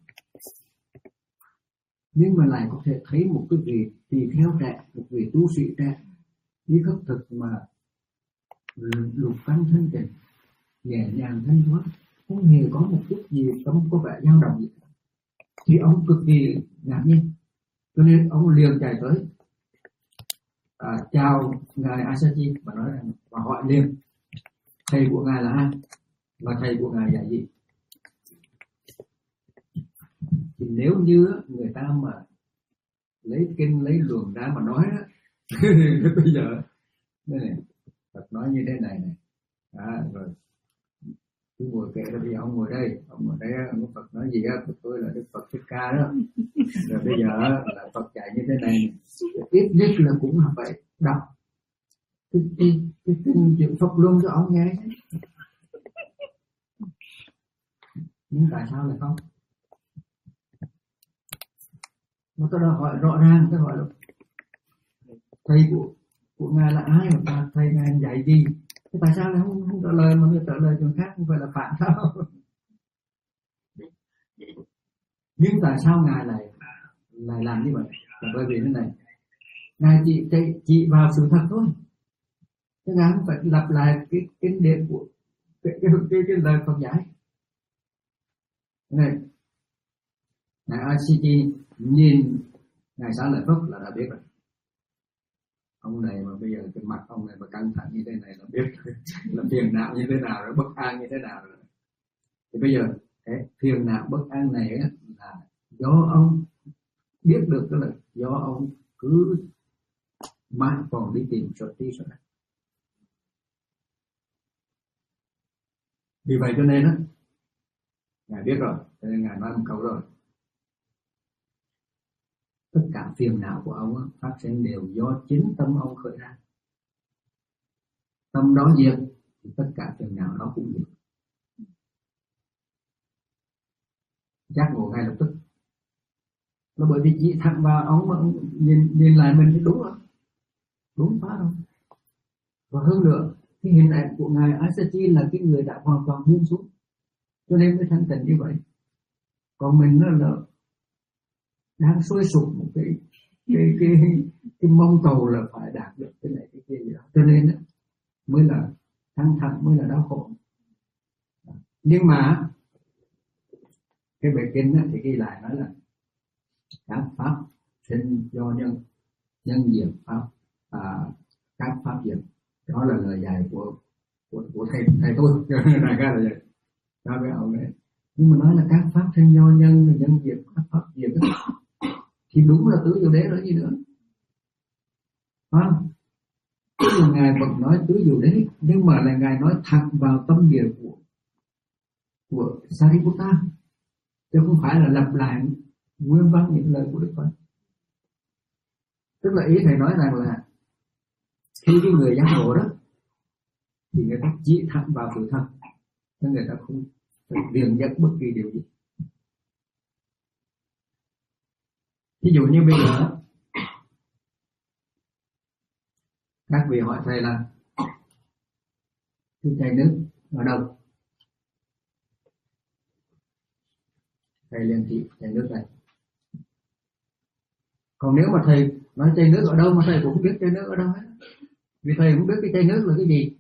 Nhưng mà lại có thể thấy một cái vị tỳ kheo trẻ, một vị tu sĩ trẻ đi khất thực mà lục căn thanh tịnh, nhẹ nhàng thanh thoát, không hề có một chút gì tâm có vẻ dao động gì, thì ông cực kỳ ngạc nhiên, cho nên ông liền chạy tới à, chào ngài Asaji và nói rằng, và hỏi liền thầy của ngài là ai và thầy của ngài dạy gì. Thì nếu như người ta mà lấy kinh lấy luận ra mà nói đó, bây giờ Đây này, Phật nói như thế này này. À, rồi cứ ngồi kệ là bây giờ ông ngồi đây, ông ngồi đây, ông Phật nói gì á, tôi là Đức Phật Thích Ca đó. Rồi bây giờ là Phật dạy như thế này, ít nhất là cũng phải đọc cái cái cái kinh chuyện Phật luôn cho ông nghe. Nhưng tại sao lại không? Nó tôi đã hỏi rõ ràng, tôi hỏi là thầy của của ngài là ai mà thầy ngài dạy gì? Thế tại sao lại không, không trả lời mà người trả lời chuyện khác, không phải là phản sao? Nhưng tại sao ngài lại lại làm như vậy? Là bởi vì thế này, ngài chỉ chỉ vào sự thật thôi, chứ ngài không phải lặp lại cái kinh điển của cái cái cái, cái lời Phật dạy. Này, ngài a xê chi nhìn ngài Xá Lợi Phất là đã biết rồi. Ông này mà bây giờ cái mặt ông này mà căng thẳng như thế này là biết là phiền não như thế nào rồi, bất an như thế nào rồi. Thì bây giờ cái phiền não bất an này á, là do ông biết được cái là do ông cứ mãi còn đi tìm sở tí sở đắc. Vì vậy cho nên á, ngài biết rồi, cho nên ngài nói một câu rồi. Tất cả phiền não của ông á, phát sinh đều do chính tâm ông khởi ra. Tâm đó diệt thì tất cả phiền não đó cũng diệt. Giác ngộ ngay lập tức. Nó bởi vì chỉ thẳng vào ông mà ông nhìn, nhìn lại mình thì đúng rồi, đúng phá rồi. Và hơn nữa, cái hình ảnh của ngài Asachi là cái người đã hoàn toàn buông xuống, cho nên mới thanh tịnh như vậy. Còn mình nó là đang sôi sục một cái cái cái cái mong cầu là phải đạt được cái này cái kia gì đó, cho nên đó, mới là căng thẳng, mới là đau khổ. Nhưng mà cái bài kinh đó, thì ghi lại nói là các pháp sinh do nhân, nhân diệt pháp, à, các pháp diệt. Đó là lời dạy của của, của thầy thầy tôi, đại ca là vậy. Đó với ông đấy. Nhưng mà nói là các pháp sinh do nhân, nhân diệt các pháp diệt thì đúng là tứ diệu đế rồi gì nữa, phải không? Tức là ngài vẫn nói tứ diệu đế, nhưng mà là ngài nói thẳng vào tâm địa của của Sariputta, chứ không phải là lặp lại nguyên văn những lời của Đức Phật. Tức là ý thầy nói rằng là khi cái người giác ngộ đó thì người ta chỉ thẳng vào sự thật, nên người ta không phải viện dẫn bất kỳ điều gì. Ví dụ như bây giờ các vị hỏi thầy là cái chai nước ở đâu, thầy liền chỉ chai nước này. Còn nếu mà thầy nói chai nước ở đâu mà thầy cũng không biết chai nước ở đâu hết, vì thầy không biết cái chai nước là cái gì,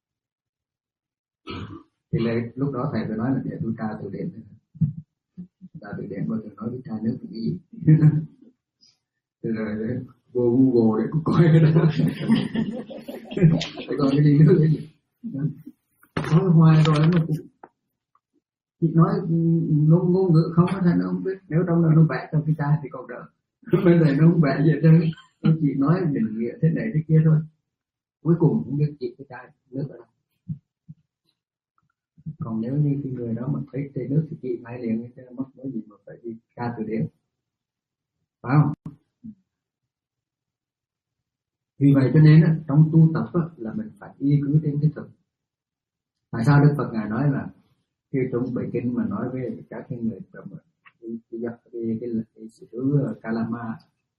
thì lại lúc đó thầy phải nói là để tôi tra từ điển. Ta từ điển bao giờ nói cái chai nước là cái gì. Thì rồi vô Google để coi cái đó. Để coi cái gì nữa gì. Nói hoài rồi mà cũng chị nói ngôn ngôn ngữ không có thể nó không biết. Nếu trong đó nó vẽ trong cái chai thì còn đỡ. Bên này nó không vẽ gì hết. Nó chỉ nói định nghĩa thế này thế kia thôi. Cuối cùng cũng biết chị cái chai nước ở đâu. Còn nếu như cái người đó mà thấy chai nước thì chị ngay liền cái mất nói gì mà phải đi tra từ điển, phải không? Vì vậy cho nên trong tu tập là mình phải y cứ trên cái thực. Tại sao Đức Phật ngài nói là khi trong bài kinh mà nói với các cái người trong cái cái cái cái, cái xứ Kalama,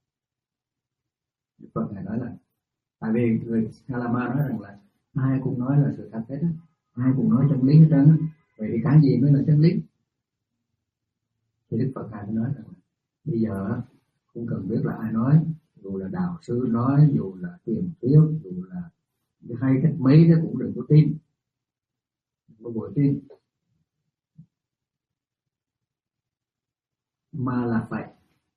Đức Phật ngài nói là tại vì người Kalama nói rằng là ai cũng nói là sự thật hết á, ai cũng nói chân lý hết trơn á, vậy thì cái gì mới là chân lý? Thì Đức Phật ngài mới nói rằng là bây giờ cũng cần biết là ai nói, dù là đạo sư nói, dù là truyền thuyết, dù là hay cách mấy nó cũng đừng có tin, đừng có vội tin, mà là phải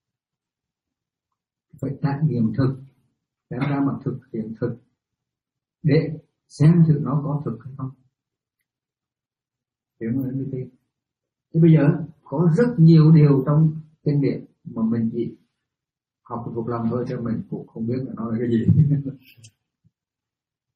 phải trải nghiệm thực, đem ra mặt thực hiện thực để xem thử nó có thực hay không, hiểu không? Như thế. Thì bây giờ có rất nhiều điều trong kinh điển mà mình chỉ học thuộc lòng thôi, cho mình cũng không biết là nó là cái gì.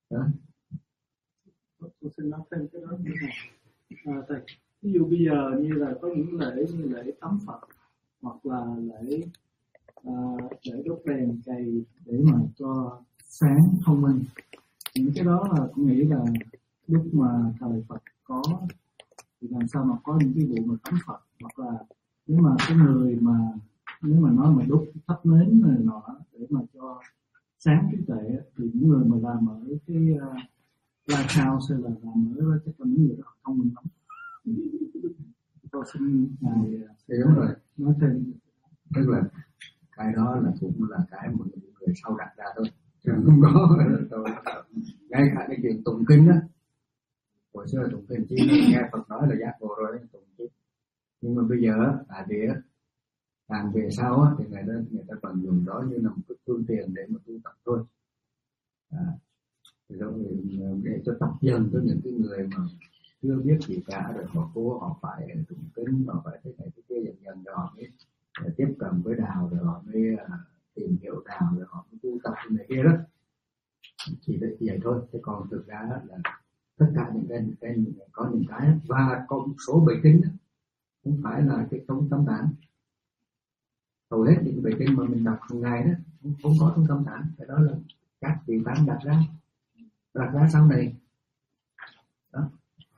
đó. Tôi xin nói thêm cái đó như này. À, thầy, ví dụ bây giờ như là có những lễ như lễ tắm Phật hoặc là lễ uh, lễ đốt đèn cày để mà cho sáng thông minh, những cái đó là tôi nghĩ là lúc mà thời Phật có thì làm sao mà có những cái vụ mà tắm Phật, hoặc là nếu mà cái người mà nếu mà nói mà đốt thắp nến này nọ để mà cho sáng trí tuệ thì những người mà làm ở cái uh, lighthouse hay là làm ở chắc là những người đó thông minh lắm. Tôi xin ngài thì đúng rồi, nói thêm. tức là cái đó là cũng là cái mà những người sau đặt ra thôi, chứ không có tôi ngay cả cái chuyện tụng kinh á, hồi xưa tụng kinh chỉ nghe Phật nói là giác ngộ rồi tụng kinh, nhưng mà bây giờ tại vì á càng về sau á thì người ta người ta còn dùng đó như là một cái phương tiện để mà tu tập thôi, à, thì đó để cho tập dần cho những cái người mà chưa biết gì cả, rồi họ cố họ phải tụng kinh, họ phải thế này thế kia, dần dần rồi họ mới tiếp cận với đạo, rồi họ mới uh, tìm hiểu đạo, rồi họ mới tu tập này kia đó, chỉ để vậy thôi. Chứ còn thực ra là tất cả những cái, cái có những cái và có một số bài kinh đó, không phải là cái trong tâm tạng, hầu hết những bài kinh mà mình đọc hàng ngày đó không, không có trong tâm tạng, cái đó là các vị tán đặt ra đặt ra sau này đó.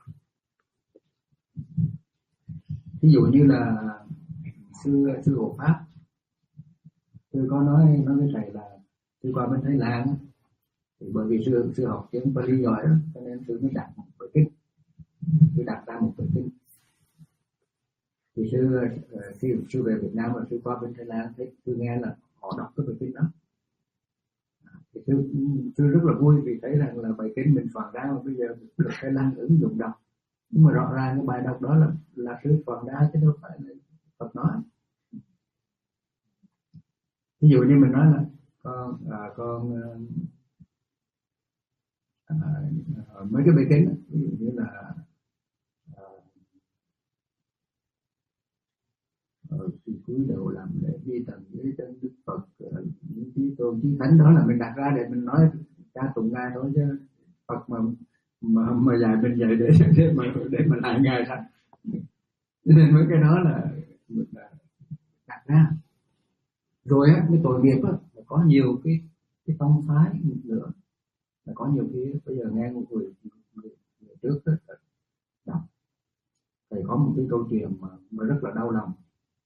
Ví dụ như là sư sư Hộ Pháp, sư có nói nói với thầy là sư qua bên Thái Lan thì bởi vì sư sư học tiếng Pali giỏi đó, cho nên sư mới đặt một bài kinh, sư đặt ra một bài kinh. Thì sư khi sư về Việt Nam và sư qua bên Thái Lan thì sư nghe là họ đọc cái bài kinh đó, thì sư sư rất là vui vì thấy rằng là bài kinh mình soạn ra mà bây giờ được Thái Lan ứng dụng đọc, nhưng mà rõ ràng cái bài đọc đó là là sư soạn ra chứ đâu phải là Phật nói. Ví dụ như mình nói là con à, con à, à, mấy cái bài kinh, ví dụ như là à, thì cúi đầu làm lễ đi tầng dưới chân Đức Phật, những chí tôn chí thánh, đó là mình đặt ra để mình nói ca tụng ngài thôi, chứ Phật mà mà mà dạy mình dạy để để mà để mà lại ngài sao? Nên mấy cái đó là mình đặt ra. Rồi á, cái tội nghiệp á, có nhiều cái cái tông phái nữa, là có nhiều cái bây giờ nghe một người, người, người trước đó, đọc thầy có một cái câu chuyện mà, mà rất là đau lòng.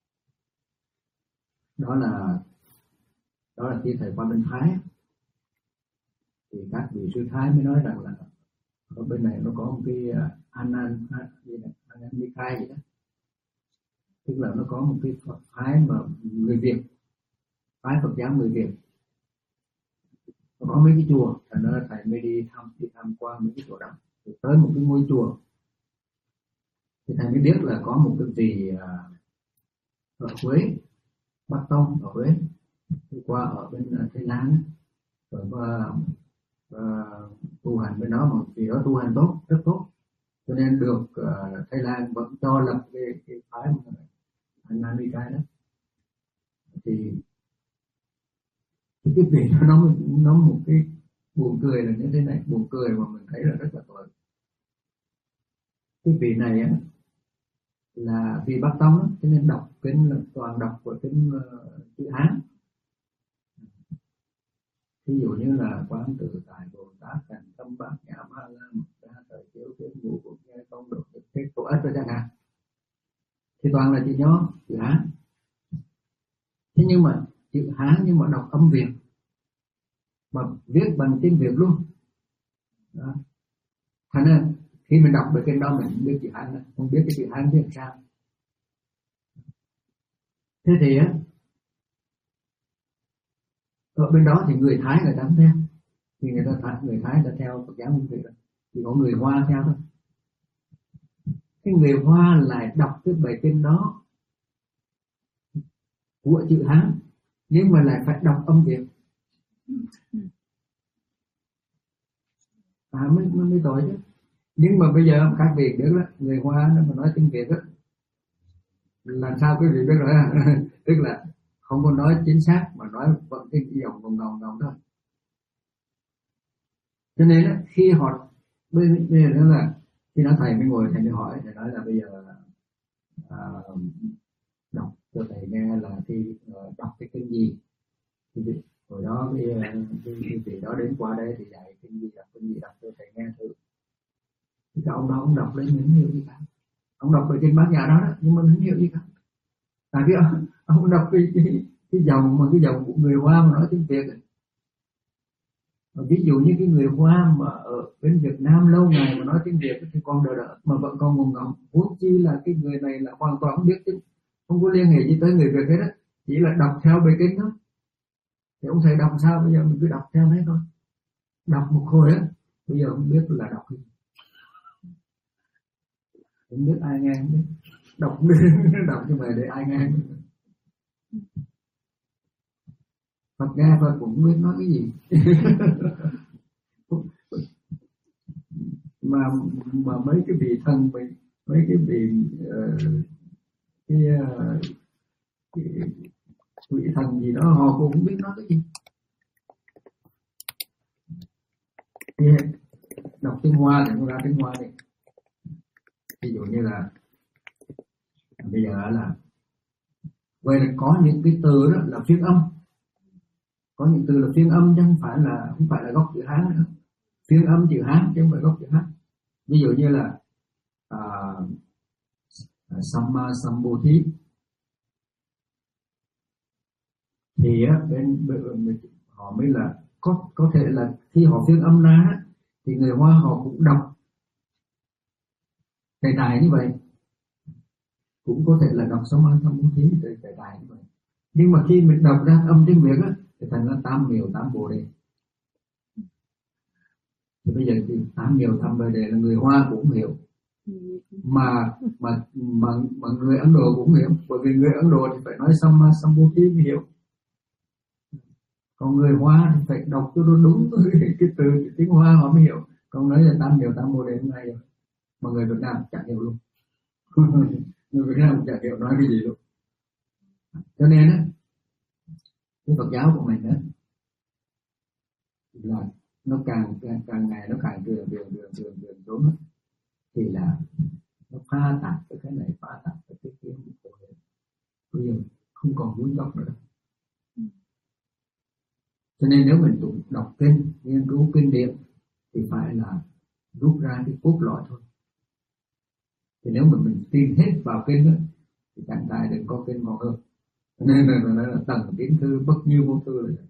Đó là đó là khi thầy qua bên Thái thì các vị sư Thái mới nói rằng là ở bên này nó có một cái Anan Anan Nikai gì đó, tức là nó có một cái Phật phái mà người Việt, phái Phật giáo người Việt, nó có mấy cái chùa, thành ra thầy mới đi thăm đi tham quan mấy cái chùa đó. Thì tới một cái ngôi chùa thì thầy mới biết là có một cái vị ở Huế, Bắc Tông ở Huế, đi qua ở bên Thái Lan rồi và, và tu hành bên đó, mà vì đó tu hành tốt, rất tốt, cho nên được uh, Thái Lan vẫn cho lập cái, cái phái Anan Nikai đó. Thì cái vị nó nói, nói một cái buồn cười là như thế này, buồn cười mà mình thấy là rất là tội. Cái vị này á là vì Bắc Tông á, cho nên đọc kinh là toàn đọc của kinh uh, chữ Hán. Ví dụ như là Quán Tự Tại Bồ Tát Thành Tâm Bát Nhã Ba La Mật Đa Thời Chiếu Kiến Ngũ Của Nghe Công Độ Thực Thế Tổ Ất rồi chẳng hạn, thì toàn là chữ Nho, chữ Hán. Thế nhưng mà chữ Hán nhưng mà đọc âm Việt, mà viết bằng tiếng Việt luôn đó. Thành ra khi mình đọc được cái đó mình không biết chữ Hán, không biết cái chữ Hán viết sao. Thế thì á, ở bên đó thì người Thái người ta không theo, thì người ta Thái, người Thái đã theo Phật giáo Nguyên Thủy rồi, chỉ có người Hoa theo thôi. Cái người Hoa lại đọc cái bài kinh đó của chữ Hán nhưng mà lại phải đọc âm Việt, à mới mới, mới tội chứ. Nhưng mà bây giờ các vị biết đó, người Hoa nó mà nói tiếng Việt á, làm sao quý vị biết rồi tức là không có nói chính xác mà nói vẫn cái dòng vòng vòng vòng thôi. Cho nên á, khi họ bây bây giờ đó là khi đó thầy mới ngồi thầy mới hỏi, thầy nói là bây giờ à, đọc cho thầy nghe là khi uh, đọc cái kinh gì. Thì hồi đó cái cái vị đó đến qua đây thì dạy kinh gì, đọc kinh gì, đọc cho thầy nghe thử. Thì cái ông đó ông đọc lên những hiểu gì cả, ông đọc về kinh Bát Nhã đó, đó nhưng mà không hiểu gì cả. Tại vì ông, ông đọc cái cái cái dòng mà cái dòng của người Hoa mà nói tiếng Việt ấy. Ví dụ như cái người Hoa mà ở bên Việt Nam lâu ngày mà nói tiếng Việt thì còn đỡ đỡ mà vẫn còn ngùng ngọng, huống chi là cái người này là hoàn toàn không biết tiếng, không có liên hệ gì tới người Việt hết á, chỉ là đọc theo bài kinh thôi. Thì ông thầy đọc sao, bây giờ mình cứ đọc theo thế thôi, đọc một hồi á, bây giờ không biết là đọc gì, không biết ai nghe, không biết đọc đọc cho mày để ai nghe. Phật nghe Phật cũng không biết nói cái gì. mà mà mấy cái vị thần mình, mấy cái vị uh, cái, uh, cái vị thần gì đó họ cũng không biết nói cái gì. Thì đọc tiếng Hoa thì nó ra tiếng Hoa đi. Ví dụ như là bây giờ là vậy là có những cái từ đó là phiên âm, có những từ là phiên âm chứ không phải là không phải là gốc chữ Hán nữa, phiên âm chữ Hán chứ không phải gốc chữ Hán. Ví dụ như là uh, Samma Sambuddhi thì á, bên, bên họ mới là có có thể là khi họ phiên âm ra thì người Hoa họ cũng đọc đại đại như vậy, cũng có thể là đọc Samma Sambuddhi đại đại như vậy. Nhưng mà khi mình đọc ra âm tiếng Việt á thì thành là tam miều tam bồ đề. Thì bây giờ thì tám nhiều thăm bề đề là người Hoa cũng hiểu, mà mà mà mà người Ấn Độ cũng hiểu, bởi vì người Ấn Độ thì phải nói Samma Sambuddhi mới hiểu, còn người Hoa thì phải đọc cho nó đúng cái từ tiếng Hoa họ mới hiểu. Còn nói là tám nhiều tám bồ đề hôm nay rồi, mà người Việt Nam chẳng hiểu luôn. Người Việt Nam chẳng hiểu nói cái gì luôn. Cho nên á, cái Phật giáo của mình đó là nó càng càng, càng ngày nó càng đường đường đường đường đường xuống, thì là nó pha tạp với cái này, pha tạp với cái kia, bây giờ không còn muốn gốc nữa. Cho nên nếu mình tụng đọc kinh, nghiên cứu kinh điển thì phải là rút ra cái cốt lõi thôi. Thì nếu mà mình tin hết vào kinh đó, thì chẳng tại đừng có kinh ngon hơn. Cho nên là nó là tầng kiến thư bất nhiêu vô tư rồi.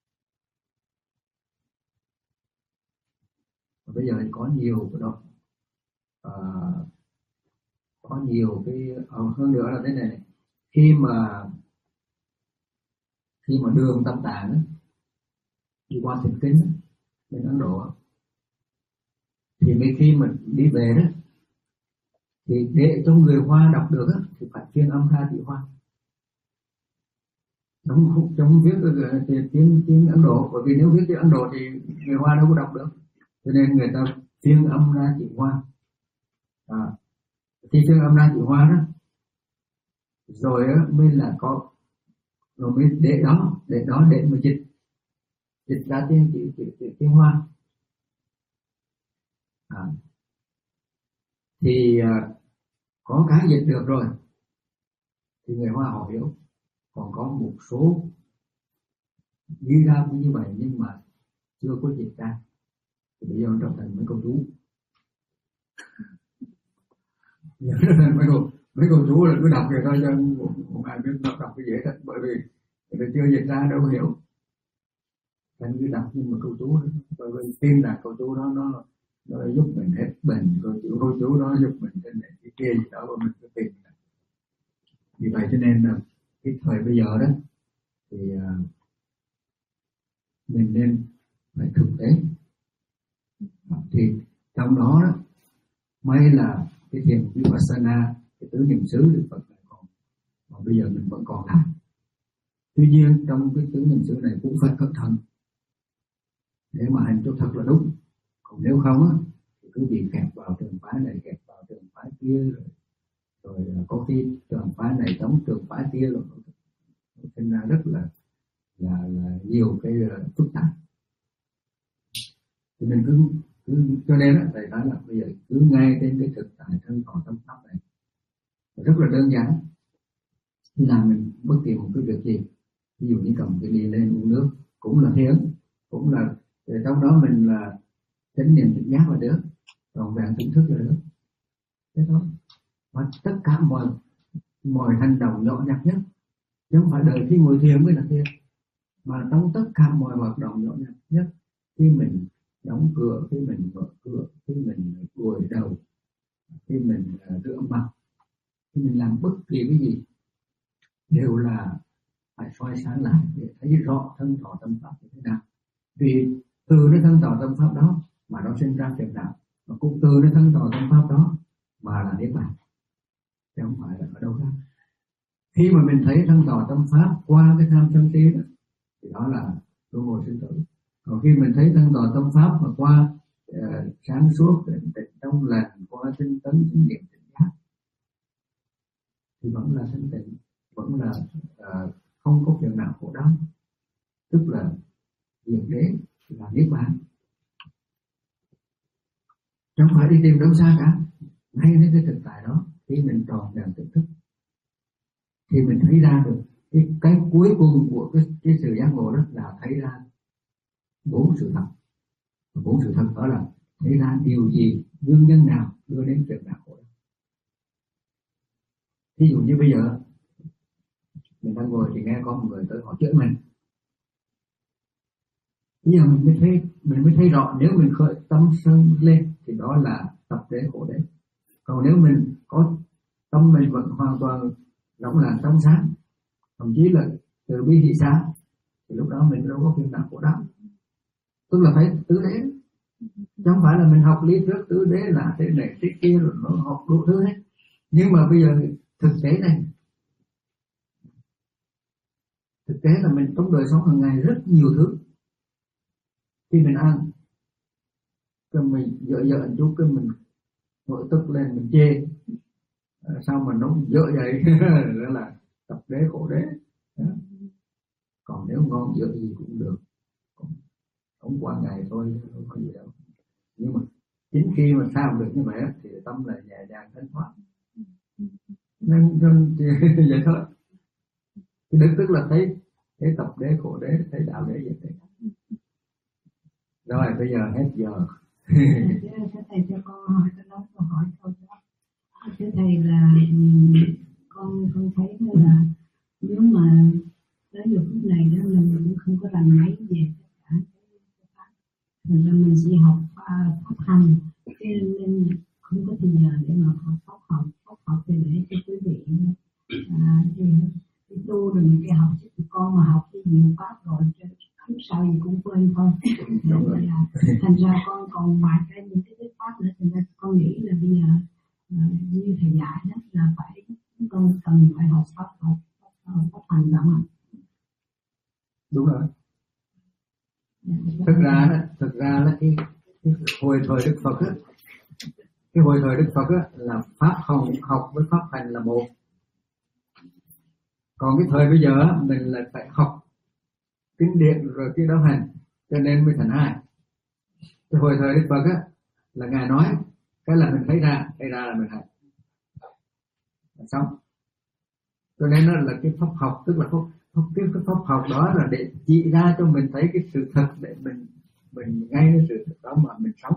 Bây giờ có nhiều cái đó, à, có nhiều cái hơn nữa là thế này, khi mà khi mà đường Tam Tạng ấy, đi qua Thịnh Kinh bên Ấn Độ, thì mấy khi mình đi về đó thì để cho người Hoa đọc được á, thì phải phiên âm ra chữ Hoa, trong trong viết tiếng tiếng Ấn Độ, bởi vì nếu viết tiếng Ấn Độ thì người Hoa đâu có đọc được. Cho nên người ta phiên âm ra chữ Hoa. À, khi phiên âm ra chữ Hoa đó, rồi á, mới là có, rồi mới để đó, để đó để mà dịch, dịch ra tiếng chữ chữ, chữ tiếng Hoa. À, thì à, có cái dịch được rồi, thì người Hoa họ hiểu. Còn có một số ghi ra cũng như vậy nhưng mà chưa có dịch ra, thì bây giờ trở thành mấy câu chú. mấy câu mấy câu chú là cứ đọc vậy thôi, cho một, một ai biết đọc, đọc cái dễ thật, bởi vì người chưa dịch ra đâu hiểu, thành cứ đọc nhưng mà câu chú, bởi vì tin là câu chú đó nó nó giúp mình hết bệnh, câu chú câu chú đó giúp mình cái này cái kia gì đó mà mình cứ tìm. Vì vậy cho nên là cái thời bây giờ đó thì uh, mình nên phải thực tế. Thì trong đó, đó may là cái thiền Vipassana, cái tứ niệm xứ Đức Phật này còn, mà bây giờ mình vẫn còn làm. Tuy nhiên trong cái tứ niệm xứ này cũng phải cẩn thận để mà hành cho thật là đúng. Còn nếu không á, thì cứ bị kẹt vào trường phái này, kẹt vào trường phái kia, rồi, rồi có khi trường phái này chống trường phái kia, rồi sinh ra rất là là, là nhiều cái uh, phức tạp. Thì mình cứ, cứ cho nên đó, thầy nói là bây giờ cứ ngay trên cái thực tại thân thọ tâm pháp này rất là đơn giản. Khi làm mình bất kỳ một cái việc gì, ví dụ như cầm cái ly lên uống nước cũng là thiền, cũng là trong đó mình là chánh niệm tỉnh giác là được, còn vẹn tỉnh thức là được, thế thôi. Và tất cả mọi mọi hành động nhỏ nhặt nhất, chứ không phải đợi khi ngồi thiền mới là thiền, mà trong tất cả mọi hoạt động nhỏ nhặt nhất, khi mình đóng cửa, khi mình mở cửa, khi mình gội đầu, khi mình uh, rửa mặt, khi mình làm bất kỳ cái gì đều là phải soi sáng lại để thấy rõ thân thọ tâm pháp như thế nào. Vì từ cái thân thọ tâm pháp đó mà nó sinh ra phiền não, và cũng từ cái thân thọ tâm pháp đó mà là niết bàn, chứ không phải là ở đâu khác. Khi mà mình thấy thân thọ tâm pháp qua cái tham sân si đó, thì đó là luân hồi sinh tử. Còn khi mình thấy thân thọ tâm pháp mà qua uh, sáng suốt, định tĩnh trong lành, qua tinh tấn, tinh niệm, tỉnh giác, thì vẫn là thanh tịnh, vẫn là uh, không có phiền não khổ đau, tức là diệt đế, là niết bàn. Chẳng phải đi tìm đâu xa cả, ngay đến cái thực tại đó, khi mình tròn vẹn tỉnh thức thì mình thấy ra được cái, cái cuối cùng của cái, cái sự giác ngộ đó là thấy ra bốn sự thật. Bốn sự thật đó là thấy ra điều gì, nguyên nhân nào đưa đến việc nào khổ đau. Ví dụ như bây giờ mình đang ngồi thì nghe có một người tới hỏi chửi mình, bây giờ mình mới thấy mình mới thấy rõ, nếu mình khởi tâm sân lên thì đó là tập đế khổ đế. Còn nếu mình có tâm mình vẫn hoàn toàn rộng lặng trong sáng, thậm chí là từ bi thị xã, thì lúc đó mình đâu có phiền não khổ đau, tức là phải tứ đế. Chứ không phải là mình học lý thuyết tứ đế là thế này thế kia rồi nó học đủ thứ hết. Nhưng mà bây giờ thực tế này, thực tế là mình trong đời sống hàng ngày rất nhiều thứ. Khi mình ăn, cái mình dở dở một chút, cái mình ngồi tức lên mình chê, sao mà nó dở vậy? Đó là tập đế khổ đế. Còn nếu ngon dở gì cũng được, không qua ngày thôi, không có gì đâu. Nhưng mà chính khi mà sao được như vậy thì tâm là nhẹ nhàng thanh thoát. Nên, nên vậy thôi. Cái đức tức là thấy thấy tập đế khổ đế, thấy đạo đế vậy đấy. Rồi bây giờ hết giờ. Thưa thầy cho con hỏi, con nói câu hỏi thôi đó. Thưa thầy là con con thấy là nếu mà tới giờ phút này đó mình cũng không có làm mấy về tất cả cái pháp, thành ra mình chỉ học pháp hành, nên không có thời giờ để mà học pháp học pháp học thì để cho quý vị à, thì, thì tu rồi mình cái học chứ con mà học cái nhiều pháp rồi lúc sau gì cũng quên thôi. Là, thành ra con còn ngoài cái những cái pháp nữa, thành ra con nghĩ là bây giờ à, như thầy dạy đó là phải con cần phải học pháp học pháp hành động ạ. Đúng rồi. Thực ra đó, thực ra là cái, cái hồi thời Đức Phật á, cái hồi thời Đức Phật á là pháp học học với pháp hành là một. Còn cái thời bây giờ mình là phải học kinh điển rồi cái đó hành, cho nên mới thành hai. Cái hồi thời Đức Phật á là ngài nói cái là mình thấy ra, thấy ra là mình hành, là xong. Cho nên nó là cái pháp học, tức là pháp, pháp cái, cái pháp học đó là để chỉ ra cho mình thấy cái sự thật, để mình mình ngay cái sự thật đó mà mình sống.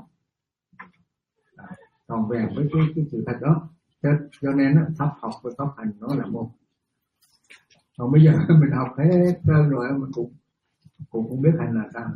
Còn về với cái, cái sự thật đó, cho, cho nên nó pháp học với pháp hành nó là một. Còn bây giờ mình học hết trơn rồi mình cũng cũng không biết hành là sao nữa.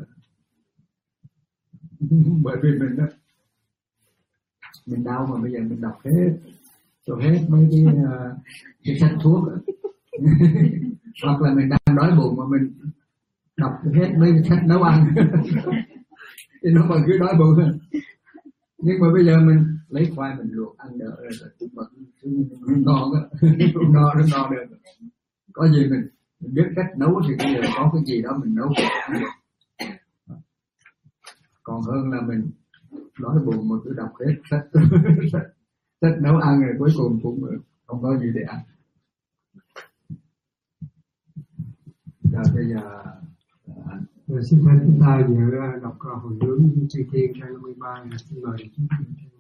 Bởi vì mình đó, mình đau mà bây giờ mình đọc hết rồi hết mấy cái uh, cái sách thuốc hoặc là mình đang đói bụng mà mình đọc hết mấy cái sách nấu ăn thì nó còn cứ đói bụng. Nhưng mà bây giờ mình lấy khoai mình luộc ăn đỡ rồi cũng vẫn ngon á, cũng no nó no được. Có gì mình, mình biết cách nấu thì bây giờ có cái gì đó mình nấu còn hơn là mình đói bụng mà cứ đọc hết sách sách nấu ăn rồi cuối cùng cũng không có gì để ăn. Rồi bây giờ Rồi xin phép chúng ta giờ đọc hồi hướng chư thiên trang năm mươi ba. Xin mời chư thiên.